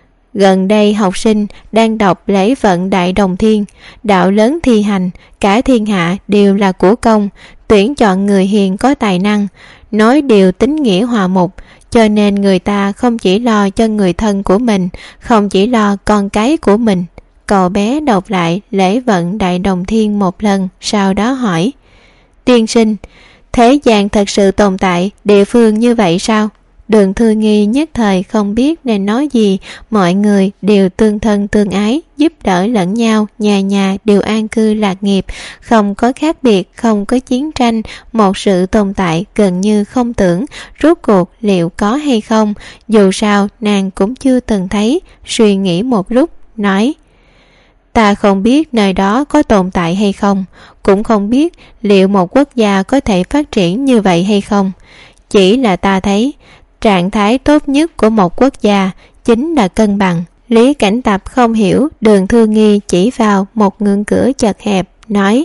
Gần đây học sinh đang đọc lễ vận Đại Đồng Thiên, đạo lớn thi hành, cả thiên hạ đều là của công, tuyển chọn người hiền có tài năng, nói điều tín nghĩa hòa mục, cho nên người ta không chỉ lo cho người thân của mình, không chỉ lo con cái của mình. Cậu bé đọc lại lễ vận Đại Đồng Thiên một lần, sau đó hỏi. Tiên sinh, thế gian thật sự tồn tại địa phương như vậy sao? Đường Thư Nghi nhất thời không biết nên nói gì. Mọi người đều tương thân tương ái, giúp đỡ lẫn nhau, nhà nhà đều an cư lạc nghiệp, không có khác biệt, không có chiến tranh, một sự tồn tại gần như không tưởng. Rốt cuộc liệu có hay không? Dù sao nàng cũng chưa từng thấy. Suy nghĩ một lúc, nói. Ta không biết nơi đó có tồn tại hay không, cũng không biết liệu một quốc gia có thể phát triển như vậy hay không. Chỉ là ta thấy trạng thái tốt nhất của một quốc gia chính là cân bằng. Lý Cảnh Tập không hiểu, Đường Thư Nghi chỉ vào một ngưỡng cửa chật hẹp, nói.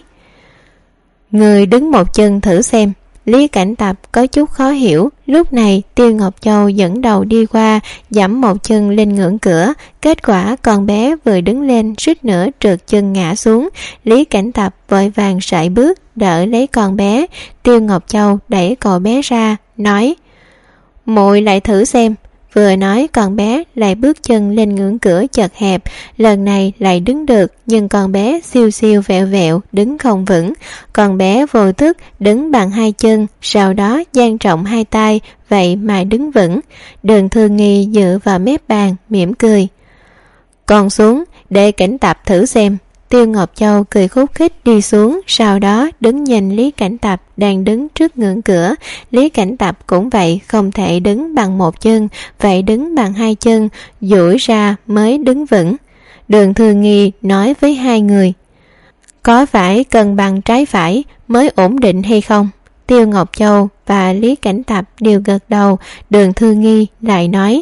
Người đứng một chân thử xem. Lý Cảnh Tập có chút khó hiểu. Lúc này Tiêu Ngọc Châu dẫn đầu đi qua, giẫm một chân lên ngưỡng cửa. Kết quả con bé vừa đứng lên suýt nữa trượt chân ngã xuống. Lý Cảnh Tập vội vàng sải bước đỡ lấy con bé. Tiêu Ngọc Châu đẩy cậu bé ra, nói. Muội lại thử xem. Vừa nói con bé lại bước chân lên ngưỡng cửa chật hẹp, lần này lại đứng được, nhưng con bé siêu siêu vẹo vẹo, đứng không vững. Con bé vô thức đứng bằng hai chân, sau đó dang rộng hai tay, vậy mà đứng vững. Đường Thư Nghi dựa vào mép bàn, mỉm cười. Con xuống, để Cảnh Tập thử xem. Tiêu Ngọc Châu cười khúc khích đi xuống, sau đó đứng nhìn Lý Cảnh Tập đang đứng trước ngưỡng cửa. Lý Cảnh Tập cũng vậy, không thể đứng bằng một chân, vậy đứng bằng hai chân, duỗi ra mới đứng vững. Đường Thư Nghi nói với hai người, có phải cân bằng trái phải mới ổn định hay không? Tiêu Ngọc Châu và Lý Cảnh Tập đều gật đầu. Đường Thư Nghi lại nói,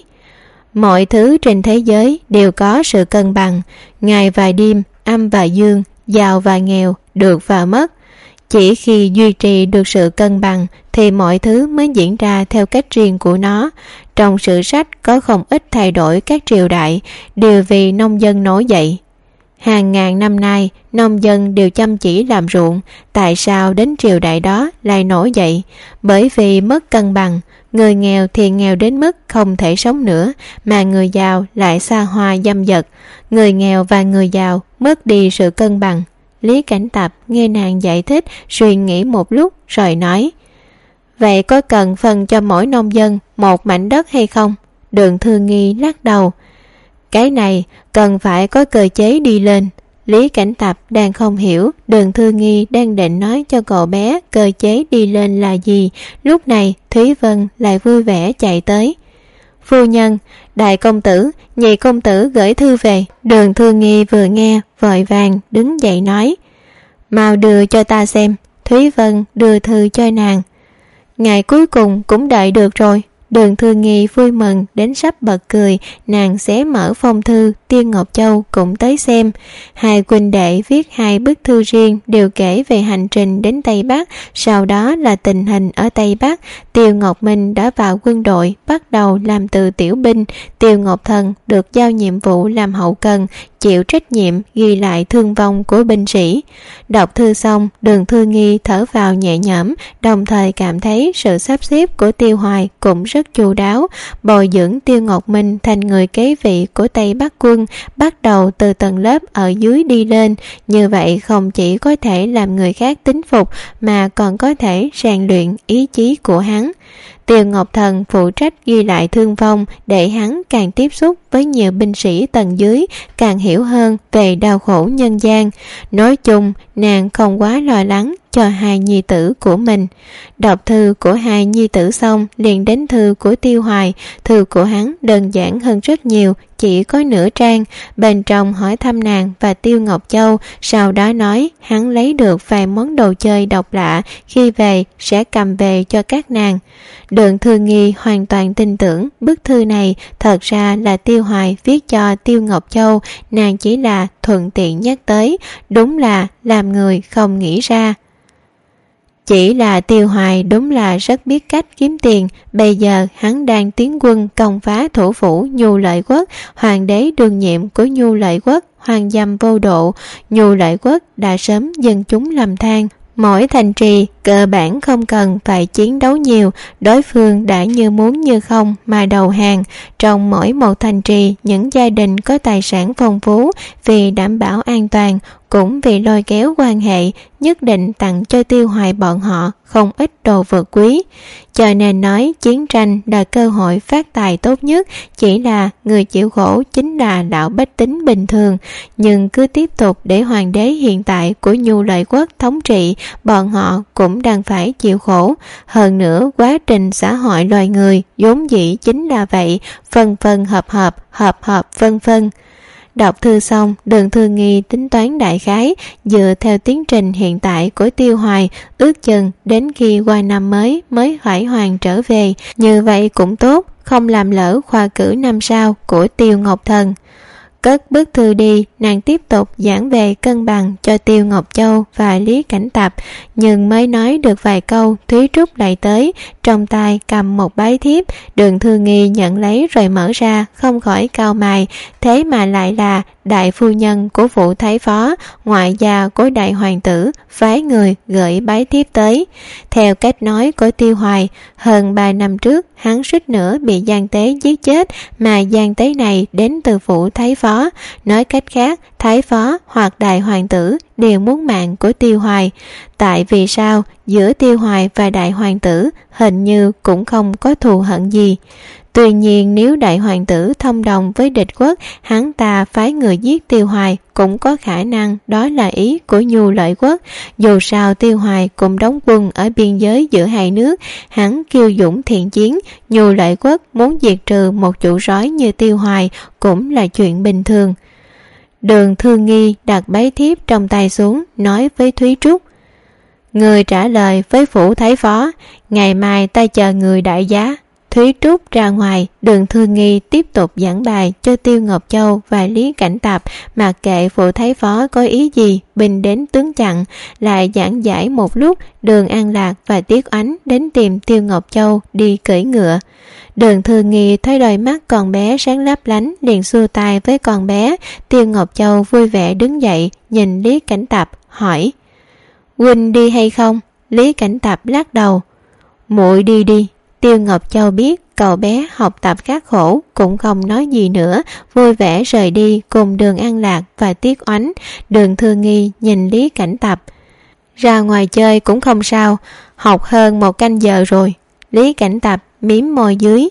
mọi thứ trên thế giới đều có sự cân bằng, ngày và đêm, âm và dương, giàu và nghèo, được và mất. Chỉ khi duy trì được sự cân bằng thì mọi thứ mới diễn ra theo cách riêng của nó. Trong sử sách có không ít thay đổi các triều đại, đều vì nông dân nổi dậy. Hàng ngàn năm nay, nông dân đều chăm chỉ làm ruộng. Tại sao đến triều đại đó lại nổi dậy? Bởi vì mất cân bằng. Người nghèo thì nghèo đến mức không thể sống nữa, mà người giàu lại xa hoa dâm dật. Người nghèo và người giàu mất đi sự cân bằng. Lý Cảnh Tập nghe nàng giải thích, suy nghĩ một lúc rồi nói, vậy có cần phân cho mỗi nông dân một mảnh đất hay không? Đường Thư Nghi lắc đầu, cái này cần phải có cơ chế đi lên. Lý Cảnh Tập đang không hiểu Đường Thư Nghi đang định nói cho cậu bé cơ chế đi lên là gì. Lúc này Thúy Vân lại vui vẻ chạy tới. Phu nhân, đại công tử, nhị công tử gửi thư về. Đường Thư Nghi vừa nghe vội vàng đứng dậy nói, mau đưa cho ta xem. Thúy Vân đưa thư cho nàng. Ngày cuối cùng cũng đợi được rồi. Đường Thư Nghi vui mừng đến sắp bật cười. Nàng xé mở phong thư. Tiêu Ngọc Châu cũng tới xem. Hai huynh đệ viết hai bức thư riêng, đều kể về hành trình đến Tây Bắc, sau đó là tình hình ở Tây Bắc. Tiêu Ngọc Minh đã vào quân đội, bắt đầu làm từ tiểu binh. Tiêu Ngọc Thần được giao nhiệm vụ làm hậu cần, chịu trách nhiệm ghi lại thương vong của binh sĩ. Đọc thư xong, Đường Thư Nghi thở vào nhẹ nhõm, đồng thời cảm thấy sự sắp xếp của Tiêu Hoài cũng rất chu đáo. Bồi dưỡng Tiêu Ngọc Minh thành người kế vị của Tây Bắc quân, bắt đầu từ tầng lớp ở dưới đi lên. Như vậy không chỉ có thể làm người khác tín phục, mà còn có thể rèn luyện ý chí của hắn. Tiêu Ngọc Thần phụ trách ghi lại thương vong để hắn càng tiếp xúc với nhiều binh sĩ tầng dưới, càng hiểu hơn về đau khổ nhân gian. Nói chung, nàng không quá lo lắng cho hai nhi tử của mình. Đọc thư của hai nhi tử xong, liền đến thư của Tiêu Hoài. Thư của hắn đơn giản hơn rất nhiều, chỉ có nửa trang. Bên trong hỏi thăm nàng và Tiêu Ngọc Châu, sau đó nói hắn lấy được vài món đồ chơi độc lạ, khi về sẽ cầm về cho các nàng. Đường Thư Nghi hoàn toàn tin tưởng bức thư này thật ra là Tiêu Hoài viết cho Tiêu Ngọc Châu, nàng chỉ là thuận tiện nhắc tới, đúng là làm người không nghĩ ra. Chỉ là Tiêu Hoài đúng là rất biết cách kiếm tiền. Bây giờ hắn đang tiến quân công phá thủ phủ Nhu Lợi Quốc. Hoàng đế đương nhiệm của Nhu Lợi Quốc hoang dâm vô độ. Nhu Lợi Quốc đã sớm dân chúng lầm than. Mỗi thành trì cơ bản không cần phải chiến đấu nhiều, đối phương đã như muốn như không mà đầu hàng. Trong mỗi một thành trì, những gia đình có tài sản phong phú vì đảm bảo an toàn, cũng vì lôi kéo quan hệ, nhất định tặng cho Tiêu Hoài bọn họ không ít đồ vật quý. Cho nên nói chiến tranh là cơ hội phát tài tốt nhất, chỉ là người chịu khổ chính là đạo bách tính bình thường. Nhưng cứ tiếp tục để hoàng đế hiện tại của Nhu Lợi Quốc thống trị, bọn họ cũng đang phải chịu khổ. Hơn nữa, quá trình xã hội loài người vốn dĩ chính là vậy, phân phân hợp hợp, hợp hợp phân phân. Đọc thư xong, Đường Thư Nghi tính toán đại khái, dựa theo tiến trình hiện tại của Tiêu Hoài, ước chừng đến khi qua năm mới mới phải hoàn trở về. Như vậy cũng tốt, không làm lỡ khoa cử năm sau của Tiêu Ngọc Thần. Cất bức thư đi, nàng tiếp tục giảng về cân bằng cho Tiêu Ngọc Châu và Lý Cảnh Tập. Nhưng mới nói được vài câu, Thúy Trúc lại tới, trong tay cầm một bái thiếp. Đường Thư Nghi nhận lấy rồi mở ra, không khỏi cau mày, thế mà lại là đại phu nhân của phủ thái phó, ngoại gia của đại hoàng tử, phái người gửi bái thiếp tới. Theo cách nói của Tiêu Hoài, hơn ba năm trước hắn suýt nữa bị Giang Tế giết chết, mà Giang Tế này đến từ phủ thái phó. Nói cách khác, thái phó hoặc đại hoàng tử đều muốn mạng của Tiêu Hoài. Tại vì sao giữa Tiêu Hoài và đại hoàng tử hình như cũng không có thù hận gì. Tuy nhiên nếu đại hoàng tử thông đồng với địch quốc, hắn ta phái người giết Tiêu Hoài cũng có khả năng đó là ý của Nhu Lợi Quốc. Dù sao Tiêu Hoài cũng đóng quân ở biên giới giữa hai nước, hắn kiêu dũng thiện chiến, Nhu Lợi Quốc muốn diệt trừ một chủ soái như Tiêu Hoài cũng là chuyện bình thường. Đường Thương Nghi đặt bái thiếp trong tay xuống, nói với Thúy Trúc: người trả lời với phủ thái phó, ngày mai ta chờ người đại giá. Thúy Trúc ra ngoài, Đường Thương Nghi tiếp tục giảng bài cho Tiêu Ngọc Châu và Lý Cảnh Tạp, mặc kệ phủ thái phó có ý gì, binh đến tướng chặn. Lại giảng giải một lúc, Đường An Lạc và Tiết Oánh đến tìm Tiêu Ngọc Châu đi cưỡi ngựa. Đường Thương Nghi thấy đôi mắt con bé sáng lấp lánh, liền xua tay với con bé. Tiêu Ngọc Châu vui vẻ đứng dậy, nhìn Lý Cảnh Tạp hỏi: huynh đi hay không? Lý Cảnh Tạp lắc đầu: muội đi đi. Tiêu Ngọc Châu biết cậu bé học tập khắc khổ, cũng không nói gì nữa, vui vẻ rời đi cùng Đường An Lạc và Tiết Oánh. Đường Thương Nghi nhìn Lý Cảnh Tạp: ra ngoài chơi cũng không sao, học hơn một canh giờ rồi. Lý Cảnh Tạp mím môi dưới: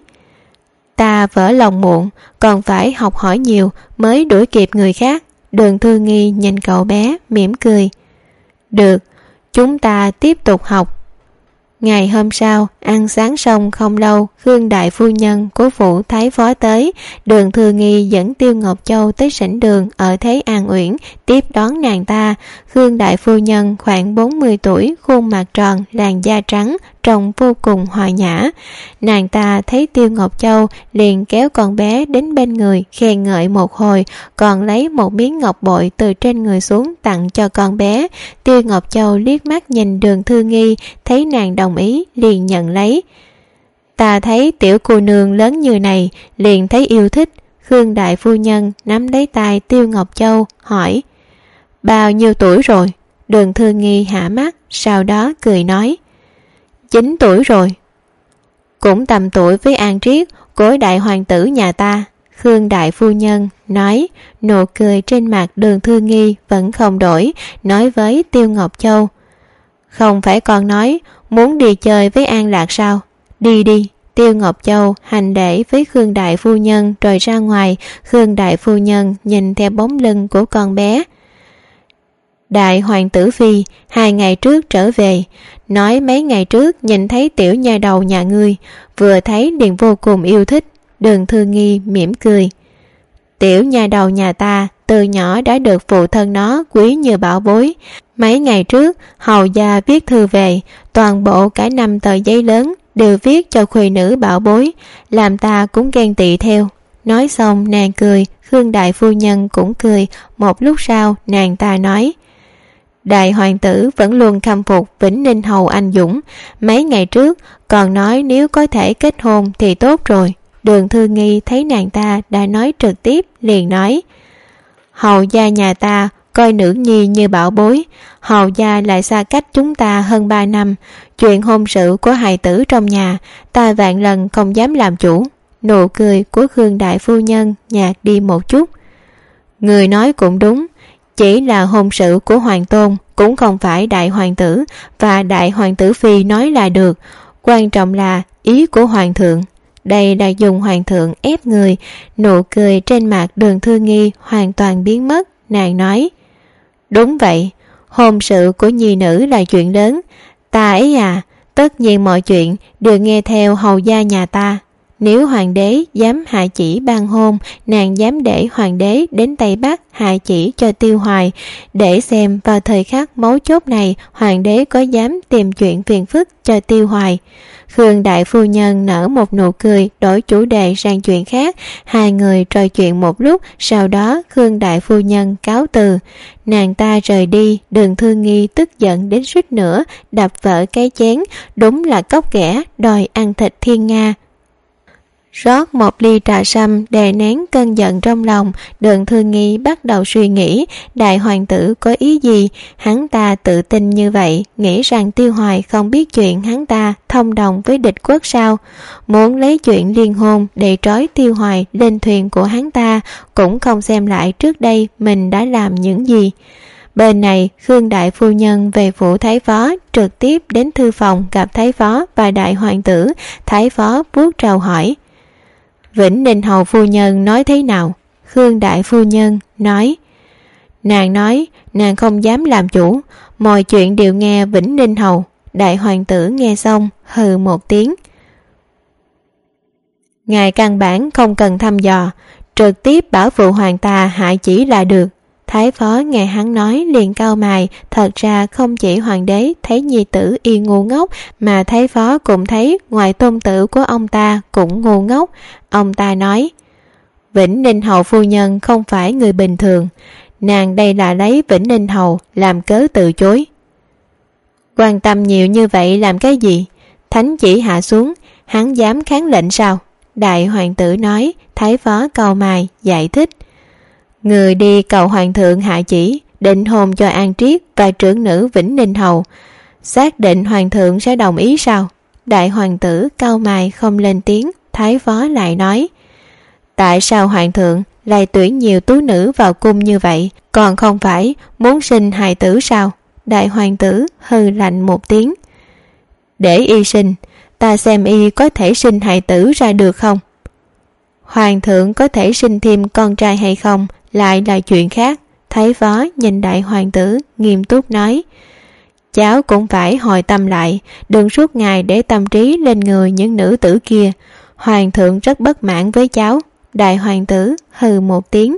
ta vỡ lòng muộn, còn phải học hỏi nhiều mới đuổi kịp người khác. Đường Thương Nghi nhìn cậu bé mỉm cười: được, chúng ta tiếp tục học. Ngày hôm sau, ăn sáng xong không lâu, Khương đại phu nhân của phủ thái phó tới. Đường Thương Nghi dẫn Tiêu Ngọc Châu tới sảnh đường ở Thế An Uyển tiếp đón nàng ta. Khương đại phu nhân khoảng bốn mươi tuổi, khuôn mặt tròn, làn da trắng, trông vô cùng hòa nhã. Nàng ta thấy Tiêu Ngọc Châu liền kéo con bé đến bên người, khen ngợi một hồi, còn lấy một miếng ngọc bội từ trên người xuống tặng cho con bé. Tiêu Ngọc Châu liếc mắt nhìn Đường Thương Nghi, thấy nàng đồng ý liền nhận lấy. Ta thấy tiểu cô nương lớn như này liền thấy yêu thích. Khương đại phu nhân nắm lấy tay Tiêu Ngọc Châu hỏi: bao nhiêu tuổi rồi? Đường Thương Nghi hạ mắt, sau đó cười nói: chín tuổi rồi. Cũng tầm tuổi với An Triết của đại hoàng tử nhà ta. Khương đại phu nhân nói. Nụ cười trên mặt Đường Thương Nghi vẫn không đổi, nói với Tiêu Ngọc Châu: không phải con nói muốn đi chơi với An Lạc sao? Đi đi. Tiêu Ngọc Châu hành lễ với Khương đại phu nhân rồi ra ngoài. Khương đại phu nhân nhìn theo bóng lưng của con bé. Đại hoàng tử phi hai ngày trước trở về, nói mấy ngày trước nhìn thấy tiểu nha đầu nhà ngươi, vừa thấy liền vô cùng yêu thích. Đường Thương Nghi mỉm cười: tiểu nha đầu nhà ta từ nhỏ đã được phụ thân nó quý như bảo bối. Mấy ngày trước hầu gia viết thư về, toàn bộ cả năm tờ giấy lớn đều viết cho khuê nữ bảo bối, làm ta cũng ghen tị theo. Nói xong nàng cười, Khương đại phu nhân cũng cười. Một lúc sau nàng ta nói: đại hoàng tử vẫn luôn khâm phục Vĩnh Ninh hầu anh dũng, mấy ngày trước còn nói nếu có thể kết hôn thì tốt rồi. Đường Thương Nghi thấy nàng ta đã nói trực tiếp, liền nói: hầu gia nhà ta coi nữ nhi như bảo bối, hầu gia lại xa cách chúng ta hơn ba năm, chuyện hôn sự của hài tử trong nhà ta vạn lần không dám làm chủ. Nụ cười của Khương đại phu nhân nhạt đi một chút. Người nói cũng đúng, chỉ là hôn sự của hoàng tôn, cũng không phải đại hoàng tử và đại hoàng tử phi nói là được, quan trọng là ý của hoàng thượng. Đây là dùng hoàng thượng ép người. Nụ cười trên mặt Đường Thương Nghi hoàn toàn biến mất. Nàng nói: đúng vậy, hôn sự của nhi nữ là chuyện lớn, ta ấy à, tất nhiên mọi chuyện đều nghe theo hầu gia nhà ta. Nếu hoàng đế dám hạ chỉ ban hôn, nàng dám để hoàng đế đến Tây Bắc hạ chỉ cho Tiêu Hoài, để xem vào thời khắc mấu chốt này hoàng đế có dám tìm chuyện phiền phức cho Tiêu Hoài. Khương đại phu nhân nở một nụ cười, đổi chủ đề sang chuyện khác. Hai người trò chuyện một lúc, sau đó Khương đại phu nhân cáo từ. Nàng ta rời đi. Đường Thương Nghi tức giận đến suýt nữa đập vỡ cái chén, đúng là cóc ghẻ đòi ăn thịt thiên nga. Rót một ly trà sâm đè nén cơn giận trong lòng, Đường Thư Nghi bắt đầu suy nghĩ đại hoàng tử có ý gì. Hắn ta tự tin như vậy, nghĩ rằng Tiêu Hoài không biết chuyện hắn ta thông đồng với địch quốc sao? Muốn lấy chuyện liên hôn để trói Tiêu Hoài lên thuyền của hắn ta, cũng không xem lại trước đây mình đã làm những gì. Bên này, Khương đại phu nhân về phủ thái phó, trực tiếp đến thư phòng gặp thái phó và đại hoàng tử. Thái phó vuốt trầu hỏi: Vĩnh Ninh hầu phu nhân nói thế nào? Khương đại phu nhân nói: Nàng nói nàng không dám làm chủ, mọi chuyện đều nghe Vĩnh Ninh hầu. Đại hoàng tử nghe xong hừ một tiếng: Ngài căn bản không cần thăm dò, trực tiếp bảo phụ hoàng ta hạ chỉ là được. Thái phó nghe hắn nói liền cau mày, thật ra không chỉ hoàng đế thấy nhi tử y ngu ngốc, mà thái phó cũng thấy ngoại tôn tử của ông ta cũng ngu ngốc. Ông ta nói: Vĩnh Ninh hầu phu nhân không phải người bình thường, nàng đây là lấy Vĩnh Ninh hầu làm cớ từ chối. Quan tâm nhiều như vậy làm cái gì? Thánh chỉ hạ xuống, hắn dám kháng lệnh sao? Đại hoàng tử nói. Thái phó cau mày giải thích: Người đi cầu hoàng thượng hạ chỉ định hôn cho An Triết và trưởng nữ Vĩnh Ninh hầu, xác định hoàng thượng sẽ đồng ý sao? Đại hoàng tử cau mày không lên tiếng. Thái phó lại nói: Tại sao hoàng thượng lại tuyển nhiều tú nữ vào cung như vậy, còn không phải muốn sinh hài tử sao? Đại hoàng tử hừ lạnh một tiếng: Để y sinh, ta xem y có thể sinh hài tử ra được không? Hoàng thượng có thể sinh thêm con trai hay không lại là chuyện khác. Thái phó nhìn đại hoàng tử nghiêm túc nói: Cháu cũng phải hồi tâm lại, đừng suốt ngày để tâm trí lên người những nữ tử kia. Hoàng thượng rất bất mãn với cháu. Đại hoàng tử hừ một tiếng: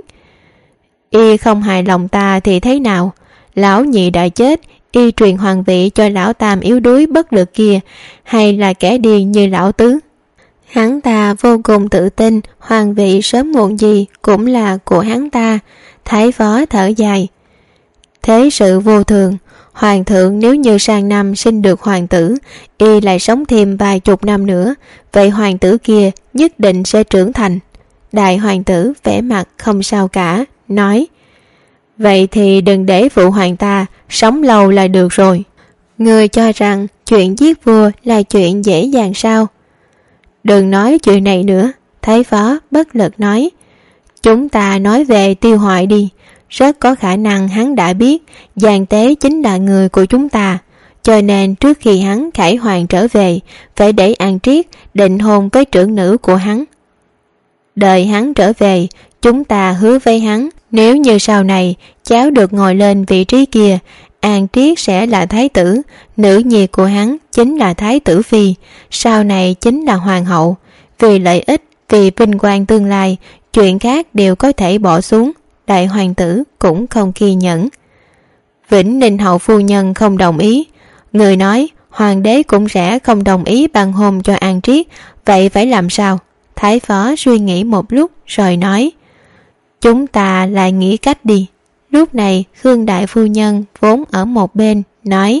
Y không hài lòng ta thì thế nào? Lão nhị đã chết, y truyền hoàng vị cho lão tam yếu đuối bất lực kia, hay là kẻ điên như lão tứ? Hắn ta vô cùng tự tin hoàng vị sớm muộn gì cũng là của hắn ta. Thái phó thở dài: Thế sự vô thường, hoàng thượng nếu như sang năm sinh được hoàng tử, y lại sống thêm vài chục năm nữa, vậy hoàng tử kia nhất định sẽ trưởng thành. Đại hoàng tử vẻ mặt không sao cả, nói: Vậy thì đừng để phụ hoàng ta sống lâu là được rồi. Người cho rằng chuyện giết vua là chuyện dễ dàng sao? Đừng nói chuyện này nữa. Thái phó bất lực nói: Chúng ta nói về Tiêu Hoài đi. Rất có khả năng hắn đã biết Giang Tế chính là người của chúng ta, cho nên trước khi hắn khải hoàng trở về, phải để An Triết định hôn với trưởng nữ của hắn. Đợi hắn trở về, chúng ta hứa với hắn, nếu như sau này cháu được ngồi lên vị trí kia, An Triết sẽ là thái tử, nữ nhi của hắn chính là thái tử phi, sau này chính là hoàng hậu. Vì lợi ích, vì vinh quang tương lai, chuyện khác đều có thể bỏ xuống. Đại hoàng tử cũng không kiên nhẫn: Vĩnh Ninh hậu phu nhân không đồng ý. Người nói hoàng đế cũng sẽ không đồng ý ban hôn cho An Triết, vậy phải làm sao? Thái phó suy nghĩ một lúc rồi nói: Chúng ta lại nghĩ cách đi. Lúc này Khương đại phu nhân vốn ở một bên nói: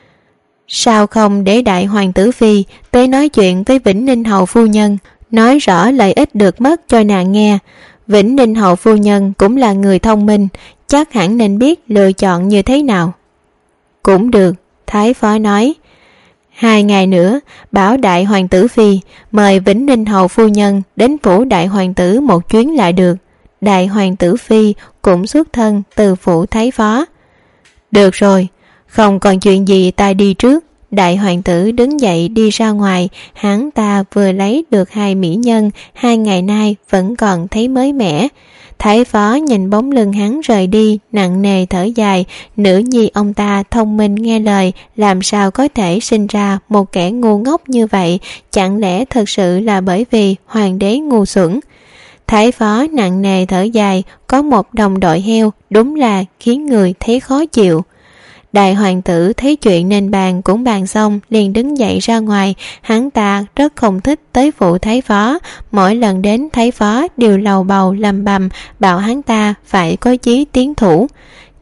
Sao không để đại hoàng tử phi tới nói chuyện với Vĩnh Ninh hầu phu nhân, nói rõ lợi ích được mất cho nàng nghe. Vĩnh Ninh hầu phu nhân cũng là người thông minh, chắc hẳn nên biết lựa chọn như thế nào. Cũng được. Thái phó nói: Hai ngày nữa bảo đại hoàng tử phi mời Vĩnh Ninh hầu phu nhân đến phủ đại hoàng tử một chuyến lại được. Đại hoàng tử phi cũng xuất thân từ phủ thái phó. Được rồi, không còn chuyện gì ta đi trước. Đại hoàng tử đứng dậy đi ra ngoài. Hắn ta vừa lấy được hai mỹ nhân, hai ngày nay vẫn còn thấy mới mẻ. Thái phó nhìn bóng lưng hắn rời đi, nặng nề thở dài. Nữ nhi ông ta thông minh nghe lời, làm sao có thể sinh ra một kẻ ngu ngốc như vậy? Chẳng lẽ thật sự là bởi vì hoàng đế ngu xuẩn? Thái phó nặng nề thở dài, có một đồng đội heo đúng là khiến người thấy khó chịu. Đại hoàng tử thấy chuyện nên bàn cũng bàn xong, liền đứng dậy ra ngoài. Hắn ta rất không thích tới phụ thái phó, mỗi lần đến thái phó đều lầu bầu lầm bầm bảo hắn ta phải có chí tiến thủ.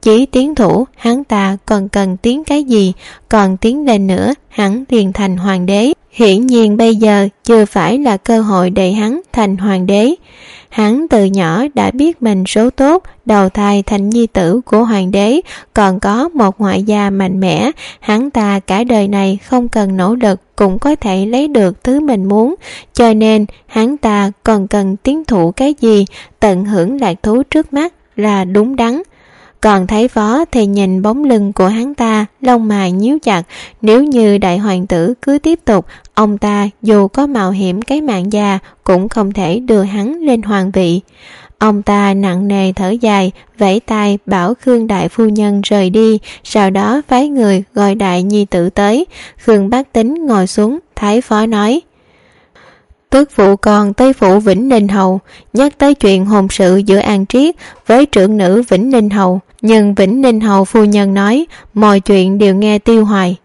Chỉ tiến thủ, hắn ta còn cần tiến cái gì, còn tiến lên nữa, hắn liền thành hoàng đế. Hiển nhiên bây giờ chưa phải là cơ hội để hắn thành hoàng đế. Hắn từ nhỏ đã biết mình số tốt, đầu thai thành nhi tử của hoàng đế, còn có một ngoại gia mạnh mẽ, hắn ta cả đời này không cần nỗ lực cũng có thể lấy được thứ mình muốn, cho nên hắn ta còn cần tiến thủ cái gì, tận hưởng lạc thú trước mắt là đúng đắn. Còn Thái Phó thì nhìn bóng lưng của hắn ta, lông mày nhíu chặt, nếu như đại hoàng tử cứ tiếp tục, ông ta dù có mạo hiểm cái mạng già cũng không thể đưa hắn lên hoàng vị. Ông ta nặng nề thở dài, vẫy tay bảo Khương đại phu nhân rời đi, sau đó phái người gọi đại nhi tử tới. Khương Bác Tính ngồi xuống, Thái Phó nói: Tức phụ con tới phủ Vĩnh Ninh Hầu, nhắc tới chuyện hôn sự giữa An Triết với trưởng nữ Vĩnh Ninh Hầu, nhưng Vĩnh Ninh Hầu phu nhân nói mọi chuyện đều nghe Tiêu Hoài.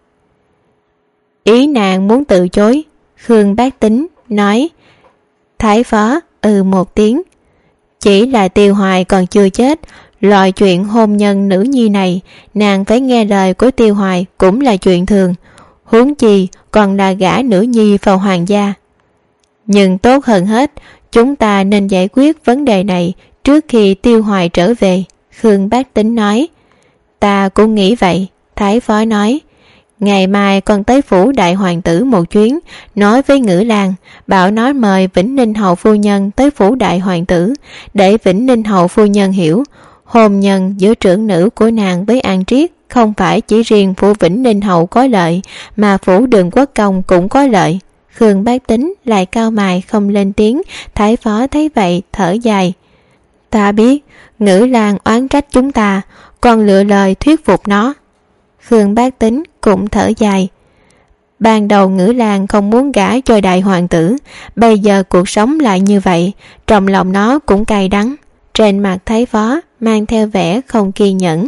Ý nàng muốn từ chối. Khương Bác Tính nói. Thái Phó ừ một tiếng. Chỉ là Tiêu Hoài còn chưa chết, loại chuyện hôn nhân nữ nhi này, nàng phải nghe lời của Tiêu Hoài cũng là chuyện thường, huống chi còn là gả nữ nhi vào hoàng gia. Nhưng tốt hơn hết, chúng ta nên giải quyết vấn đề này trước khi Tiêu Hoài trở về. Khương Bác Tính nói. Ta cũng nghĩ vậy. Thái Phó nói. Ngày mai con tới phủ đại hoàng tử một chuyến, nói với Ngữ Lan, bảo nói mời Vĩnh Ninh Hầu phu nhân tới phủ đại hoàng tử, để Vĩnh Ninh Hầu phu nhân hiểu, hôn nhân giữa trưởng nữ của nàng với An Triết không phải chỉ riêng phủ Vĩnh Ninh Hầu có lợi, mà phủ Đường Quốc Công cũng có lợi. Khương Bác Tính lại cau mày không lên tiếng. Thái Phó thấy vậy thở dài. Ta biết Ngữ Lan oán trách chúng ta, còn lựa lời thuyết phục nó. Khương Bác Tính cũng thở dài. Ban đầu Ngữ Lan không muốn gả cho đại hoàng tử, bây giờ cuộc sống lại như vậy, trong lòng nó cũng cay đắng. Trên mặt Thái Phó mang theo vẻ không kiên nhẫn.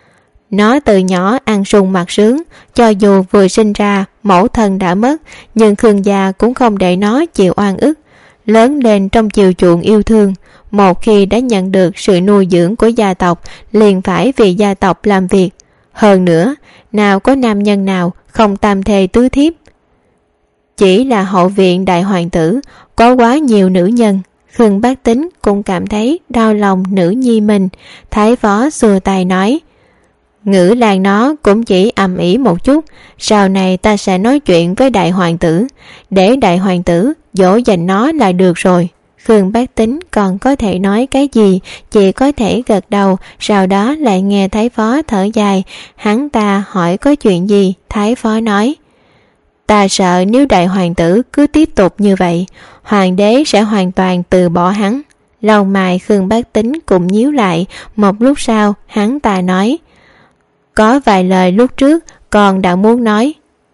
Nó từ nhỏ ăn sung mặc sướng, cho dù vừa sinh ra mẫu thân đã mất, nhưng Khương gia cũng không để nó chịu oan ức. Lớn lên trong chiều chuộng yêu thương, một khi đã nhận được sự nuôi dưỡng của gia tộc, liền phải vì gia tộc làm việc. Hơn nữa, nào có nam nhân nào không tam thê tứ thiếp. Chỉ là hậu viện đại hoàng tử có quá nhiều nữ nhân. Khương Bác Tính cũng cảm thấy đau lòng nữ nhi mình. Thái Phó xua tay nói. Ngữ Lan nó cũng chỉ ầm ĩ một chút, sau này ta sẽ nói chuyện với đại hoàng tử, để đại hoàng tử dỗ dành nó là được rồi. Khương Bác Tính còn có thể nói cái gì, chỉ có thể gật đầu, sau đó lại nghe Thái Phó thở dài. Hắn ta hỏi có chuyện gì, Thái Phó nói. Ta sợ nếu đại hoàng tử cứ tiếp tục như vậy, hoàng đế sẽ hoàn toàn từ bỏ hắn. Lông mày Khương Bác Tính cũng nhíu lại, một lúc sau hắn ta nói. Có vài lời lúc trước con đã muốn nói.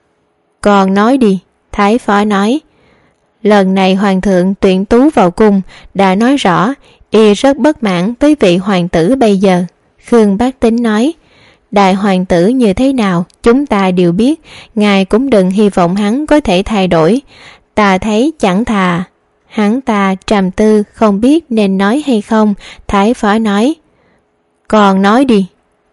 Con nói đi. Thái Phó nói. Lần này hoàng thượng tuyển tú vào cung đã nói rõ y rất bất mãn với vị hoàng tử bây giờ. Khương Bác Tính nói. Đại hoàng tử như thế nào chúng ta đều biết, ngài cũng đừng hy vọng hắn có thể thay đổi. Ta thấy chẳng thà. Hắn ta trầm tư không biết nên nói hay không. Thái Phó nói. Con nói đi.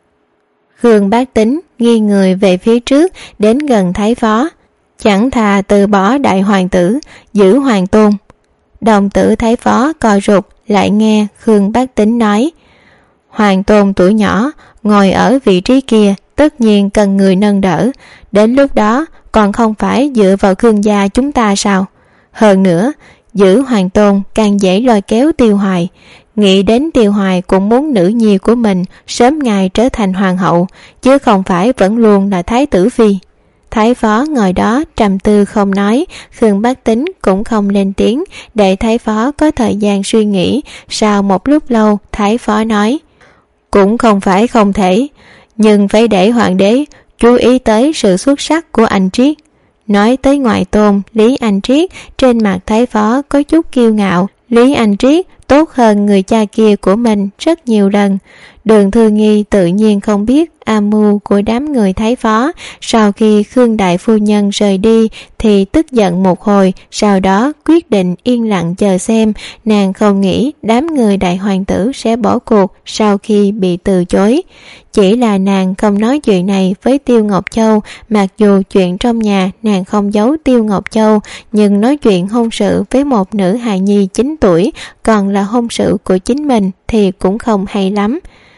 Khương Bác Tính nghiêng người về phía trước, đến gần Thái Phó. Chẳng thà từ bỏ đại hoàng tử, giữ hoàng tôn. Đồng tử Thái Phó co rụt, lại nghe Khương Bác Tính nói. Hoàng tôn tuổi nhỏ, ngồi ở vị trí kia, tất nhiên cần người nâng đỡ. Đến lúc đó, còn không phải dựa vào Khương gia chúng ta sao? Hơn nữa, giữ hoàng tôn càng dễ lôi kéo Tiêu Hoài. Nghĩ đến Tiêu Hoài cũng muốn nữ nhi của mình sớm ngày trở thành hoàng hậu, chứ không phải vẫn luôn là thái tử phi. Thái Phó ngồi đó trầm tư không nói. Khương Bác Tính cũng không lên tiếng, để Thái Phó có thời gian suy nghĩ. Sau một lúc lâu, Thái Phó nói. Cũng không phải không thể, nhưng phải để hoàng đế chú ý tới sự xuất sắc của anh Triết. Nói tới ngoại tôn Lý Anh Triết, trên mặt Thái Phó có chút kiêu ngạo. Lý Anh Triết tốt hơn người cha kia của mình rất nhiều lần. Đường Thư Nghi tự nhiên không biết âm mưu của đám người thái phó. Sau khi Khương đại phu nhân rời đi thì tức giận một hồi, sau đó quyết định yên lặng chờ xem. Nàng không nghĩ đám người đại hoàng tử sẽ bỏ cuộc sau khi bị từ chối. Chỉ là nàng không nói chuyện này với Tiêu Ngọc Châu, mặc dù chuyện trong nhà nàng không giấu Tiêu Ngọc Châu, nhưng nói chuyện hôn sự với một nữ hài nhi chín tuổi, còn là hôn sự của chính mình thì cũng không hay lắm.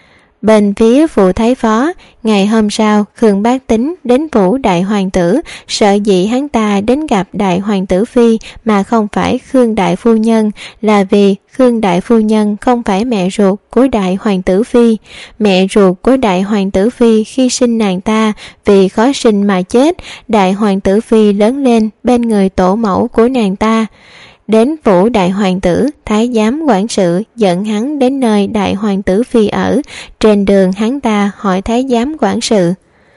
Bên phía phụ thái phó, ngày hôm sau Khương Bác Tính đến phủ đại hoàng tử. Sợ dĩ hắn ta đến gặp đại hoàng tử phi mà không phải Khương đại phu nhân là vì Khương đại phu nhân không phải mẹ ruột của đại hoàng tử phi. Mẹ ruột của đại hoàng tử phi khi sinh nàng ta vì khó sinh mà chết. Đại hoàng tử phi lớn lên bên người tổ mẫu của nàng ta. Đến phủ đại hoàng tử, thái giám quản sự dẫn hắn đến nơi đại hoàng tử phi ở. Trên đường hắn ta hỏi thái giám quản sự: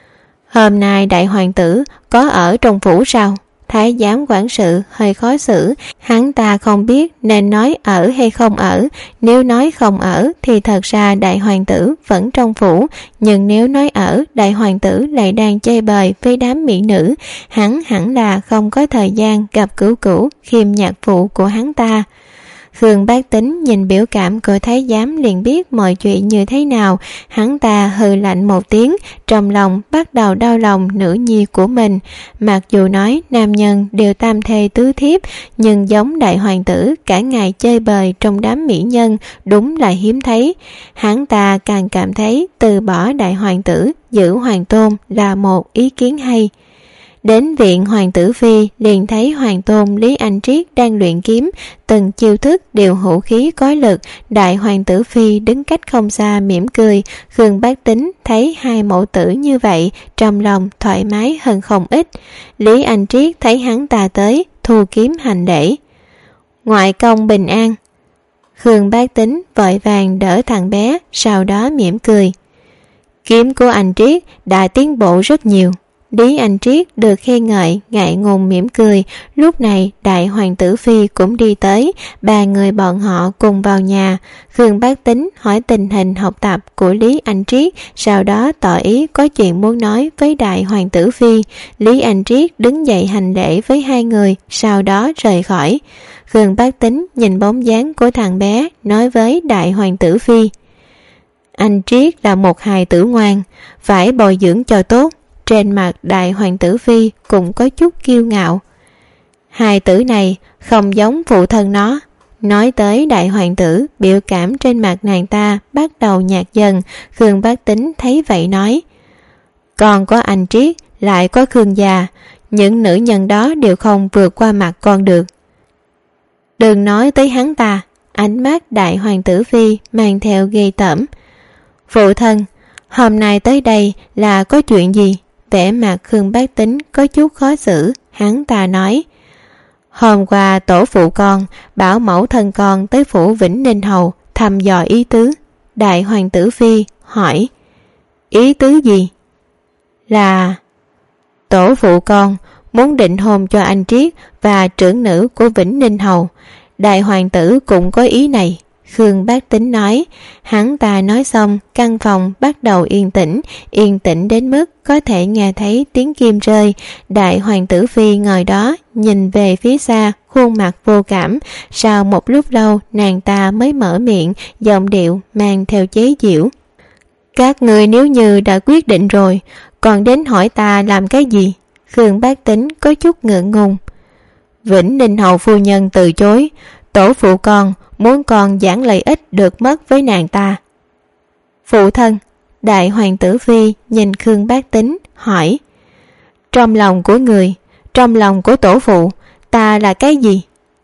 "Hôm nay đại hoàng tử có ở trong phủ sao?" Thái giám quản sự hơi khó xử, hắn ta không biết nên nói ở hay không ở. Nếu nói không ở thì thật ra đại hoàng tử vẫn trong phủ, nhưng nếu nói ở, đại hoàng tử lại đang chơi bời với đám mỹ nữ, hắn hẳn là không có thời gian gặp cửu cửu khiêm nhạc phụ của hắn ta. Khương Bác Tính nhìn biểu cảm của thái giám liền biết mọi chuyện như thế nào. Hắn ta hừ lạnh một tiếng, trong lòng bắt đầu đau lòng nữ nhi của mình. Mặc dù nói nam nhân đều tam thê tứ thiếp, nhưng giống đại hoàng tử cả ngày chơi bời trong đám mỹ nhân đúng là hiếm thấy. Hắn ta càng cảm thấy từ bỏ đại hoàng tử, giữ hoàng tôn là một ý kiến hay. Đến viện hoàng tử phi liền thấy hoàng tôn Lý Anh Triết đang luyện kiếm, từng chiêu thức đều hữu khí có lực. Đại hoàng tử phi đứng cách không xa mỉm cười. Khương Bác Tính thấy hai mẫu tử như vậy, trong lòng thoải mái hơn không ít. Lý Anh Triết thấy hắn ta tới, thu kiếm hành lễ: "Ngoại công bình an." Khương Bác Tính vội vàng đỡ thằng bé, sau đó mỉm cười: "Kiếm của anh Triết đã tiến bộ rất nhiều." Lý Anh Triết được khen ngợi, ngại ngùng mỉm cười. Lúc này đại hoàng tử phi cũng đi tới, ba người bọn họ cùng vào nhà. Khương Bác Tính hỏi tình hình học tập của Lý Anh Triết, sau đó tỏ ý có chuyện muốn nói với đại hoàng tử phi. Lý Anh Triết đứng dậy hành lễ với hai người, sau đó rời khỏi. Khương Bác Tính nhìn bóng dáng của thằng bé, nói với đại hoàng tử phi: "Anh Triết là một hài tử ngoan, phải bồi dưỡng cho tốt." Trên mặt đại hoàng tử phi cũng có chút kiêu ngạo: "Hài tử này không giống phụ thân nó." Nói tới đại hoàng tử, biểu cảm trên mặt nàng ta bắt đầu nhạt dần. Khương Bác Tính thấy vậy nói: "Còn có anh Triết, lại có Khương gia, những nữ nhân đó đều không vượt qua mặt con được." "Đừng nói tới hắn ta." Ánh mắt đại hoàng tử phi mang theo ghê tởm: "Phụ thân, hôm nay tới đây là có chuyện gì?" Vẻ mặt Khương Bác Tính có chút khó xử, hắn ta nói: "Hôm qua tổ phụ con bảo mẫu thân con tới phủ Vĩnh Ninh Hầu thăm dò ý tứ." Đại hoàng tử phi hỏi: "Ý tứ gì?" "Là tổ phụ con muốn định hôn cho anh Triết và trưởng nữ của Vĩnh Ninh Hầu." Đại hoàng tử cũng có ý này. Khương Bác Tính nói. Hắn ta nói xong, căn phòng bắt đầu yên tĩnh, yên tĩnh đến mức có thể nghe thấy tiếng kim rơi. Đại hoàng tử phi ngồi đó nhìn về phía xa, khuôn mặt vô cảm. Sau một lúc lâu, nàng ta mới mở miệng, giọng điệu mang theo chế giễu: "Các người nếu như đã quyết định rồi, còn đến hỏi ta làm cái gì?" Khương Bác Tính có chút ngượng ngùng: "Vĩnh Ninh Hầu phu nhân từ chối, tổ phụ con muốn con giảng lợi ích được mất với nàng ta." "Phụ thân." Đại hoàng tử phi nhìn Khương Bác Tính hỏi: "Trong lòng của người, trong lòng của tổ phụ, ta là cái gì?"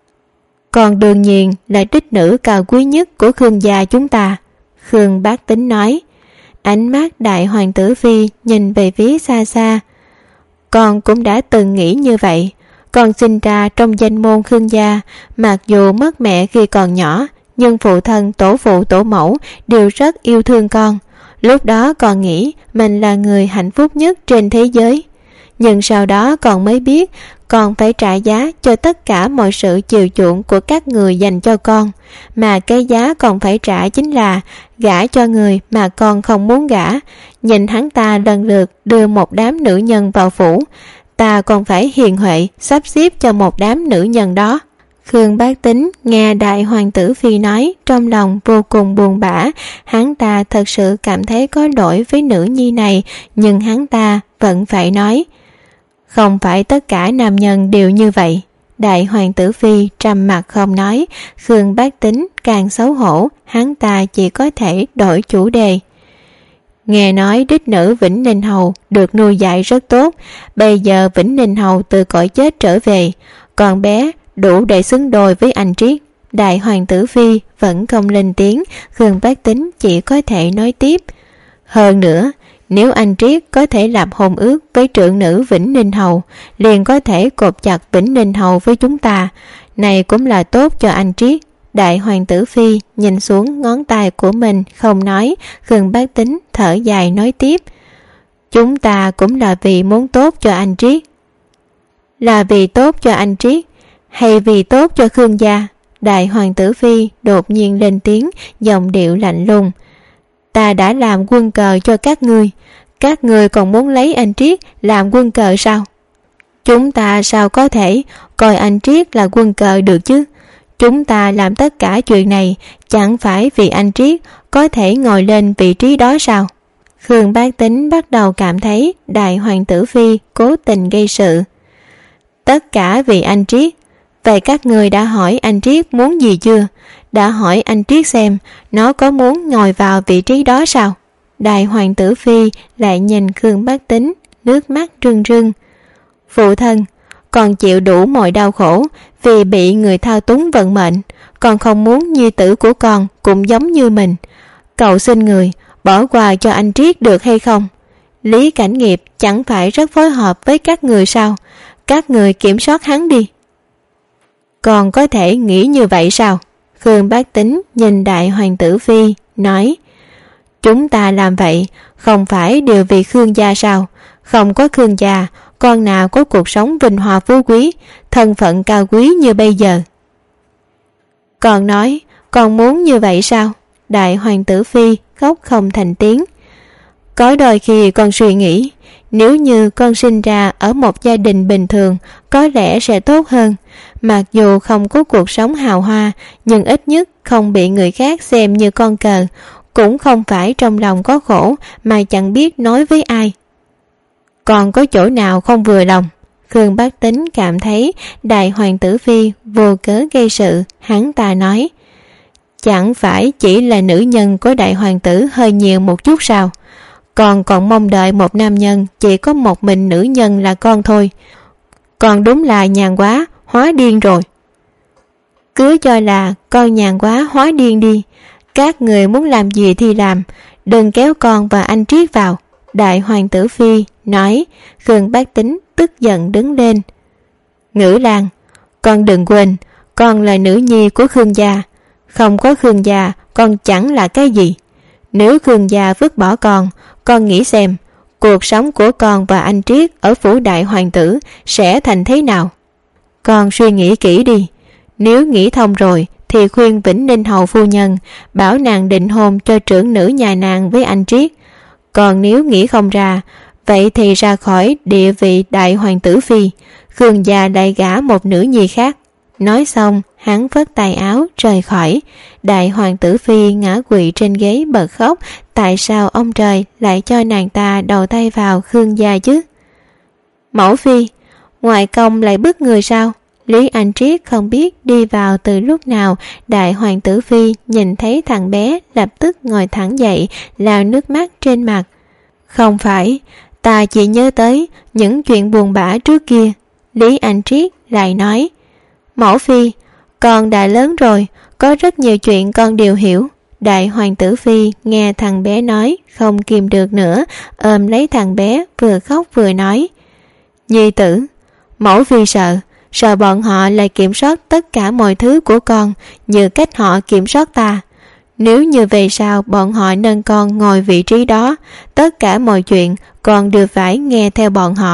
"Con đương nhiên là đích nữ cao quý nhất của Khương gia chúng ta." Khương Bác Tính nói. Ánh mắt đại hoàng tử phi nhìn về phía xa xa: "Con cũng đã từng nghĩ như vậy. Con sinh ra trong danh môn Khương gia, mặc dù mất mẹ khi còn nhỏ, nhưng phụ thân, tổ phụ, tổ mẫu đều rất yêu thương con. Lúc đó con nghĩ mình là người hạnh phúc nhất trên thế giới. nhưng sau đó con mới biết con phải trả giá cho tất cả mọi sự chiều chuộng của các người dành cho con, mà cái giá con phải trả chính là gả cho người mà con không muốn gả. Nhìn hắn ta lần lượt đưa một đám nữ nhân vào phủ, ta còn phải hiền huệ sắp xếp cho một đám nữ nhân đó. Khương Bác Tính nghe đại hoàng tử phi nói, trong lòng vô cùng buồn bã. Hắn ta thật sự cảm thấy có lỗi với nữ nhi này, nhưng hắn ta vẫn phải nói. Không phải tất cả nam nhân đều như vậy. Đại hoàng tử phi trầm mặc không nói. Khương Bác Tính càng xấu hổ, hắn ta chỉ có thể đổi chủ đề. Nghe nói đích nữ Vĩnh Ninh Hầu được nuôi dạy rất tốt, bây giờ Vĩnh Ninh Hầu từ cõi chết trở về, con bé đủ để xứng đôi với anh Triết. Đại hoàng tử phi vẫn không lên tiếng. Khương Bác Tính chỉ có thể nói tiếp. Hơn nữa, nếu anh Triết có thể lập hôn ước với trượng nữ Vĩnh Ninh Hầu, liền có thể cột chặt Vĩnh Ninh Hầu với chúng ta. Này cũng là tốt cho anh Triết. Đại hoàng tử phi nhìn xuống ngón tay của mình không nói. Khương Bác Tính thở dài nói tiếp. Chúng ta cũng là vì muốn tốt cho anh Triết. Là vì tốt cho anh Triết hay vì tốt cho Khương gia? Đại hoàng tử phi đột nhiên lên tiếng, giọng điệu lạnh lùng. Ta đã làm quân cờ cho các ngươi, các ngươi còn muốn lấy anh Triết làm quân cờ sao? Chúng ta sao có thể coi anh Triết là quân cờ được chứ? Chúng ta làm tất cả chuyện này chẳng phải vì anh Triết có thể ngồi lên vị trí đó sao? Khương Bác Tính bắt đầu cảm thấy đại hoàng tử phi cố tình gây sự. Tất cả vì anh Triết. Vậy các người đã hỏi anh Triết muốn gì chưa? Đã hỏi anh Triết xem nó có muốn ngồi vào vị trí đó sao? Đại hoàng tử phi lại nhìn Khương Bác Tính, nước mắt rưng rưng. Phụ thân, con chịu đủ mọi đau khổ vì bị người thao túng vận mệnh. Con không muốn nhi tử của con cũng giống như mình. Cầu xin người bỏ qua cho anh Triết được hay không? Lý Cảnh Nghiệp chẳng phải rất phối hợp với các người sao? Các người kiểm soát hắn đi. Còn có thể nghĩ như vậy sao? Khương Bác Tính nhìn đại hoàng tử phi, nói. Chúng ta làm vậy không phải đều vì Khương gia sao? Không có Khương gia, con nào có cuộc sống vinh hoa phú quý, thân phận cao quý như bây giờ? Còn nói, con muốn như vậy sao? Đại hoàng tử phi khóc không thành tiếng. Có đôi khi con suy nghĩ, nếu như con sinh ra ở một gia đình bình thường, có lẽ sẽ tốt hơn. Mặc dù không có cuộc sống hào hoa, nhưng ít nhất không bị người khác xem như con cờ, cũng không phải trong lòng có khổ mà chẳng biết nói với ai. Còn có chỗ nào không vừa lòng? Khương Bác Tính cảm thấy đại hoàng tử phi vô cớ gây sự. Hắn ta nói, chẳng phải chỉ là nữ nhân của đại hoàng tử hơi nhiều một chút sao? Còn còn mong đợi một nam nhân chỉ có một mình nữ nhân là con thôi. Còn đúng là nhàn quá, hóa điên rồi. Cứ cho là con nhàn quá hóa điên đi. Các người muốn làm gì thì làm, đừng kéo con và anh Triết vào. Đại hoàng tử phi nói. Khương Bác Tính tức giận đứng lên. Ngữ Lan, con đừng quên, con là nữ nhi của Khương gia. Không có Khương gia, con chẳng là cái gì. Nếu Khương gia vứt bỏ con, con nghĩ xem, cuộc sống của con và anh Triết ở phủ đại hoàng tử sẽ thành thế nào? Con suy nghĩ kỹ đi. Nếu nghĩ thông rồi thì khuyên Vĩnh Ninh Hầu phu nhân bảo nàng định hôn cho trưởng nữ nhà nàng với anh Triết. Còn nếu nghĩ không ra, vậy thì ra khỏi địa vị đại hoàng tử phi, Khương gia lại gả một nữ nhi khác. Nói xong, hắn vất tay áo rời khỏi. Đại hoàng tử phi ngã quỵ trên ghế bật khóc. Tại sao ông trời lại cho nàng ta đầu tay vào Khương gia chứ? Mẫu phi, ngoại công lại bức người sao? Lý Anh Triết không biết đi vào từ lúc nào. Đại hoàng tử phi nhìn thấy thằng bé lập tức ngồi thẳng dậy, lau nước mắt trên mặt. Không phải, ta chỉ nhớ tới những chuyện buồn bã trước kia. Lý Anh Triết lại nói, mẫu phi, con đã lớn rồi, có rất nhiều chuyện con đều hiểu. Đại hoàng tử phi nghe thằng bé nói không kìm được nữa, ôm lấy thằng bé vừa khóc vừa nói, nhi tử, mẫu phi sợ sợ bọn họ lại kiểm soát tất cả mọi thứ của con như cách họ kiểm soát ta. Nếu như về sau bọn họ nâng con ngồi vị trí đó, tất cả mọi chuyện con đều phải nghe theo bọn họ.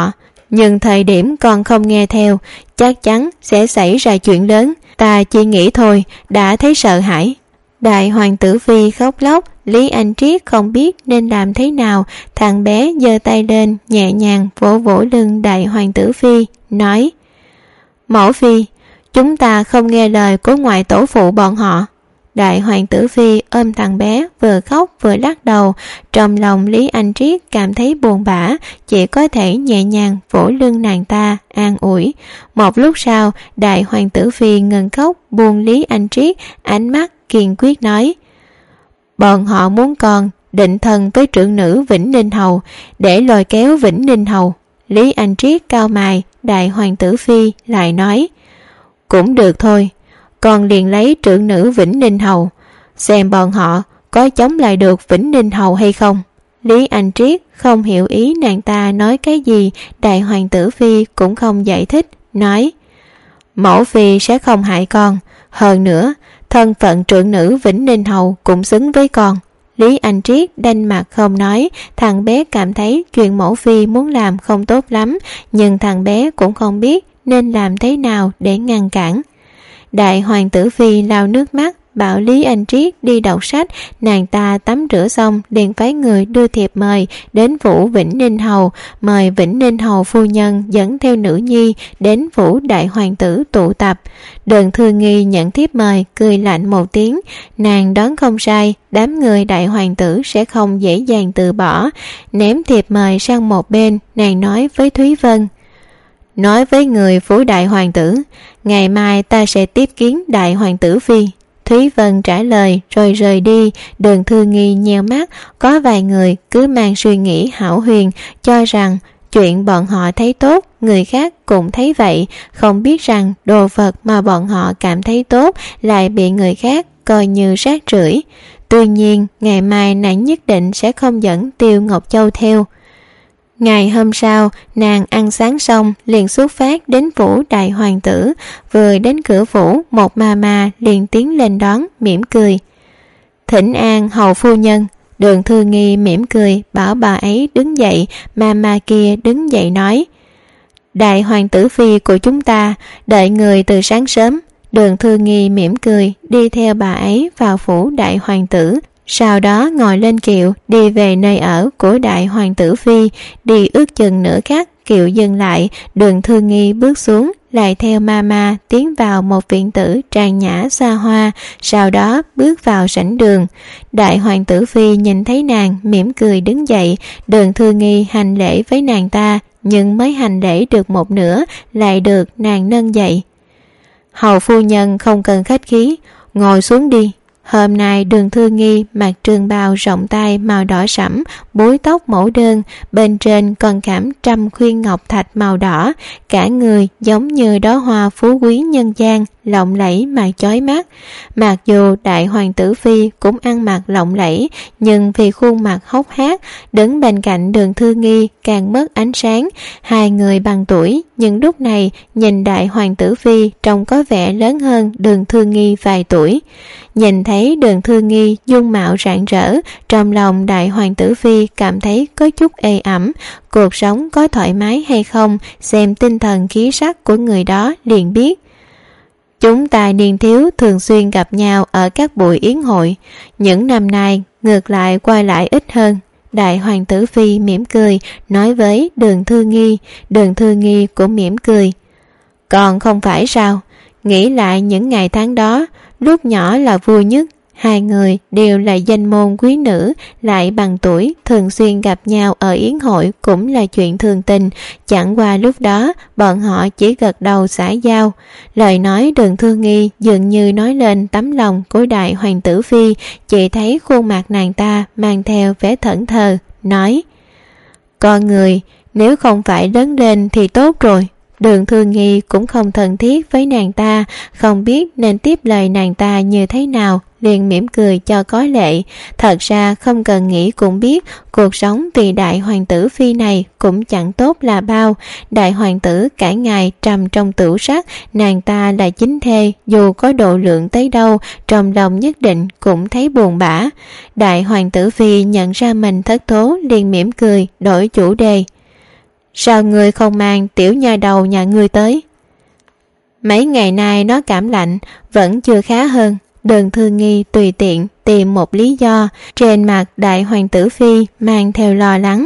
nhưng thời điểm con không nghe theo, chắc chắn sẽ xảy ra chuyện lớn. Ta chỉ nghĩ thôi, đã thấy sợ hãi. Đại hoàng tử phi khóc lóc. Lý Anh Triết không biết nên làm thế nào. Thằng bé giơ tay lên, nhẹ nhàng vỗ vỗ lưng đại hoàng tử phi, nói: Mẫu phi, chúng ta không nghe lời của ngoại tổ phụ bọn họ. Đại hoàng tử phi ôm thằng bé, vừa khóc vừa lắc đầu. Trong lòng Lý Anh Triết cảm thấy buồn bã, chỉ có thể nhẹ nhàng vỗ lưng nàng ta, an ủi. Một lúc sau, đại hoàng tử phi ngừng khóc, buông Lý Anh Triết, ánh mắt kiên quyết nói: Bọn họ muốn con định thân với trưởng nữ Vĩnh Ninh Hầu, để lôi kéo Vĩnh Ninh Hầu. Lý Anh Triết cau mày, đại hoàng tử phi lại nói: Cũng được thôi, con liền lấy trưởng nữ Vĩnh Ninh Hầu, xem bọn họ có chống lại được Vĩnh Ninh Hầu hay không. Lý Anh Triết không hiểu ý nàng ta nói cái gì. Đại hoàng tử phi cũng không giải thích, nói: Mẫu phi sẽ không hại con, hơn nữa thân phận trưởng nữ Vĩnh Ninh Hầu cũng xứng với con. Lý Anh Triết đanh mặt không nói. Thằng bé cảm thấy chuyện mẫu phi muốn làm không tốt lắm, nhưng thằng bé cũng không biết nên làm thế nào để ngăn cản. Đại hoàng tử phi lau nước mắt, bảo Lý Anh Triết đi đọc sách. Nàng ta tắm rửa xong liền phái người đưa thiệp mời đến phủ Vĩnh Ninh Hầu, mời Vĩnh Ninh Hầu phu nhân dẫn theo nữ nhi đến phủ đại hoàng tử tụ tập. Đường Thư Nghi nhận thiếp mời, cười lạnh một tiếng. Nàng đoán không sai, đám người đại hoàng tử sẽ không dễ dàng từ bỏ. Ném thiệp mời sang một bên, nàng nói với Thúy Vân: Nói với người phủ đại hoàng tử, ngày mai ta sẽ tiếp kiến đại hoàng tử phi. Thúy Vân trả lời rồi rời đi. Đường Thư Nghi nheo mắt. Có vài người cứ mang suy nghĩ hão huyền, cho rằng chuyện bọn họ thấy tốt, người khác cũng thấy vậy, không biết rằng đồ vật mà bọn họ cảm thấy tốt lại bị người khác coi như rác rưởi. Tuy nhiên, ngày mai nàng nhất định sẽ không dẫn Tiêu Ngọc Châu theo. Ngày hôm sau, nàng ăn sáng xong liền xuất phát đến phủ đại hoàng tử. Vừa đến cửa phủ, một ma ma liền tiến lên đón, mỉm cười: Thỉnh an hầu phu nhân. Đường Thư Nghi mỉm cười bảo bà ấy đứng dậy. Ma ma kia đứng dậy nói: Đại hoàng tử phi của chúng ta đợi người từ sáng sớm. Đường Thư Nghi mỉm cười đi theo bà ấy vào phủ đại hoàng tử. Sau đó ngồi lên kiệu đi về nơi ở của đại hoàng tử phi. Đi ước chừng nửa khắc, kiệu dừng lại. Đường Thư Nghi bước xuống, lại theo mama tiến vào một viện tử trang nhã xa hoa, sau đó bước vào sảnh đường. Đại hoàng tử phi nhìn thấy nàng mỉm cười đứng dậy. Đường Thư Nghi hành lễ với nàng ta, nhưng mới hành lễ được một nửa lại được nàng nâng dậy. Hầu phu nhân không cần khách khí, ngồi xuống đi. Hôm nay Đường Thư Nghi mặc trường bào rộng tay màu đỏ sẫm, búi tóc mẫu đơn, bên trên còn khảm trăm khuyên ngọc thạch màu đỏ, cả người giống như đóa hoa phú quý nhân gian, lộng lẫy mà chói mắt. Mặc dù đại hoàng tử phi cũng ăn mặc lộng lẫy, nhưng vì khuôn mặt hốc hác, đứng bên cạnh Đường Thư Nghi càng mất ánh sáng. Hai người bằng tuổi, nhưng lúc này nhìn đại hoàng tử phi trông có vẻ lớn hơn Đường Thư Nghi vài tuổi. Nhìn thấy Đường Thư Nghi dung mạo rạng rỡ, trong lòng đại hoàng tử phi cảm thấy có chút ê ẩm. Cuộc sống có thoải mái hay không, xem tinh thần khí sắc của người đó liền biết. Chúng ta niên thiếu thường xuyên gặp nhau ở các buổi yến hội, những năm nay ngược lại quay lại ít hơn. Đại hoàng tử phi mỉm cười nói với Đường Thư Nghi. Đường Thư Nghi cũng mỉm cười. Còn không phải sao, nghĩ lại những ngày tháng đó, lúc nhỏ là vui nhất. Hai người đều là danh môn quý nữ, lại bằng tuổi, thường xuyên gặp nhau ở yến hội cũng là chuyện thường tình. Chẳng qua lúc đó bọn họ chỉ gật đầu xã giao. Lời nói Đường Thư Nghi dường như nói lên tấm lòng của đại hoàng tử phi. Chỉ thấy khuôn mặt nàng ta mang theo vẻ thẫn thờ, nói: Con người nếu không phải lớn lên thì tốt rồi. Đường Thư Nghi cũng không thân thiết với nàng ta, không biết nên tiếp lời nàng ta như thế nào, liền mỉm cười cho có lệ. Thật ra không cần nghĩ cũng biết, cuộc sống vì đại hoàng tử phi này cũng chẳng tốt là bao. Đại hoàng tử cả ngày trầm trong tửu sắc, nàng ta là chính thê, dù có độ lượng tới đâu, trong lòng nhất định cũng thấy buồn bã. Đại hoàng tử phi nhận ra mình thất thố, liền mỉm cười đổi chủ đề. sao ngươi không mang tiểu nha đầu nhà ngươi tới? Mấy ngày nay nó cảm lạnh, vẫn chưa khá hơn. Đường Thư Nghi tùy tiện tìm một lý do, trên mặt đại hoàng tử phi mang theo lo lắng.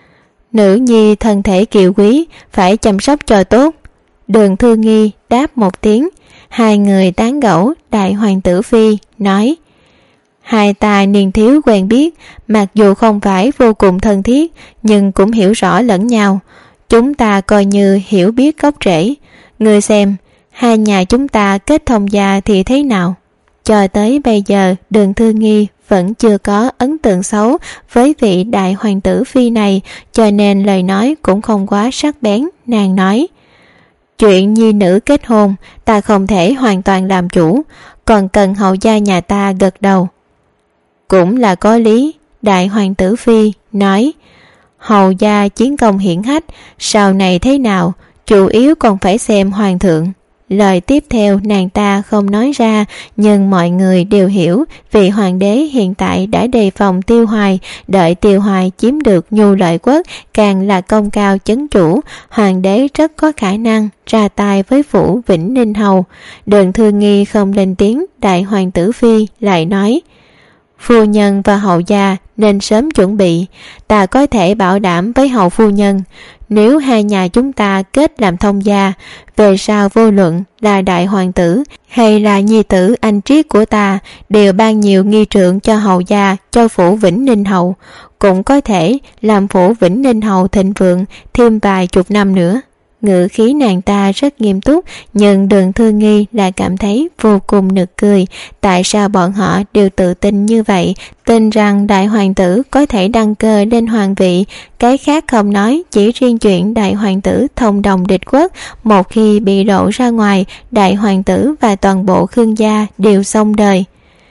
Nữ nhi thân thể kiều quý, phải chăm sóc cho tốt. Đường Thư Nghi đáp một tiếng. Hai người tán gẫu. Đại hoàng tử phi nói, hai ta niên thiếu quen biết, mặc dù không phải vô cùng thân thiết, nhưng cũng hiểu rõ lẫn nhau. Chúng ta coi như hiểu biết gốc rễ. Ngươi xem, hai nhà chúng ta kết thông gia thì thế nào? Cho tới bây giờ, Đường Thư Nghi vẫn chưa có ấn tượng xấu với vị đại hoàng tử phi này, cho nên lời nói cũng không quá sắc bén. Nàng nói, chuyện nhi nữ kết hôn, ta không thể hoàn toàn làm chủ, còn cần hậu gia nhà ta gật đầu. Cũng là có lý. Đại hoàng tử phi nói, hầu gia chiến công hiển hách, sau này thế nào, chủ yếu còn phải xem hoàng thượng. Lời tiếp theo nàng ta không nói ra, nhưng mọi người đều hiểu vị hoàng đế hiện tại đã đề phòng Tiêu Hoài, đợi Tiêu Hoài chiếm được Nhu Lợi Quốc, càng là công cao chấn chủ, hoàng đế rất có khả năng ra tay với phủ Vĩnh Ninh Hầu. Đường Thư Nghi không lên tiếng, đại hoàng tử phi lại nói, phu nhân và hậu gia nên sớm chuẩn bị, ta có thể bảo đảm với hậu phu nhân, nếu hai nhà chúng ta kết làm thông gia, về sau vô luận là đại hoàng tử hay là nhi tử anh triết của ta đều ban nhiều nghi trượng cho hậu gia, cho phủ Vĩnh Ninh Hầu, cũng có thể làm phủ Vĩnh Ninh Hầu thịnh vượng thêm vài chục năm nữa. Ngữ khí nàng ta rất nghiêm túc, nhưng Đường Thư Nghi lại cảm thấy vô cùng nực cười. Tại sao bọn họ đều tự tin như vậy, tin rằng đại hoàng tử có thể đăng cơ lên hoàng vị? Cái khác không nói, chỉ riêng chuyện đại hoàng tử thông đồng địch quốc, một khi bị lộ ra ngoài, đại hoàng tử và toàn bộ Khương gia đều xong đời.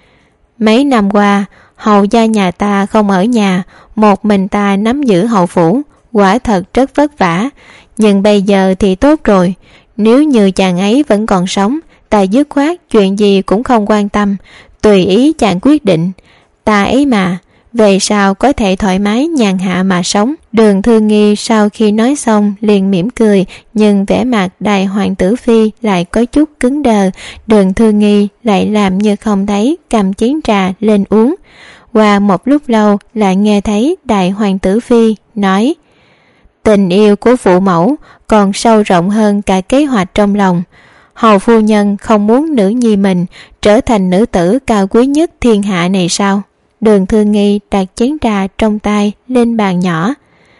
Mấy năm qua, hầu gia nhà ta không ở nhà, một mình ta nắm giữ hậu phủ, quả thật rất vất vả. Nhưng bây giờ thì tốt rồi, nếu như chàng ấy vẫn còn sống, ta dứt khoát chuyện gì cũng không quan tâm, tùy ý chàng quyết định. Ta ấy mà, về sau có thể thoải mái nhàn hạ mà sống. Đường Thư Nghi sau khi nói xong liền mỉm cười, nhưng vẻ mặt đại hoàng tử phi lại có chút cứng đờ. Đường Thư Nghi lại làm như không thấy, cầm chén trà lên uống. Qua một lúc lâu lại nghe thấy đại hoàng tử phi nói, tình yêu của phụ mẫu còn sâu rộng hơn cả kế hoạch trong lòng. Hầu phu nhân không muốn nữ nhi mình trở thành nữ tử cao quý nhất thiên hạ này sao? Đường Thư Nghi đặt chén trà trong tay lên bàn nhỏ.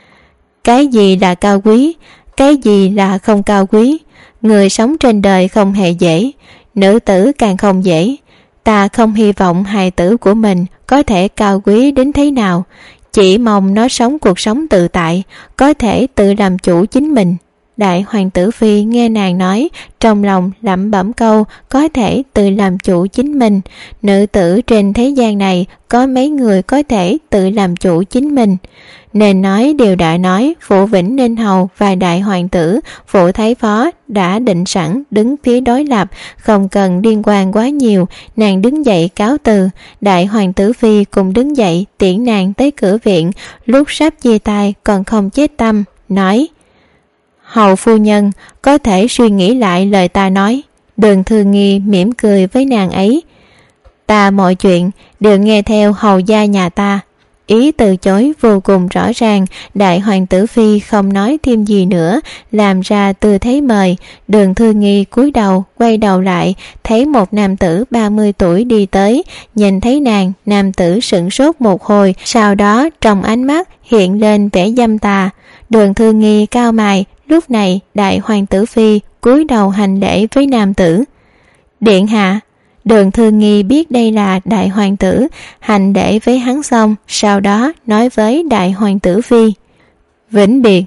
Cái gì là cao quý, cái gì là không cao quý? Người sống trên đời không hề dễ, nữ tử càng không dễ. Ta không hy vọng hài tử của mình có thể cao quý đến thế nào, chỉ mong nó sống cuộc sống tự tại, có thể tự làm chủ chính mình. Đại hoàng tử phi nghe nàng nói, trong lòng lẩm bẩm câu có thể tự làm chủ chính mình. Nữ tử trên thế gian này có mấy người có thể tự làm chủ chính mình? Nên nói đều đã nói, phủ Vĩnh Ninh Hầu và đại hoàng tử, phủ thái phó đã định sẵn đứng phía đối lập, không cần liên quan quá nhiều. Nàng đứng dậy cáo từ, đại hoàng tử phi cùng đứng dậy tiễn nàng tới cửa viện. Lúc sắp chia tay còn không chết tâm, nói, hầu phu nhân có thể suy nghĩ lại lời ta nói. Đường Thư Nghi mỉm cười với nàng ấy, ta mọi chuyện đều nghe theo hầu gia nhà ta. Ý từ chối vô cùng rõ ràng. Đại hoàng tử phi không nói thêm gì nữa, làm ra tư thế mời. Đường Thư Nghi cúi đầu quay đầu lại, thấy một nam tử ba mươi tuổi đi tới. Nhìn thấy nàng, nam tử sửng sốt một hồi, sau đó trong ánh mắt hiện lên vẻ dâm tà. Đường Thư Nghi cao mày. Lúc này đại hoàng tử phi cúi đầu hành lễ với nam tử. Điện hạ. Đường Thư Nghi biết đây là đại hoàng tử, hành lễ với hắn xong, sau đó nói với đại hoàng tử phi, vĩnh biệt.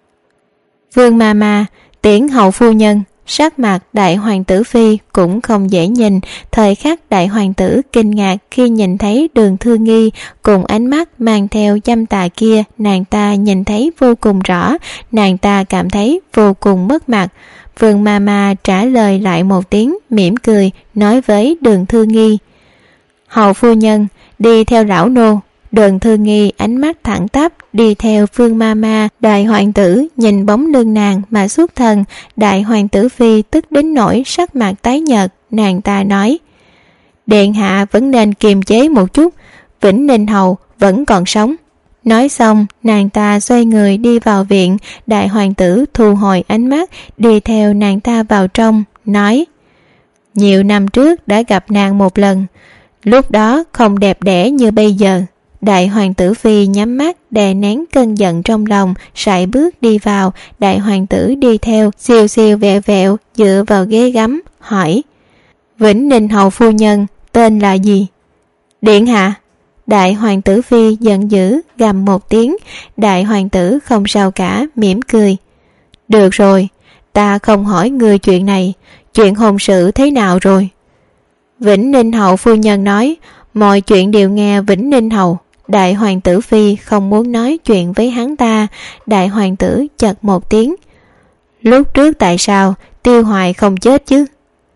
Vương ma ma tiễn hậu phu nhân. Sắc mặt đại hoàng tử phi cũng không dễ nhìn. Thời khắc đại hoàng tử kinh ngạc khi nhìn thấy Đường Thư Nghi, cùng ánh mắt mang theo dâm tà kia, nàng ta nhìn thấy vô cùng rõ, nàng ta cảm thấy vô cùng mất mặt. Vương ma ma trả lời lại một tiếng, mỉm cười nói với Đường Thư Nghi, hầu phu nhân đi theo lão nô. Đường Thư Nghi ánh mắt thẳng tắp đi theo Phương Ma Ma. Đại hoàng tử nhìn bóng lưng nàng mà xuất thần. Đại hoàng tử phi tức đến nỗi sắc mặt tái nhợt. Nàng ta nói: Điện hạ vẫn nên kiềm chế một chút, Vĩnh Ninh hầu vẫn còn sống. Nói xong, nàng ta xoay người đi vào viện. Đại hoàng tử thu hồi ánh mắt, đi theo nàng ta vào trong, nói: Nhiều năm trước đã gặp nàng một lần, lúc đó không đẹp đẽ như bây giờ. Đại hoàng tử phi nhắm mắt đè nén cơn giận trong lòng, sải bước đi vào. Đại hoàng tử đi theo, siêu siêu vẹo vẹo dựa vào ghế gắm, hỏi: Vĩnh Ninh hầu phu nhân tên là gì? Điện hạ. Đại hoàng tử phi giận dữ gầm một tiếng. Đại hoàng tử không sao cả, mỉm cười: Được rồi, ta không hỏi người chuyện này. Chuyện hôn sự thế nào rồi? Vĩnh Ninh hầu phu nhân nói: Mọi chuyện đều nghe Vĩnh Ninh hầu. Đại hoàng tử phi không muốn nói chuyện với hắn ta. Đại hoàng tử chật một tiếng: Lúc trước tại sao Tiêu Hoài không chết chứ?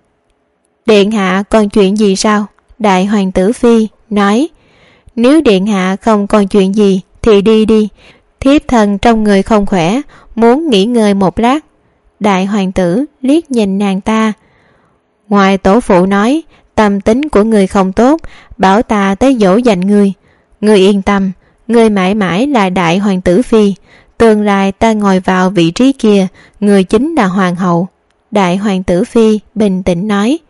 Điện hạ còn chuyện gì sao? Đại hoàng tử phi nói: Nếu điện hạ không còn chuyện gì thì đi đi, thiếp thân trong người không khỏe, muốn nghỉ ngơi một lát. Đại hoàng tử liếc nhìn nàng ta: Ngoài tổ phụ nói tâm tính của người không tốt, bảo ta tới dỗ dành ngươi. Ngươi yên tâm, ngươi mãi mãi là đại hoàng tử phi, tương lai ta ngồi vào vị trí kia, ngươi chính là hoàng hậu. Đại hoàng tử phi bình tĩnh nói: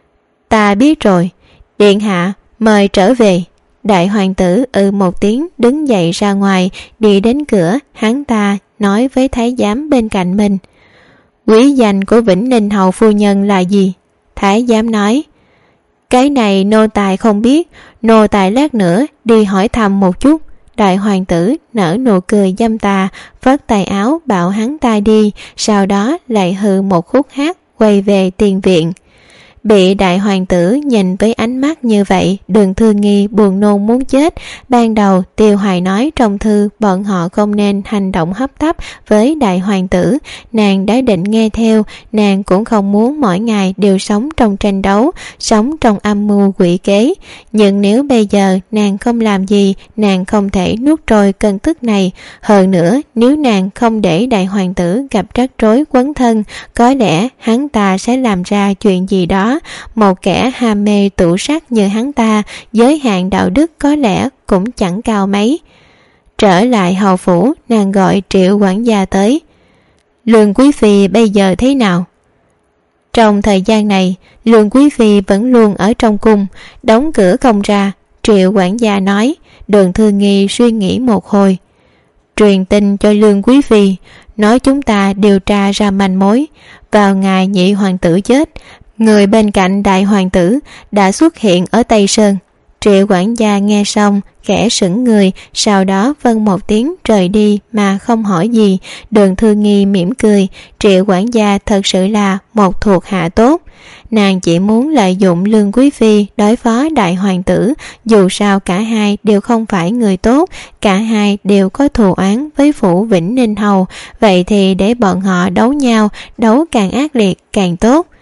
Ta biết rồi, điện hạ mời trở về. Đại hoàng tử ừ một tiếng đứng dậy ra ngoài. Đi đến cửa, hắn ta nói với thái giám bên cạnh mình: Quý danh của Vĩnh Ninh hầu phu nhân là gì? Thái giám nói: Cái này nô tài không biết, nô tài lát nữa đi hỏi thăm một chút. Đại hoàng tử nở nụ cười dâm tà, phất tay áo bảo hắn ta đi, sau đó lại hừ một khúc hát quay về tiền viện. Bị đại hoàng tử nhìn với ánh mắt như vậy, Đường Thư Nghi buồn nôn muốn chết. Ban đầu Tiêu Hoài nói trong thư bọn họ không nên hành động hấp tấp với đại hoàng tử. Nàng đã định nghe theo. Nàng cũng không muốn mỗi ngày đều sống trong tranh đấu, sống trong âm mưu quỷ kế. Nhưng nếu bây giờ nàng không làm gì, nàng không thể nuốt trôi cơn tức này. Hơn nữa, nếu nàng không để đại hoàng tử gặp rắc rối quấn thân, có lẽ hắn ta sẽ làm ra chuyện gì đó. Một kẻ ham mê tủ sắc như hắn ta, giới hạn đạo đức có lẽ cũng chẳng cao mấy. Trở lại hầu phủ, nàng gọi Triệu quản gia tới: Lương quý phi bây giờ thế nào? Trong thời gian này, Lương quý phi vẫn luôn ở trong cung, đóng cửa không ra. Triệu quản gia nói. Đường Thư Nghi suy nghĩ một hồi: Truyền tin cho Lương quý phi, nói chúng ta điều tra ra manh mối. Vào ngày nhị hoàng tử chết, người bên cạnh đại hoàng tử đã xuất hiện ở Tây Sơn. Triệu quản gia nghe xong khẽ sững người, sau đó vâng một tiếng rời đi mà không hỏi gì. Đường Thư Nghi mỉm cười. Triệu quản gia thật sự là một thuộc hạ tốt. Nàng chỉ muốn lợi dụng Lương quý phi đối phó đại hoàng tử. Dù sao cả hai đều không phải người tốt, cả hai đều có thù oán với phủ Vĩnh Ninh hầu. Vậy thì để bọn họ đấu nhau, đấu càng ác liệt càng tốt.